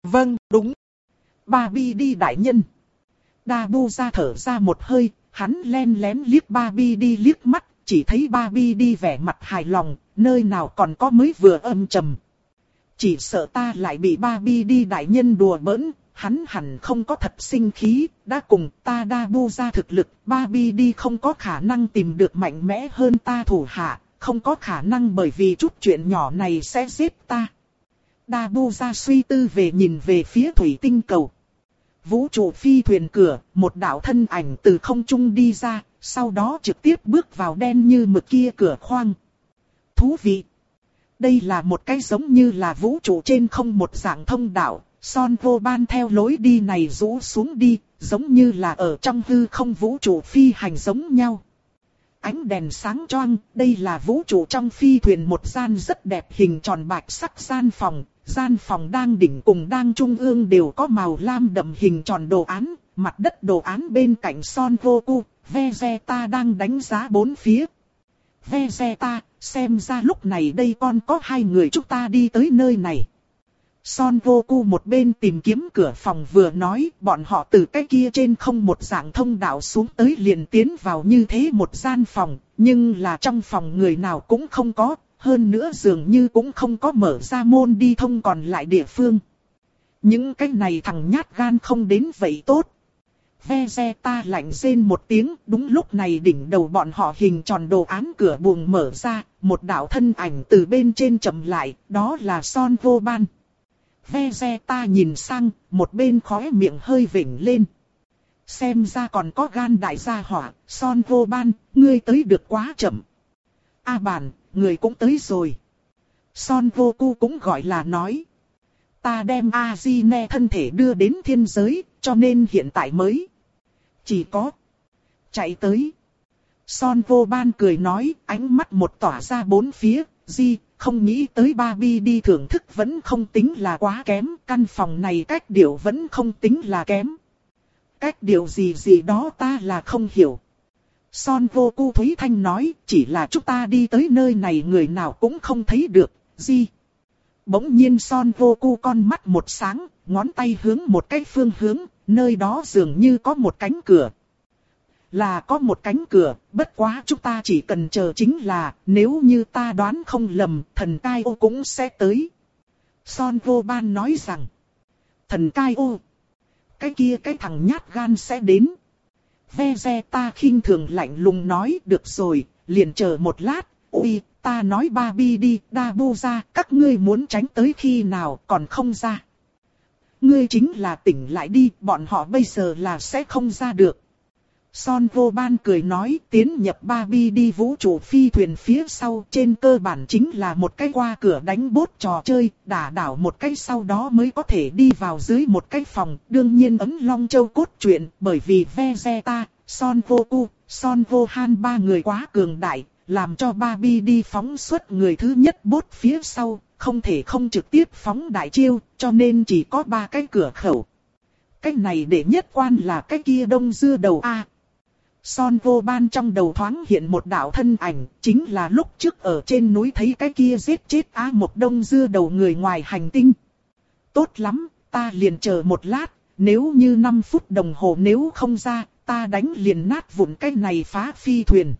Vâng, đúng. Barbie đi đại nhân. Dabu ra thở ra một hơi, hắn len lén liếc Barbie đi liếc mắt, chỉ thấy Barbie đi vẻ mặt hài lòng, nơi nào còn có mới vừa âm trầm. Chỉ sợ ta lại bị Barbie đi đại nhân đùa bỡn, hắn hẳn không có thật sinh khí, đã cùng ta Dabu ra thực lực, Barbie đi không có khả năng tìm được mạnh mẽ hơn ta thủ hạ, không có khả năng bởi vì chút chuyện nhỏ này sẽ giết ta. Dabu ra suy tư về nhìn về phía thủy tinh cầu. Vũ trụ phi thuyền cửa, một đạo thân ảnh từ không trung đi ra, sau đó trực tiếp bước vào đen như mực kia cửa khoang. Thú vị! Đây là một cái giống như là vũ trụ trên không một dạng thông đạo, Son vô ban theo lối đi này rũ xuống đi, giống như là ở trong hư không vũ trụ phi hành giống nhau. Ánh đèn sáng choang, đây là vũ trụ trong phi thuyền một gian rất đẹp hình tròn bạch sắc gian phòng. Gian phòng đang đỉnh cùng đang trung ương đều có màu lam đậm hình tròn đồ án, mặt đất đồ án bên cạnh Son Goku, Vegeta đang đánh giá bốn phía. Vegeta, xem ra lúc này đây con có hai người chúng ta đi tới nơi này. Son Goku một bên tìm kiếm cửa phòng vừa nói, bọn họ từ cái kia trên không một dạng thông đạo xuống tới liền tiến vào như thế một gian phòng, nhưng là trong phòng người nào cũng không có. Hơn nữa dường như cũng không có mở ra môn đi thông còn lại địa phương. Những cái này thằng nhát gan không đến vậy tốt. Vegeta lạnh rên một tiếng, đúng lúc này đỉnh đầu bọn họ hình tròn đồ án cửa buồng mở ra, một đạo thân ảnh từ bên trên chậm lại, đó là Son vô ban. Vegeta nhìn sang, một bên khóe miệng hơi vểnh lên. Xem ra còn có gan đại gia hỏa, Son vô ban, ngươi tới được quá chậm. A bản, người cũng tới rồi. Son Goku cũng gọi là nói. Ta đem Azine thân thể đưa đến thiên giới, cho nên hiện tại mới. Chỉ có. Chạy tới. Son vô ban cười nói, ánh mắt một tỏa ra bốn phía. Di, không nghĩ tới Barbie đi thưởng thức vẫn không tính là quá kém. Căn phòng này cách điệu vẫn không tính là kém. Cách điệu gì gì đó ta là không hiểu. Son Goku Thúy Thanh nói, chỉ là chúng ta đi tới nơi này người nào cũng không thấy được, gì. Bỗng nhiên Son Goku con mắt một sáng, ngón tay hướng một cái phương hướng, nơi đó dường như có một cánh cửa. Là có một cánh cửa, bất quá chúng ta chỉ cần chờ chính là, nếu như ta đoán không lầm, thần Cai Ô cũng sẽ tới. Son vô ban nói rằng, thần Cai Ô, cái kia cái thằng nhát gan sẽ đến. Vegeta khinh thường lạnh lùng nói, được rồi, liền chờ một lát, ui, ta nói Barbie đi, Dabu ra, các ngươi muốn tránh tới khi nào còn không ra. Ngươi chính là tỉnh lại đi, bọn họ bây giờ là sẽ không ra được. Son vô ban cười nói, tiến nhập Barbie đi vũ trụ phi thuyền phía sau, trên cơ bản chính là một cái qua cửa đánh bốt trò chơi, đả đảo một cái sau đó mới có thể đi vào dưới một cái phòng, đương nhiên ấm long châu cốt truyện, bởi vì Vegeta, Son Goku, Son Gohan ba người quá cường đại, làm cho Barbie đi phóng xuất người thứ nhất bốt phía sau, không thể không trực tiếp phóng đại chiêu, cho nên chỉ có ba cái cửa khẩu. Cái này để nhất quan là cái kia đông dưa đầu A. Son vô ban trong đầu thoáng hiện một đạo thân ảnh, chính là lúc trước ở trên núi thấy cái kia giết chết Á một đông dưa đầu người ngoài hành tinh. Tốt lắm, ta liền chờ một lát, nếu như năm phút đồng hồ nếu không ra, ta đánh liền nát vụn cái này phá phi thuyền.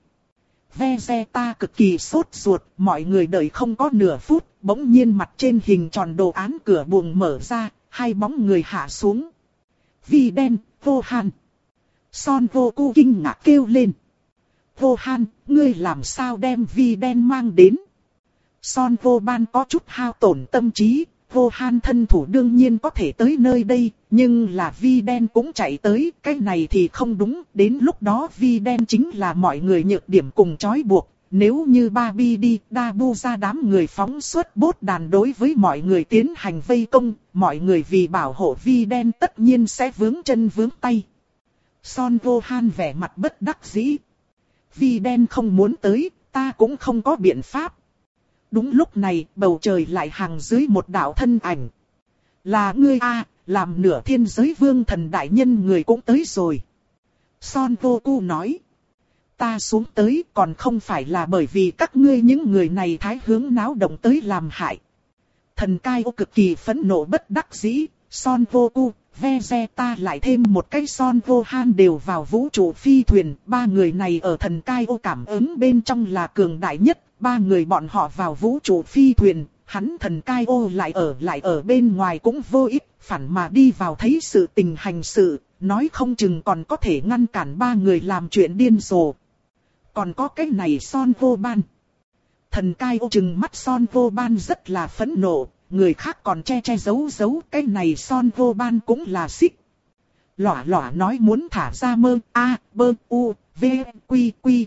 Vegeta cực kỳ sốt ruột, mọi người đợi không có nửa phút, bỗng nhiên mặt trên hình tròn đồ án cửa buồng mở ra, hai bóng người hạ xuống. Vi đen, vô hạn. Son Goku kinh ngạc kêu lên. Gohan, ngươi làm sao đem vi đen mang đến? Son Goban có chút hao tổn tâm trí, Gohan thân thủ đương nhiên có thể tới nơi đây, nhưng là vi đen cũng chạy tới, cái này thì không đúng, đến lúc đó vi đen chính là mọi người nhược điểm cùng trói buộc. Nếu như Barbie đi, Dabu ra đám người phóng xuất bốt đàn đối với mọi người tiến hành vây công, mọi người vì bảo hộ vi đen tất nhiên sẽ vướng chân vướng tay. Son Gohan vẻ mặt bất đắc dĩ. Vi đen không muốn tới, ta cũng không có biện pháp. Đúng lúc này, bầu trời lại hàng dưới một đạo thân ảnh. Là ngươi a, làm nửa thiên giới vương thần đại nhân người cũng tới rồi. Son Goku nói. Ta xuống tới còn không phải là bởi vì các ngươi những người này thái hướng náo động tới làm hại. Thần Cai Ô cực kỳ phẫn nộ bất đắc dĩ. Son Goku, Vegeta lại thêm một cái Son Gohan đều vào vũ trụ phi thuyền. Ba người này ở thần cai ô cảm ứng bên trong là cường đại nhất. Ba người bọn họ vào vũ trụ phi thuyền, hắn thần cai ô lại ở lại ở bên ngoài cũng vô ích. Phản mà đi vào thấy sự tình hành sự, nói không chừng còn có thể ngăn cản ba người làm chuyện điên rồ. Còn có cái này Son Goban. Thần cai ô chừng mắt Son Goban rất là phẫn nộ. Người khác còn che che giấu giấu, cái này Son Goban cũng là xích. Lỏa lỏa nói muốn thả ra mơ a bơ u v quy quy.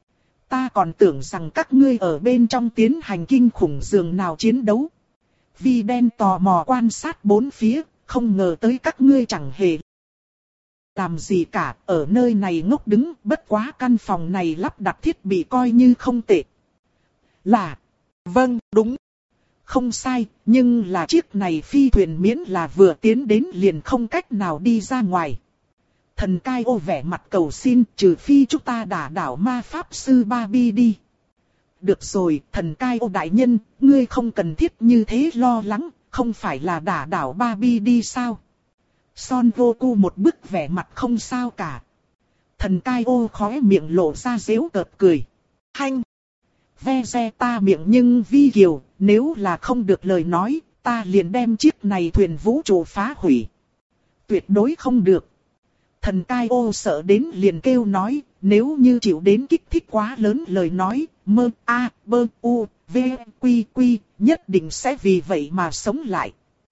Ta còn tưởng rằng các ngươi ở bên trong tiến hành kinh khủng giường nào chiến đấu. Vi đen tò mò quan sát bốn phía, không ngờ tới các ngươi chẳng hề làm gì cả, ở nơi này ngốc đứng, bất quá căn phòng này lắp đặt thiết bị coi như không tệ. Là, vâng, đúng. Không sai, nhưng là chiếc này phi thuyền miễn là vừa tiến đến liền không cách nào đi ra ngoài. Thần cai ô vẻ mặt cầu xin, trừ phi chúng ta đả đảo ma pháp sư Barbie đi. Được rồi, thần cai ô đại nhân, ngươi không cần thiết như thế lo lắng, không phải là đả đảo Barbie đi sao? Son Goku một bức vẻ mặt không sao cả. Thần cai ô khóe miệng lộ ra giễu cợt cười. Hanh! Vegeta miệng nhưng vi kiều, nếu là không được lời nói, ta liền đem chiếc này thuyền vũ trụ phá hủy. Tuyệt đối không được. Thần cai ô sợ đến liền kêu nói, nếu như chịu đến kích thích quá lớn lời nói, mơ a bơ u v quy quy, nhất định sẽ vì vậy mà sống lại.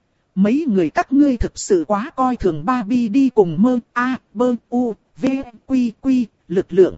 Mấy người các ngươi thực sự quá coi thường Barbie đi cùng mơ a bơ u v quy quy, lực lượng.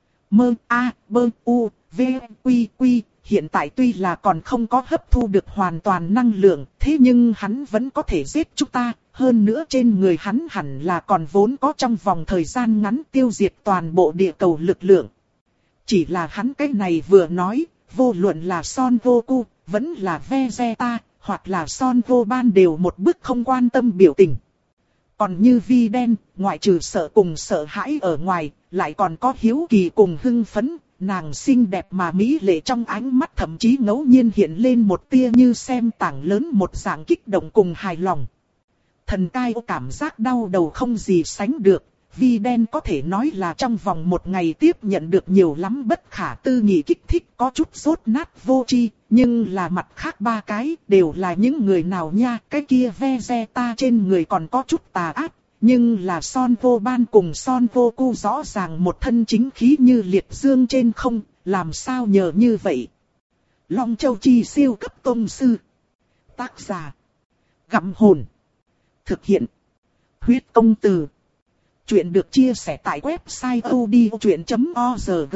Mơ a bơ u v quy quy, hiện tại tuy là còn không có hấp thu được hoàn toàn năng lượng, thế nhưng hắn vẫn có thể giết chúng ta. Hơn nữa trên người hắn hẳn là còn vốn có trong vòng thời gian ngắn tiêu diệt toàn bộ địa cầu lực lượng. Chỉ là hắn cái này vừa nói, vô luận là Son Goku, vẫn là Vegeta, hoặc là Son Goban đều một bước không quan tâm biểu tình. Còn như Vi đen, ngoại trừ sợ cùng sợ hãi ở ngoài, lại còn có hiếu kỳ cùng hưng phấn. Nàng xinh đẹp mà mỹ lệ trong ánh mắt thậm chí ngẫu nhiên hiện lên một tia như xem tảng lớn một dạng kích động cùng hài lòng. Thần cai ô cảm giác đau đầu không gì sánh được, Vi đen có thể nói là trong vòng một ngày tiếp nhận được nhiều lắm bất khả tư nghị kích thích, có chút rốt nát vô tri, nhưng là mặt khác ba cái đều là những người nào nha, cái kia Vegeta trên người còn có chút tà ác, nhưng là Son Goban cùng Son Goku rõ ràng một thân chính khí như liệt dương trên không, làm sao nhờ như vậy. Long Châu Chi siêu cấp tông sư. Tác giả: Gặm Hồn. Thực hiện: Huyết Công Từ. Chuyện được chia sẻ tại website odchuyện chấm org.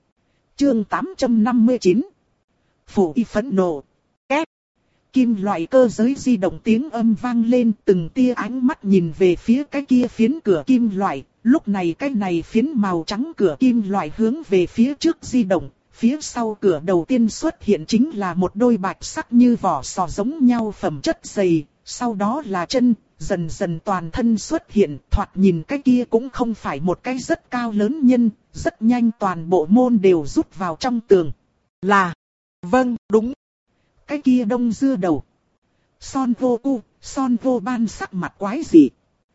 Chương tám trăm năm mươi chín. Phủ y phẫn nộ. Két. Kim loại cơ giới di động tiếng âm vang lên, từng tia ánh mắt nhìn về phía cái kia phiến cửa kim loại. Lúc này cái này phiến màu trắng cửa kim loại hướng về phía trước di động. Phía sau cửa đầu tiên xuất hiện chính là một đôi bạch sắc như vỏ sò giống nhau phẩm chất dày. Sau đó là chân, dần dần toàn thân xuất hiện, thoạt nhìn cái kia cũng không phải một cái rất cao lớn nhân, rất nhanh toàn bộ môn đều rút vào trong tường. Là, vâng, đúng. Cái kia đông dưa đầu. Son Goku, Son Goban sắc mặt quái dị.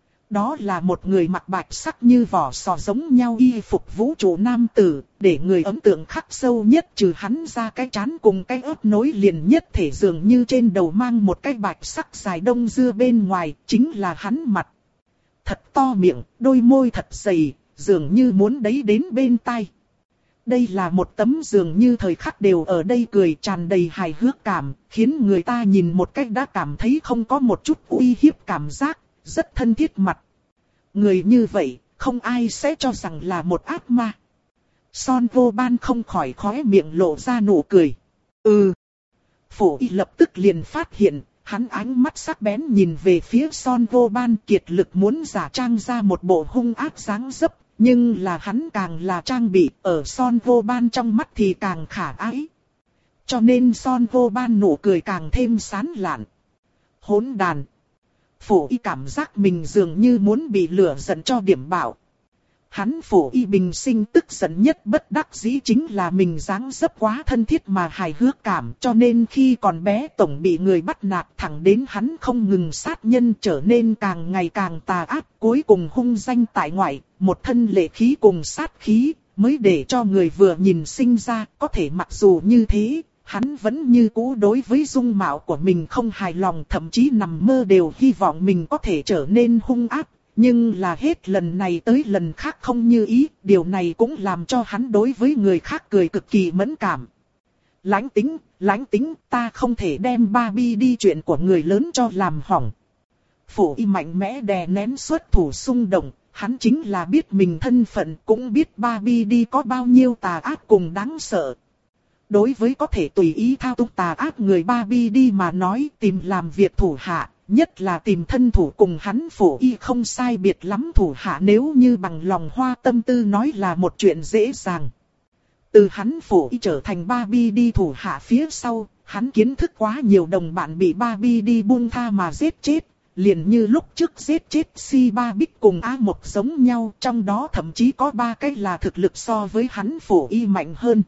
Đó là một người mặc bạch sắc như vỏ sò giống nhau y phục vũ trụ nam tử, để người ấn tượng khắc sâu nhất trừ hắn ra cái trán cùng cái ớt nối liền nhất thể dường như trên đầu mang một cái bạch sắc dài đông dưa bên ngoài, chính là hắn mặt. Thật to miệng, đôi môi thật dày, dường như muốn đấy đến bên tai. Đây là một tấm dường như thời khắc đều ở đây cười tràn đầy hài hước cảm, khiến người ta nhìn một cách đã cảm thấy không có một chút uy hiếp cảm giác. Rất thân thiết mặt. Người như vậy, không ai sẽ cho rằng là một ác ma. Son Goban không khỏi khóe miệng lộ ra nụ cười. Ừ. Phổ y lập tức liền phát hiện, hắn ánh mắt sắc bén nhìn về phía Son Goban kiệt lực muốn giả trang ra một bộ hung ác dáng dấp. Nhưng là hắn càng là trang bị, ở Son Goban trong mắt thì càng khả ái. Cho nên Son Goban nụ cười càng thêm sán lạn. Hỗn đàn. Phổ y cảm giác mình dường như muốn bị lửa giận cho điểm bạo. Hắn Phổ Y bình sinh tức giận nhất bất đắc dĩ chính là mình dáng dấp quá thân thiết mà hài hước cảm, cho nên khi còn bé tổng bị người bắt nạt, thẳng đến hắn không ngừng sát nhân trở nên càng ngày càng tà ác, cuối cùng hung danh tại ngoại, một thân lệ khí cùng sát khí, mới để cho người vừa nhìn sinh ra. Có thể mặc dù như thế, hắn vẫn như cũ đối với dung mạo của mình không hài lòng, thậm chí nằm mơ đều hy vọng mình có thể trở nên hung ác. Nhưng là hết lần này tới lần khác không như ý, điều này cũng làm cho hắn đối với người khác cười cực kỳ mẫn cảm. Lãnh Tính, Lãnh Tính, ta không thể đem Barbie đi chuyện của người lớn cho làm hỏng. Phổ Y mạnh mẽ đè nén xuất thủ xung động, hắn chính là biết mình thân phận, cũng biết Barbie đi có bao nhiêu tà ác cùng đáng sợ. Đối với có thể tùy ý thao túng tà ác người Barbie đi mà nói, tìm làm việc thủ hạ, nhất là tìm thân thủ cùng hắn Phổ Y không sai biệt lắm thủ hạ, nếu như bằng lòng hoa tâm tư nói là một chuyện dễ dàng. Từ hắn Phổ Y trở thành Barbie đi thủ hạ phía sau, hắn kiến thức quá nhiều đồng bạn bị Barbie đi buông tha mà giết chết, liền như lúc trước giết chết Si Ba Bích cùng A Mộc giống nhau, trong đó thậm chí có ba cái là thực lực so với hắn Phổ Y mạnh hơn.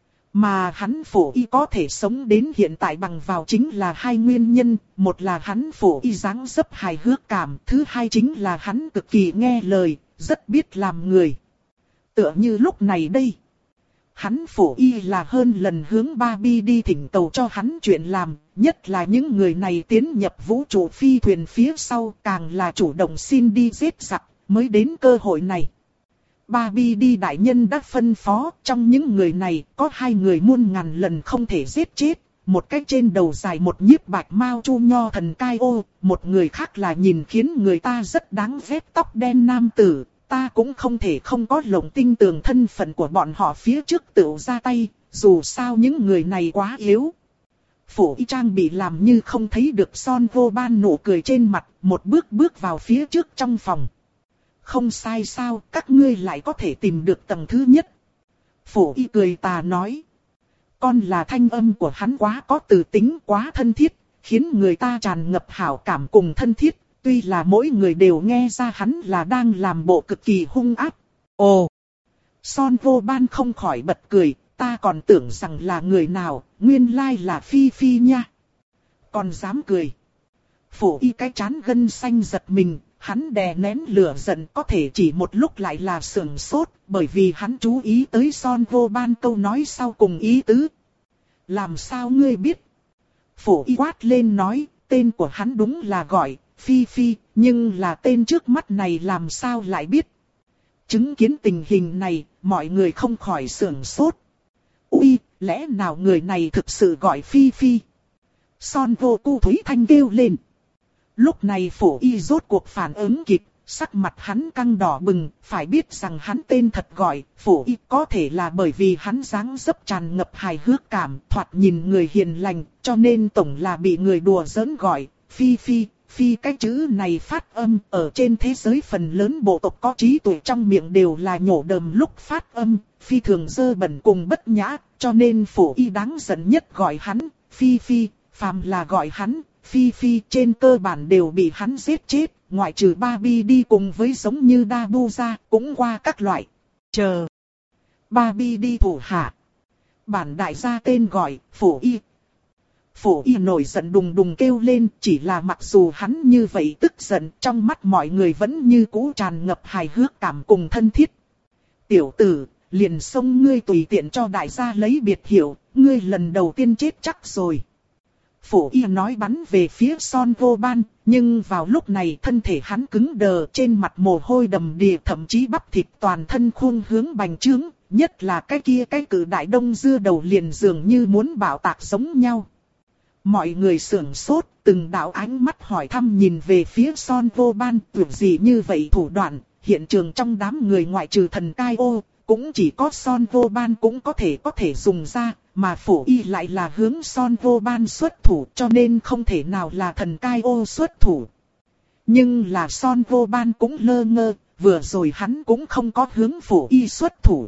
Mà hắn Phổ Y có thể sống đến hiện tại bằng vào chính là hai nguyên nhân, một là hắn Phổ Y dáng dấp hài hước cảm, thứ hai chính là hắn cực kỳ nghe lời, rất biết làm người. Tựa như lúc này đây, hắn Phổ Y là hơn lần hướng Barbie đi thỉnh cầu cho hắn chuyện làm, nhất là những người này tiến nhập vũ trụ phi thuyền phía sau càng là chủ động xin đi giết giặc, mới đến cơ hội này. Barbie đi đại nhân đã phân phó, trong những người này có hai người muôn ngàn lần không thể giết chết, một cái trên đầu dài một nhiếp bạch mao chu nho thần cai ô, một người khác là nhìn khiến người ta rất đáng ghét tóc đen nam tử, ta cũng không thể không có lồng tin tưởng thân phận của bọn họ phía trước tự ra tay, dù sao những người này quá yếu. Phổ Y trang bị làm như không thấy được Son vô ban nụ cười trên mặt, một bước bước vào phía trước trong phòng. Không sai sao, các ngươi lại có thể tìm được tầng thứ nhất. Phổ Y cười tà nói. Con là thanh âm của hắn quá có từ tính, quá thân thiết, khiến người ta tràn ngập hảo cảm cùng thân thiết. Tuy là mỗi người đều nghe ra hắn là đang làm bộ cực kỳ hung ác. Ồ! Son vô ban không khỏi bật cười, ta còn tưởng rằng là người nào, nguyên lai là Phi Phi nha. Còn dám cười. Phổ Y cái trán gân xanh giật mình. Hắn đè nén lửa giận, có thể chỉ một lúc lại là sưởng sốt, bởi vì hắn chú ý tới Son vô ban câu nói sau cùng ý tứ. Làm sao ngươi biết? Phổ Y quát lên nói, tên của hắn đúng là gọi Phi Phi, nhưng là tên trước mắt này làm sao lại biết? Chứng kiến tình hình này, mọi người không khỏi sưởng sốt. Ui, lẽ nào người này thực sự gọi Phi Phi? Son vô cu thúy thanh kêu lên. Lúc này Phổ Y rốt cuộc phản ứng kịp, sắc mặt hắn căng đỏ bừng, phải biết rằng hắn tên thật gọi Phổ Y, có thể là bởi vì hắn dáng dấp tràn ngập hài hước cảm, thoạt nhìn người hiền lành, cho nên tổng là bị người đùa giỡn gọi Phi Phi. Phi cái chữ này phát âm ở trên thế giới phần lớn bộ tộc có trí tuệ trong miệng đều là nhổ đờm lúc phát âm, phi thường dơ bẩn cùng bất nhã, cho nên Phổ Y đáng giận nhất gọi hắn Phi Phi, phàm là gọi hắn Phi Phi trên cơ bản đều bị hắn giết chết, ngoại trừ Barbie đi cùng với giống như Dabu ra, cũng qua các loại. Chờ. Barbie đi thủ hạ. Bản đại gia tên gọi, Phổ Y. Phổ Y nổi giận đùng đùng kêu lên, chỉ là mặc dù hắn như vậy tức giận, trong mắt mọi người vẫn như cũ tràn ngập hài hước cảm cùng thân thiết. Tiểu tử, liền xông ngươi tùy tiện cho đại gia lấy biệt hiệu, ngươi lần đầu tiên chết chắc rồi. Phổ Y nói bắn về phía Son vô ban, nhưng vào lúc này thân thể hắn cứng đờ, trên mặt mồ hôi đầm đìa, thậm chí bắp thịt toàn thân khuôn hướng bành trướng, nhất là cái kia cái cử đại đông dưa đầu liền dường như muốn bạo tạc giống nhau. Mọi người sưởng sốt, từng đạo ánh mắt hỏi thăm nhìn về phía Son vô ban, tưởng gì như vậy thủ đoạn, hiện trường trong đám người ngoại trừ thần cai ô, cũng chỉ có Son vô ban cũng có thể có thể dùng ra. Mà Phổ Y lại là hướng Son vô ban xuất thủ, cho nên không thể nào là thần cai ô xuất thủ. Nhưng là Son vô ban cũng lơ ngơ, vừa rồi hắn cũng không có hướng Phổ Y xuất thủ.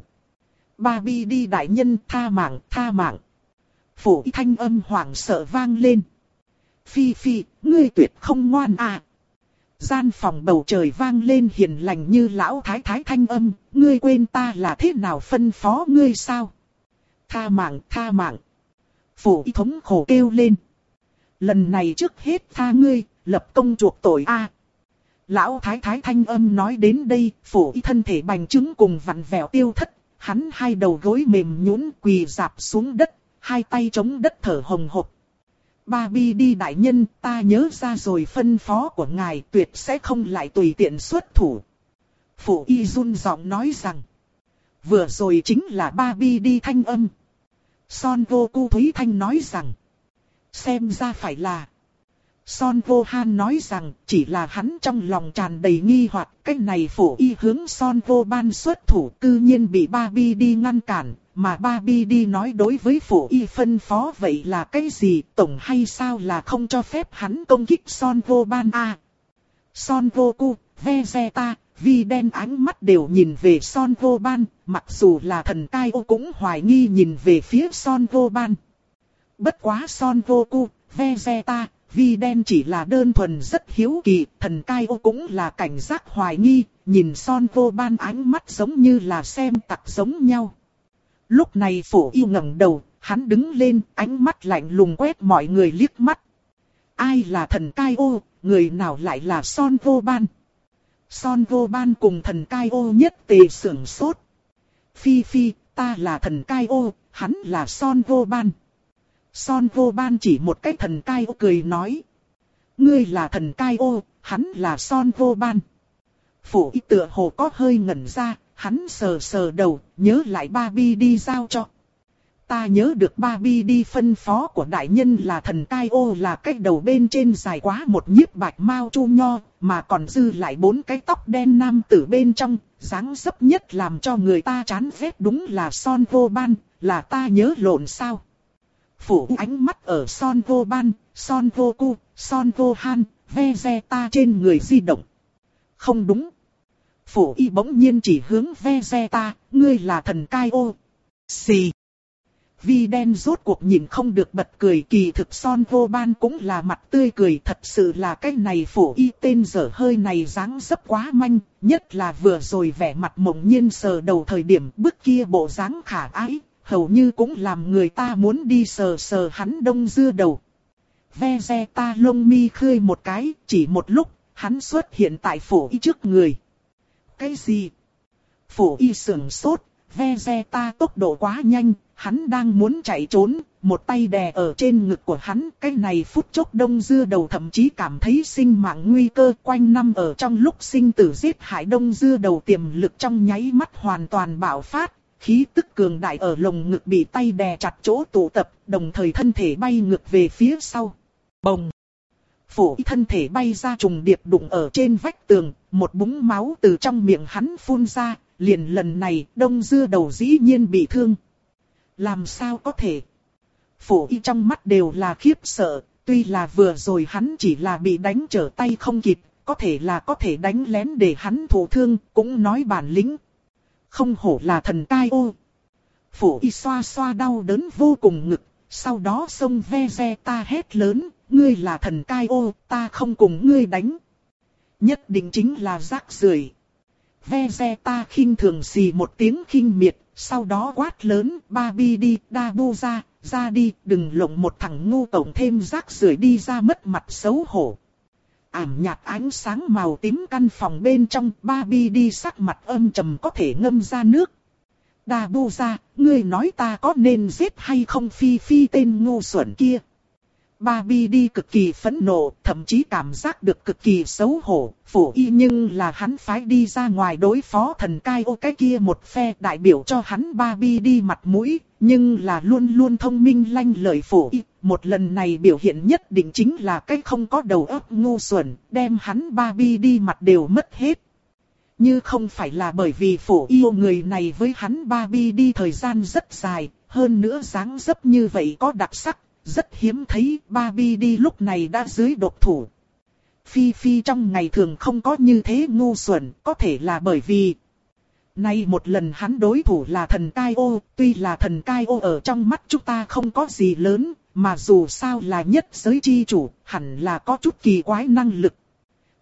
Barbie đi đại nhân, tha mạng, tha mạng. Phổ Y thanh âm hoảng sợ vang lên. Phi Phi, ngươi tuyệt không ngoan à. Gian phòng bầu trời vang lên hiền lành như lão thái thái thanh âm, ngươi quên ta là thế nào phân phó ngươi sao? Tha mạng, tha mạng. Phổ y thống khổ kêu lên. Lần này trước hết tha ngươi, lập công chuộc tội a. Lão thái thái thanh âm nói đến đây, phổ y thân thể bành trướng cùng vặn vẹo tiêu thất, hắn hai đầu gối mềm nhũn quỳ rạp xuống đất, hai tay chống đất thở hồng hộc. Barbie đi đại nhân, ta nhớ ra rồi phân phó của ngài tuyệt sẽ không lại tùy tiện xuất thủ. Phổ y run giọng nói rằng, vừa rồi chính là Barbie đi thanh âm. Son Goku Thúy Thanh nói rằng, xem ra phải là. Son Gohan nói rằng, chỉ là hắn trong lòng tràn đầy nghi hoặc, cái này phổ y hướng Son Goban xuất thủ cư nhiên bị Barbie đi ngăn cản, mà Barbie đi nói đối với phổ y phân phó vậy là cái gì, tổng hay sao là không cho phép hắn công kích Son Goban a. Son Goku, Vegeta, Vi đen ánh mắt đều nhìn về Son Goban, mặc dù là thần Kai O cũng hoài nghi nhìn về phía Son Goban. Bất quá Son Goku, Vegeta, Vi đen chỉ là đơn thuần rất hiếu kỳ, thần Kai O cũng là cảnh giác hoài nghi, nhìn Son Goban ánh mắt giống như là xem tặc giống nhau. Lúc này phổ y ngẩng đầu, hắn đứng lên, ánh mắt lạnh lùng quét mọi người liếc mắt. Ai là thần Kai O, người nào lại là Son Goban? Son Goban cùng thần Kai O nhất tề sưởng sốt. Phi Phi, ta là thần Kai O, hắn là Son Goban. Son Goban chỉ một cái thần Kai O cười nói. Ngươi là thần Kai O, hắn là Son Goban. Phổ y tựa hồ có hơi ngẩn ra, hắn sờ sờ đầu, nhớ lại Barbie đi giao cho. Ta nhớ được Barbie đi phân phó của đại nhân là thần Kai O là cái đầu bên trên dài quá một nhiếp bạch mao chu nho, mà còn dư lại bốn cái tóc đen nam tử bên trong, dáng dấp nhất làm cho người ta chán ghét đúng là Son Goban, là ta nhớ lộn sao? Phủ ánh mắt ở Son Goban, Son Goku, Son Gohan, Vegeta trên người di động. Không đúng. Phổ y bỗng nhiên chỉ hướng Vegeta, ngươi là thần Kai O. Xì. Vi đen rốt cuộc nhìn không được bật cười, kỳ thực Son Goban cũng là mặt tươi cười, thật sự là cái này phổ y tên dở hơi này dáng dấp quá manh, nhất là vừa rồi vẻ mặt mộng nhiên sờ đầu thời điểm bức kia bộ dáng khả ái, hầu như cũng làm người ta muốn đi sờ sờ hắn đông dưa đầu. Vegeta lông mi khơi một cái, chỉ một lúc, hắn xuất hiện tại phổ y trước người. Cái gì? Phổ y sưởng sốt, Vegeta tốc độ quá nhanh, hắn đang muốn chạy trốn, một tay đè ở trên ngực của hắn, cái này phút chốc đông dưa đầu thậm chí cảm thấy sinh mạng nguy cơ, quanh năm ở trong lúc sinh tử giết hại đông dưa đầu tiềm lực trong nháy mắt hoàn toàn bạo phát, khí tức cường đại ở lồng ngực bị tay đè chặt chỗ tụ tập, đồng thời thân thể bay ngược về phía sau. Bồng! Phổ y thân thể bay ra trùng điệp đụng ở trên vách tường, một búng máu từ trong miệng hắn phun ra, liền lần này đông dưa đầu dĩ nhiên bị thương. Làm sao có thể? Phổ y trong mắt đều là khiếp sợ, tuy là vừa rồi hắn chỉ là bị đánh trở tay không kịp, có thể là có thể đánh lén để hắn thụ thương, cũng nói bản lĩnh. Không hổ là thần Kai O. Phổ y xoa xoa đau đớn vô cùng ngực, sau đó xông Vegeta hét lớn, ngươi là thần Kai O, ta không cùng ngươi đánh. Nhất định chính là rác rưởi. Vegeta khinh thường xì một tiếng khinh miệt, sau đó quát lớn, Barbie đi, Dabu ra, ra đi, đừng lộng một thằng ngu tổng thêm rác rưởi đi ra mất mặt xấu hổ. Ảm nhạt ánh sáng màu tím căn phòng bên trong, Barbie đi sắc mặt âm trầm có thể ngâm ra nước. Dabu ra, ngươi nói ta có nên giết hay không Phi Phi tên ngu xuẩn kia. Barbie đi cực kỳ phẫn nộ, thậm chí cảm giác được cực kỳ xấu hổ, phổ y nhưng là hắn phái đi ra ngoài đối phó thần Kai O cái kia một phe đại biểu cho hắn Barbie đi mặt mũi, nhưng là luôn luôn thông minh lanh lợi phổ y, một lần này biểu hiện nhất định chính là cái không có đầu óc ngu xuẩn, đem hắn Barbie đi mặt đều mất hết. Như không phải là bởi vì phổ yêu người này với hắn Barbie đi thời gian rất dài, hơn nữa dáng dấp như vậy có đặc sắc. Rất hiếm thấy Barbie đi lúc này đã dưới độc thủ. Phi Phi trong ngày thường không có như thế ngu xuẩn, có thể là bởi vì nay một lần hắn đối thủ là thần Kai O, tuy là thần Kai O ở trong mắt chúng ta không có gì lớn, mà dù sao là nhất giới chi chủ, hẳn là có chút kỳ quái năng lực.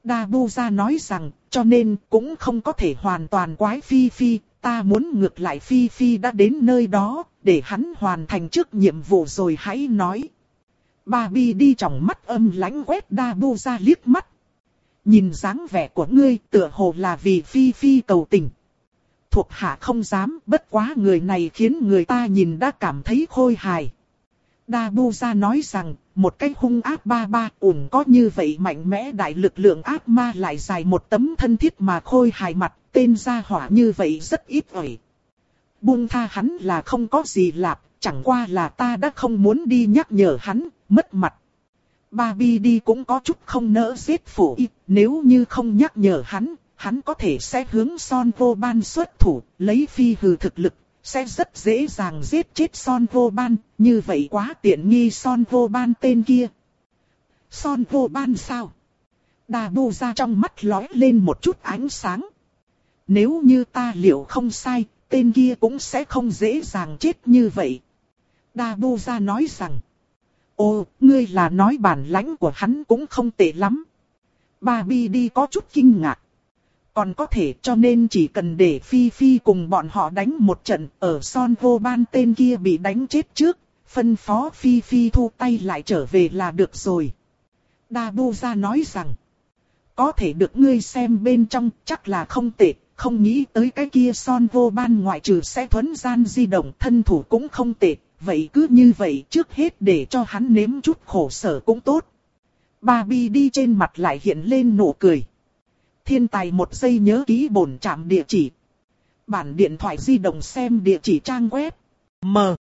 Dabuza nói rằng, cho nên cũng không có thể hoàn toàn quái Phi Phi, ta muốn ngược lại Phi Phi đã đến nơi đó, để hắn hoàn thành trước nhiệm vụ rồi hãy nói. Barbie đi trong mắt âm lãnh quét Dabuza liếc mắt. Nhìn dáng vẻ của ngươi tựa hồ là vì Phi Phi cầu tình. Thuộc hạ không dám, bất quá người này khiến người ta nhìn đã cảm thấy khôi hài. Dabuza nói rằng, một cái hung ác ba ba ủng có như vậy mạnh mẽ đại lực lượng ác ma lại dài một tấm thân thiết mà khôi hài mặt, tên gia hỏa như vậy rất ít ỏi. Buông tha hắn là không có gì lạp, chẳng qua là ta đã không muốn đi nhắc nhở hắn, mất mặt. Barbie đi cũng có chút không nỡ giết phủ y, nếu như không nhắc nhở hắn, hắn có thể sẽ hướng Son Vô Ban xuất thủ, lấy phi hừ thực lực, sẽ rất dễ dàng giết chết Son Vô Ban, như vậy quá tiện nghi Son Vô Ban tên kia. Son Vô Ban sao? Dabuza trong mắt lóe lên một chút ánh sáng. Nếu như ta liệu không sai, tên kia cũng sẽ không dễ dàng chết như vậy. Dabuza nói rằng, ồ, ngươi là nói bản lãnh của hắn cũng không tệ lắm. Barbie đi có chút kinh ngạc. Còn có thể cho nên chỉ cần để Phi Phi cùng bọn họ đánh một trận ở Son Vô Ban tên kia bị đánh chết trước, phân phó Phi Phi thu tay lại trở về là được rồi. Dabuza nói rằng, có thể được ngươi xem bên trong chắc là không tệ, không nghĩ tới cái kia Son Vô Ban ngoại trừ sẽ thuấn gian di động thân thủ cũng không tệ, vậy cứ như vậy trước hết để cho hắn nếm chút khổ sở cũng tốt. Barbie đi trên mặt lại hiện lên nụ cười. Thiên tài một giây nhớ ký bổn trạm địa chỉ. Bản điện thoại di động xem địa chỉ trang web. M